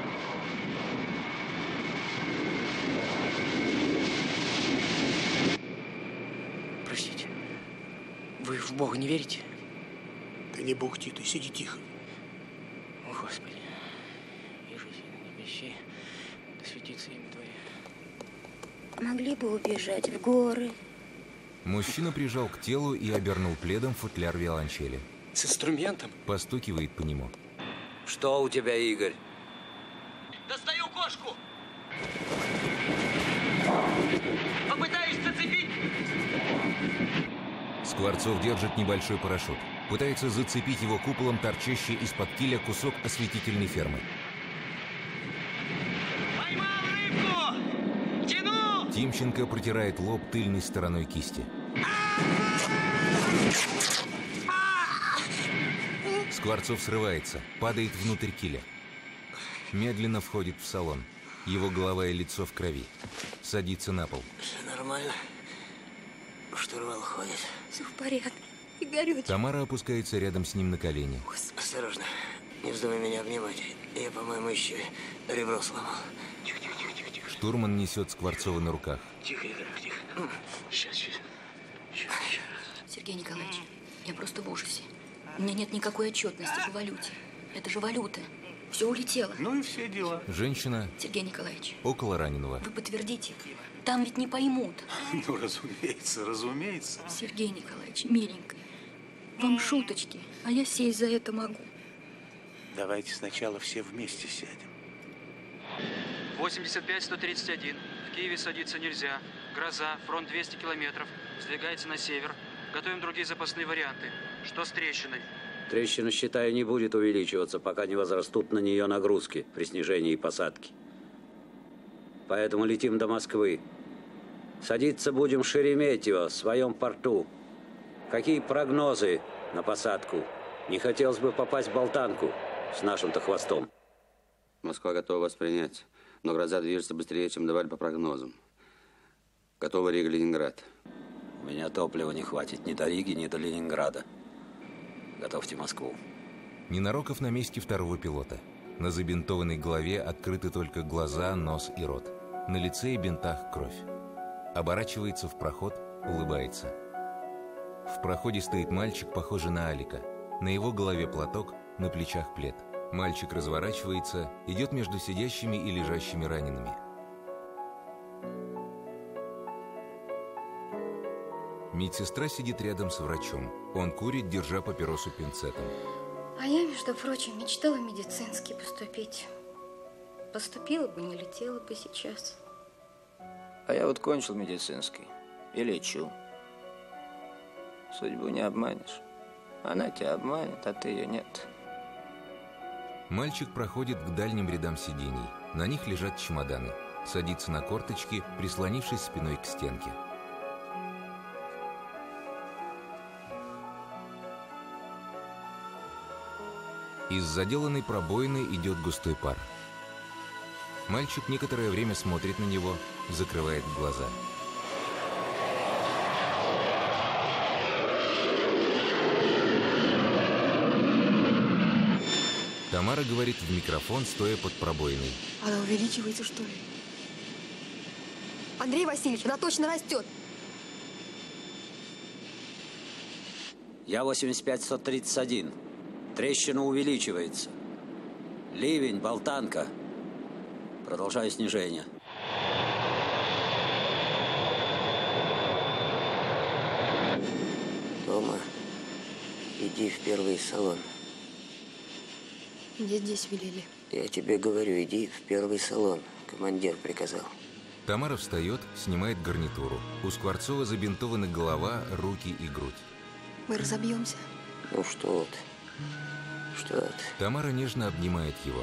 Простите, вы в Бога не верите? Ты не бухти, ты сиди тихо. О, Господи, и жизнь не вещи, да светится имя Твое. Могли бы убежать в горы. Мужчина прижал к телу и обернул пледом футляр виолончели. С инструментом? Постукивает по нему. Что у тебя, Игорь? Достаю кошку. Попытаюсь зацепить. Скворцов держит небольшой парашют. Пытается зацепить его куполом, торчащий из-под киля кусок осветительной фермы. Поймал рыбку! Тяну! Тимченко протирает лоб тыльной стороной кисти. Скворцов срывается, падает внутрь киля. Медленно входит в салон. Его голова и лицо в крови. Садится на пол. Все нормально. Штурвал ходит. Все в порядке. Игорёч. Тамара опускается рядом с ним на колени. Осторожно. Не вздумай меня обнимать. Я, по-моему, еще ребро сломал. Тихо, тихо, тихо, тихо, тихо. Штурман несет Скворцова на руках. Тихо, Игорь, тихо. Сейчас, сейчас. Сейчас, сейчас. Сергей Николаевич, я просто в ужасе. У меня нет никакой отчетности по валюте. Это же валюта. Все улетело. Ну и все дела. Женщина. Сергей Николаевич. Около раненого. Вы подтвердите. Там ведь не поймут. Ну, разумеется, разумеется. Сергей Николаевич, миленькая, вам шуточки, а я сесть за это могу. Давайте сначала все вместе сядем. восемьдесят пять сто тридцать один. В Киеве садиться нельзя. Гроза, фронт двести километров. Сдвигается на север. Готовим другие запасные варианты. Что с трещиной? Трещина, считаю, не будет увеличиваться, пока не возрастут на нее нагрузки при снижении и посадке. Поэтому летим до Москвы. Садиться будем в Шереметьево, в своем порту. Какие прогнозы на посадку? Не хотелось бы попасть в болтанку с нашим-то хвостом. Москва готова вас принять, но гроза движется быстрее, чем давали по прогнозам. Готово, Рига, Ленинград. У меня топлива не хватит ни до Риги, ни до Ленинграда. Готовьте Москву. Ненароков на месте второго пилота. На забинтованной голове открыты только глаза, нос и рот. На лице и бинтах кровь. Оборачивается в проход, улыбается. В проходе стоит мальчик, похожий на Алика. На его голове платок, на плечах плед. Мальчик разворачивается, идет между сидящими и лежащими ранеными. Медсестра сидит рядом с врачом. Он курит, держа папиросу пинцетом. А я, между прочим, мечтала в медицинский поступить. Поступила бы, не летела бы сейчас. А я вот кончил медицинский и лечу. Судьбу не обманешь. Она тебя обманет, а ты ее нет. Мальчик проходит к дальним рядам сидений. На них лежат чемоданы. Садится на корточки, прислонившись спиной к стенке. Из заделанной пробоины идет густой пар. Мальчик некоторое время смотрит на него, закрывает глаза. Тамара говорит в микрофон, стоя под пробоиной. Она увеличивается, что ли? Андрей Васильевич, она точно растет. Я восемьдесят пять сто тридцать один. Трещина увеличивается. Ливень, болтанка. Продолжаю снижение. Тома, иди в первый салон. Где здесь велели? Я тебе говорю, иди в первый салон. Командир приказал. Тамара встает, снимает гарнитуру. У Скворцова забинтованы голова, руки и грудь. Мы разобьемся. Ну что ты? Что ты? Тамара нежно обнимает его.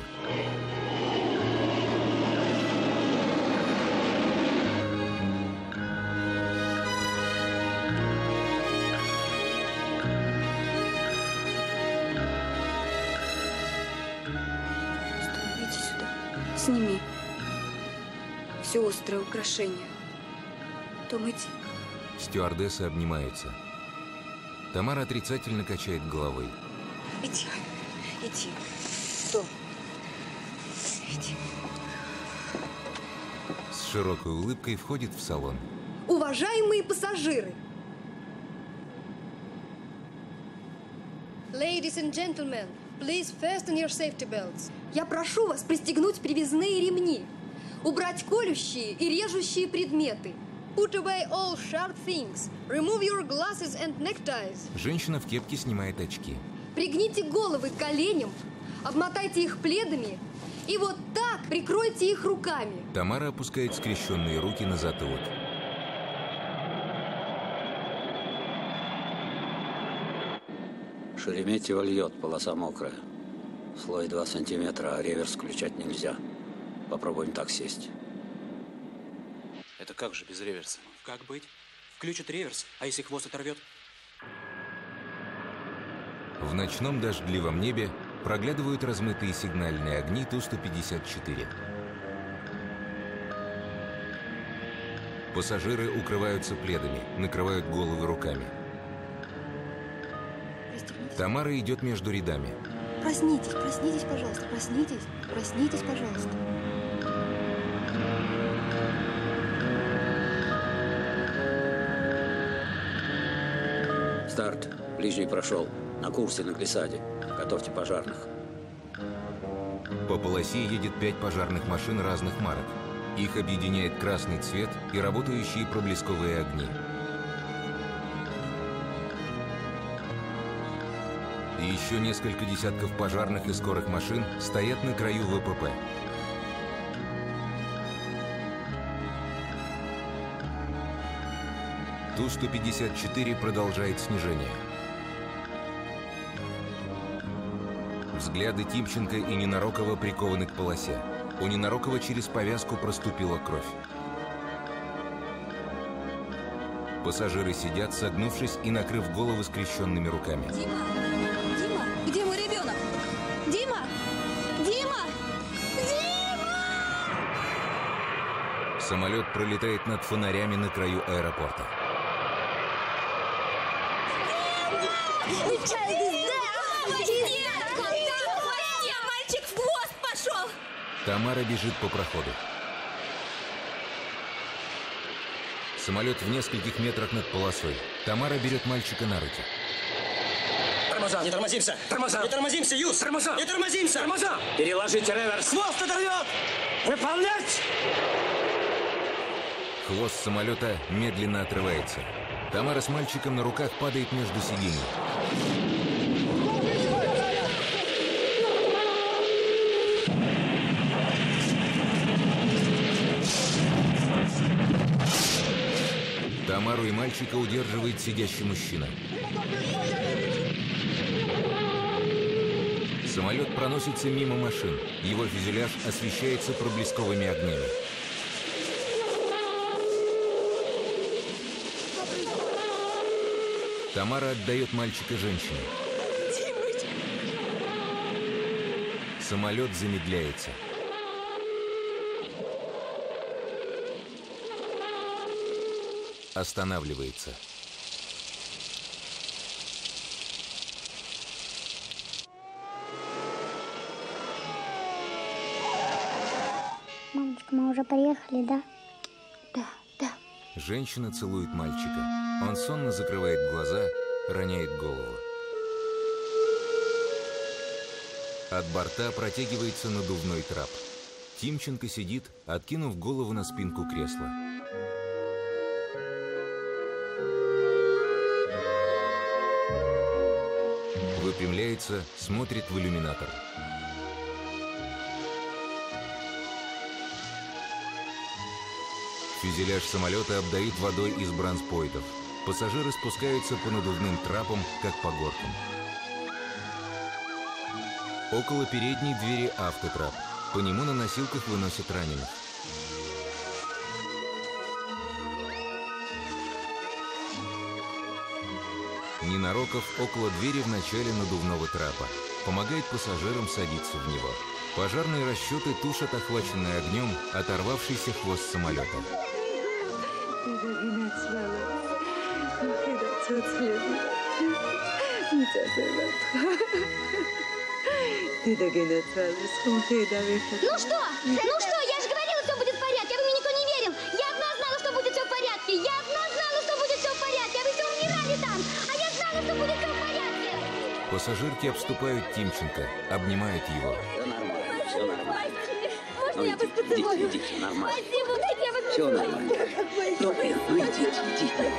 Стой, иди сюда. Сними. Все острое украшение. Том, иди. Стюардессы обнимаются. Тамара отрицательно качает головой. Иди, иди. Том, иди. С широкой улыбкой входит в салон. Уважаемые пассажиры! Ladies and gentlemen, please fasten your safety belts. Я прошу вас пристегнуть привязные ремни, убрать колющие и режущие предметы. Put away all sharp things. Remove your glasses and neckties. Женщина в кепке снимает очки. Пригните головы к коленям, обмотайте их пледами и вот так прикройте их руками. Тамара опускает скрещенные руки на затылок. Шереметьево льет, полоса мокрая. Слой два сантиметра, а реверс включать нельзя. Попробуем так сесть. Это как же без реверса? Как быть? Включит реверс, а если хвост оторвет? В ночном дождливом небе проглядывают размытые сигнальные огни Ту сто пятьдесят четыре. Пассажиры укрываются пледами, накрывают головы руками. Тамара идет между рядами. Проснитесь, проснитесь, пожалуйста, проснитесь, проснитесь, пожалуйста. Старт. Ближний прошел. На курсе, на глиссаде. Готовьте пожарных. По полосе едет пять пожарных машин разных марок. Их объединяет красный цвет и работающие проблесковые огни. И еще несколько десятков пожарных и скорых машин стоят на краю вэ пэ пэ. Ту сто пятьдесят четыре продолжает снижение. Взгляды Тимченко и Ненарокова прикованы к полосе. У Ненарокова через повязку проступила кровь. Пассажиры сидят, согнувшись и накрыв головы скрещенными руками. Дима! Дима! Где мой ребенок? Дима! Дима! Дима! Самолет пролетает над фонарями на краю аэропорта. Мальчик в хвост пошел! Тамара бежит по проходу. Самолет в нескольких метрах над полосой. Тамара берет мальчика на руки. Тормоза! Не тормозимся! Тормоза! Не тормозимся, Юс! Тормоза! Не тормозимся! Тормоза! Переложите реверс! Хвост оторвет! Выполнять! Хвост самолета медленно отрывается. Тамара с мальчиком на руках падает между сидений. Тамару и мальчика удерживает сидящий мужчина. Самолет проносится мимо машин. Его фюзеляж освещается проблесковыми огнями. Тамара отдает мальчика женщине. Самолет замедляется. Останавливается. Мамочка, мы уже приехали, да? Да, да. Женщина целует мальчика. Он сонно закрывает глаза, роняет голову. От борта протягивается надувной трап. Тимченко сидит, откинув голову на спинку кресла. Выпрямляется, смотрит в иллюминатор. Фюзеляж самолета обдают водой из бронспойтов. Пассажиры спускаются по надувным трапам, как по горкам. Около передней двери автотрап. По нему на носилках выносят раненых. Ненароков около двери в начале надувного трапа. Помогает пассажирам садиться в него. Пожарные расчеты тушат охваченный огнем оторвавшийся хвост самолета. Ну что? Ну что? Я же говорила, все будет в порядке, а вы мне никто не верил. Я одна знала, что будет все в порядке. Я одна знала, что будет все в порядке, а вы все умирали там. А я знала, что будет все в порядке. Пассажирки обступают Тимченко, обнимают его. Все нормально, все нормально. Можно Ну, я вас идите, поцелую? идите, идите, нормально. Спасибо, дайте я вас Все поцелую. нормально. Ну, ну, идите, идите.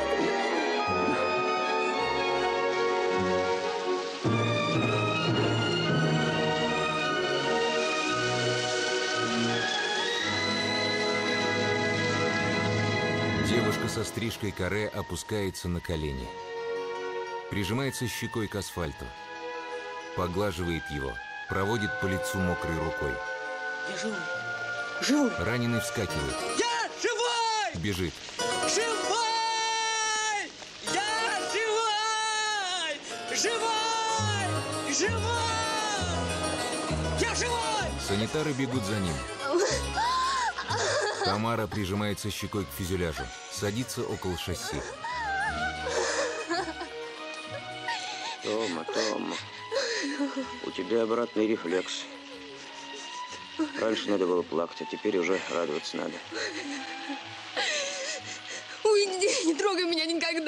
Девушка со стрижкой каре опускается на колени. Прижимается щекой к асфальту. Поглаживает его. Проводит по лицу мокрой рукой. Я живой. Живой. Раненый вскакивает. Я живой! Бежит. Живой! Я живой! Живой! Живой! Я живой! Санитары бегут за ним. Тамара прижимается щекой к фюзеляжу. Садится около шасси. Тома, Тома, у тебя обратный рефлекс. Раньше надо было плакать, а теперь уже радоваться надо. Уйди, не трогай меня никогда.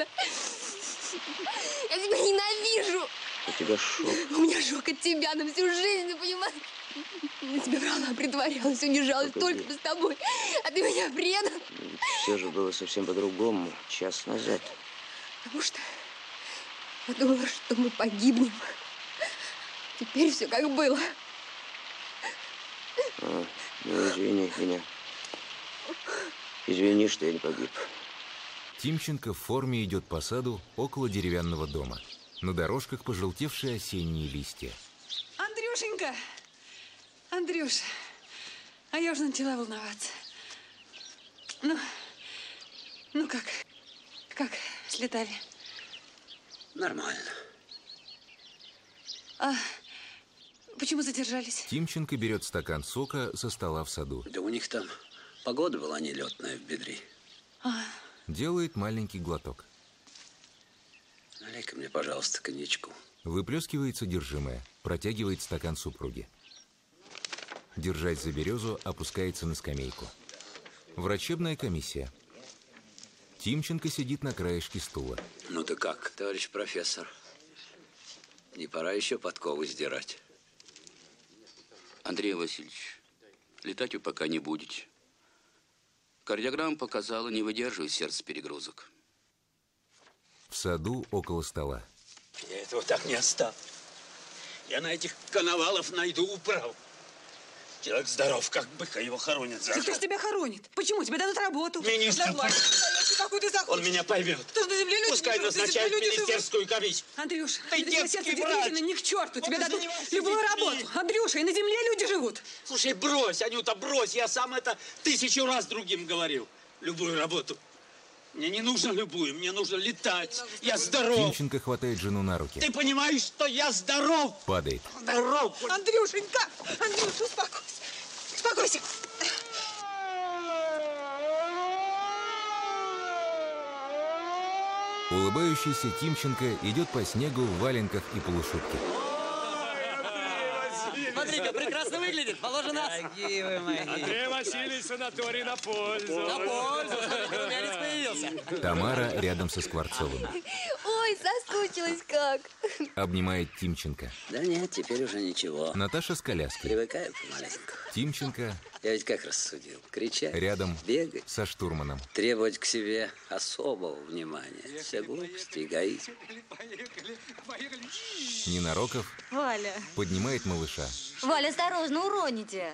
Я тебя ненавижу. У тебя шок. У меня шок от тебя на всю жизнь, ты понимаешь? Я тебя врала, притворялась, унижалась только бы с тобой. А ты меня предал. Все же было совсем по-другому час назад. Потому что я думала, что мы погибнем. Теперь все как было. А, ну, извини меня. Извини, что я не погиб. Тимченко в форме идет по саду около деревянного дома. На дорожках пожелтевшие осенние листья. Андрюшенька! Андрюш, а я уже начала волноваться. Ну, ну как? Как слетали? Нормально. А почему задержались? Тимченко берет стакан сока со стола в саду. Да у них там Погода была нелетная в Бедри. Делает маленький глоток. Налей-ка мне, пожалуйста, коньячку. Выплескивает содержимое, протягивает стакан супруге. Держась за березу, опускается на скамейку. Врачебная комиссия. Тимченко сидит на краешке стула. Ну ты как, товарищ профессор? Не пора еще подковы сдирать? Андрей Васильевич, летать вы пока не будете. Кардиограмма показала, не выдерживает сердце перегрузок. В саду около стола. Я этого так не оставлю. Я на этих коновалов найду управу. Человек здоров, как быка, его хоронят завтра. Да кто ж тебя хоронит? Почему? Тебе дадут работу. Министр. Нормально. Какой ты захочешь. Он меня поймет. Что ж на земле люди Пускай живут, назначает люди министерскую живут. комиссию. Андрюш, ты детский врач. Не к черту. Тебе Он дадут занимается любую детьми. работу. Андрюша, и на земле люди живут. Слушай, брось, Анюта, брось. Я сам это тысячу раз другим говорил. Любую работу. Мне не нужно любую, мне нужно летать. Я здоров. Тимченко хватает жену на руки. Ты понимаешь, что я здоров? Падает. Здоров. Андрюшенька, Андрюша, успокойся. Успокойся. Улыбающийся Тимченко идет по снегу в валенках и полушубке. Смотри-ка, прекрасно выглядит. Положи нас. Дорогие вы мои. Андрей Васильевич, санаторий на пользу. На пользу. Смотри, румянец появился. Тамара рядом со Скворцовым. Ой, соскучилась как. Обнимает Тимченко. Да нет, теперь уже ничего. Наташа с коляской. Привыкаю помаленьку. Тимченко Я ведь как рассудил? Кричать, рядом бегать, со штурманом. требовать к себе особого внимания. Все глупости, эгоизм. Ненароков Валя. поднимает малыша. Валя, осторожно, уроните.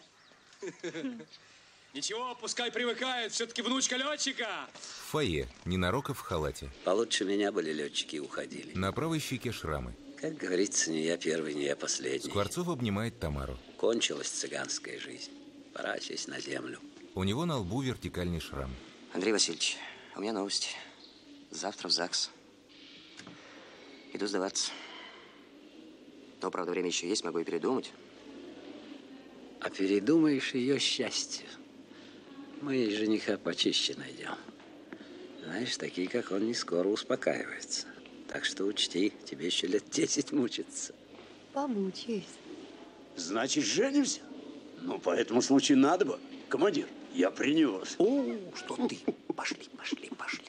Ничего, пускай привыкает. Все-таки внучка летчика. В фойе Ненароков в халате. Получше меня были летчики и уходили. На правой щеке шрамы. Как говорится, не я первый, не я последний. Скворцов обнимает Тамару. Кончилась цыганская жизнь. Пора сесть на землю. У него на лбу вертикальный шрам. Андрей Васильевич, у меня новости. Завтра в ЗАГС. Иду сдаваться. Но, правда, время еще есть, могу и передумать. А передумаешь ее счастье. Мы ей жениха почище найдем. Знаешь, такие, как он, не скоро успокаиваются. Так что учти, тебе еще лет десять мучиться. Помучаюсь. Значит, женимся? Ну, по этому случаю надо бы. Командир, я принес. О, что ты? Пошли, пошли, пошли.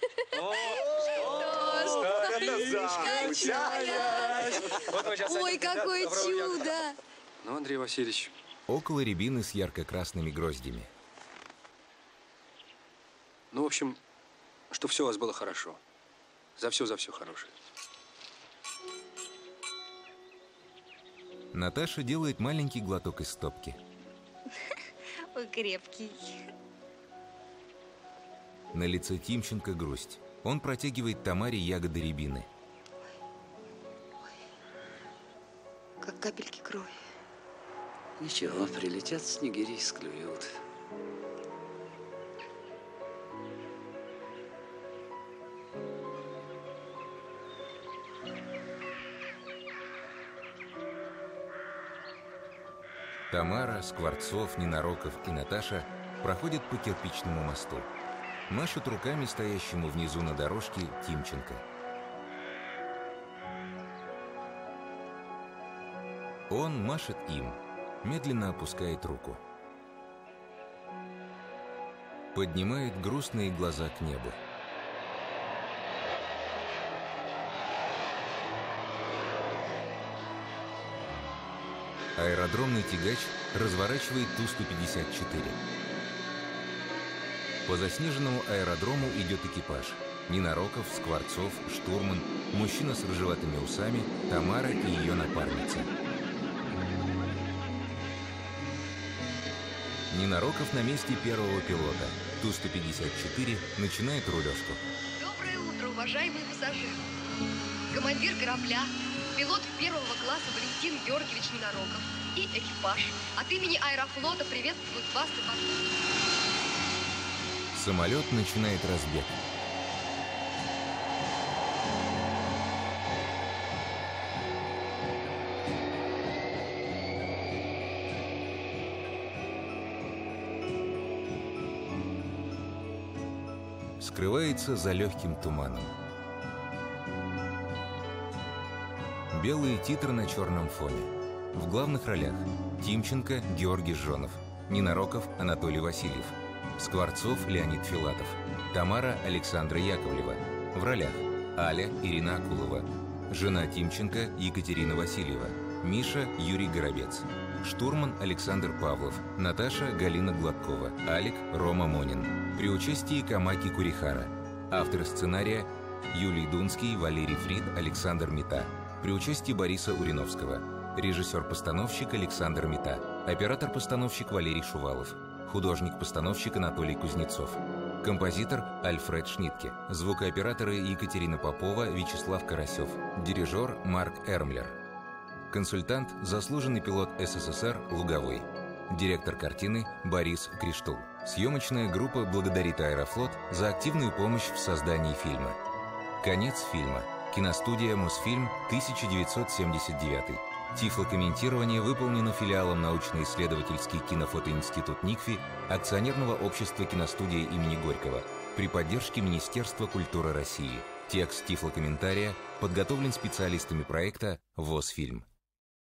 Ой, какое чудо! Ну, Андрей Васильевич. Около рябины с ярко-красными гроздями. Ну, в общем, что все у вас было хорошо. За все, за все хорошее. Наташа делает маленький глоток из стопки. Ой, крепкий. На лице Тимченко грусть. Он протягивает Тамаре ягоды рябины. Как капельки крови. Ничего, прилетят снегири и склюют. Тамара, Скворцов, Ненароков и Наташа проходят по кирпичному мосту. Машут руками стоящему внизу на дорожке Тимченко. Он машет им, медленно опускает руку. Поднимает грустные глаза к небу. Аэродромный тягач разворачивает Ту сто пятьдесят четыре. По заснеженному аэродрому идет экипаж. Ненароков, Скворцов, штурман, мужчина с рыжеватыми усами, Тамара и ее напарница. Ненароков на месте первого пилота. Ту сто пятьдесят четыре начинает рулежку. Доброе утро, уважаемые пассажиры. Командир корабля, пилот первого класса Валентин Георгиевич Ненароков и экипаж от имени Аэрофлота приветствуют вас и пассажиров. Самолет начинает разбег. скрывается за легким туманом. Белые титры на черном фоне. В главных ролях Тимченко Георгий Жжонов, Ненароков Анатолий Васильев, Скворцов Леонид Филатов, Тамара Александра Яковлева. В ролях Аля Ирина Акулова, жена Тимченко Екатерина Васильева, Миша Юрий Горобец, штурман Александр Павлов, Наташа Галина Гладкова, Алик Рома Монин. При участии Камаки Курихара. Авторы сценария Юлий Дунский, Валерий Фрид, Александр Мита. При участии Бориса Уриновского. Режиссер-постановщик Александр Мита. Оператор-постановщик Валерий Шувалов. Художник-постановщик Анатолий Кузнецов. Композитор Альфред Шнитке. Звукооператоры Екатерина Попова, Вячеслав Карасев. Дирижер Марк Эрмлер. Консультант – заслуженный пилот СССР Луговой. Директор картины Борис Криштул. Съемочная группа благодарит Аэрофлот за активную помощь в создании фильма. Конец фильма. Киностудия «Мосфильм», тысяча девятьсот семьдесят девятый. Тифлокомментирование выполнено филиалом научно-исследовательский кинофотоинститут НИКФИ акционерного общества киностудии имени Горького при поддержке Министерства культуры России. Текст тифлокомментария подготовлен специалистами проекта ВОС-фильм.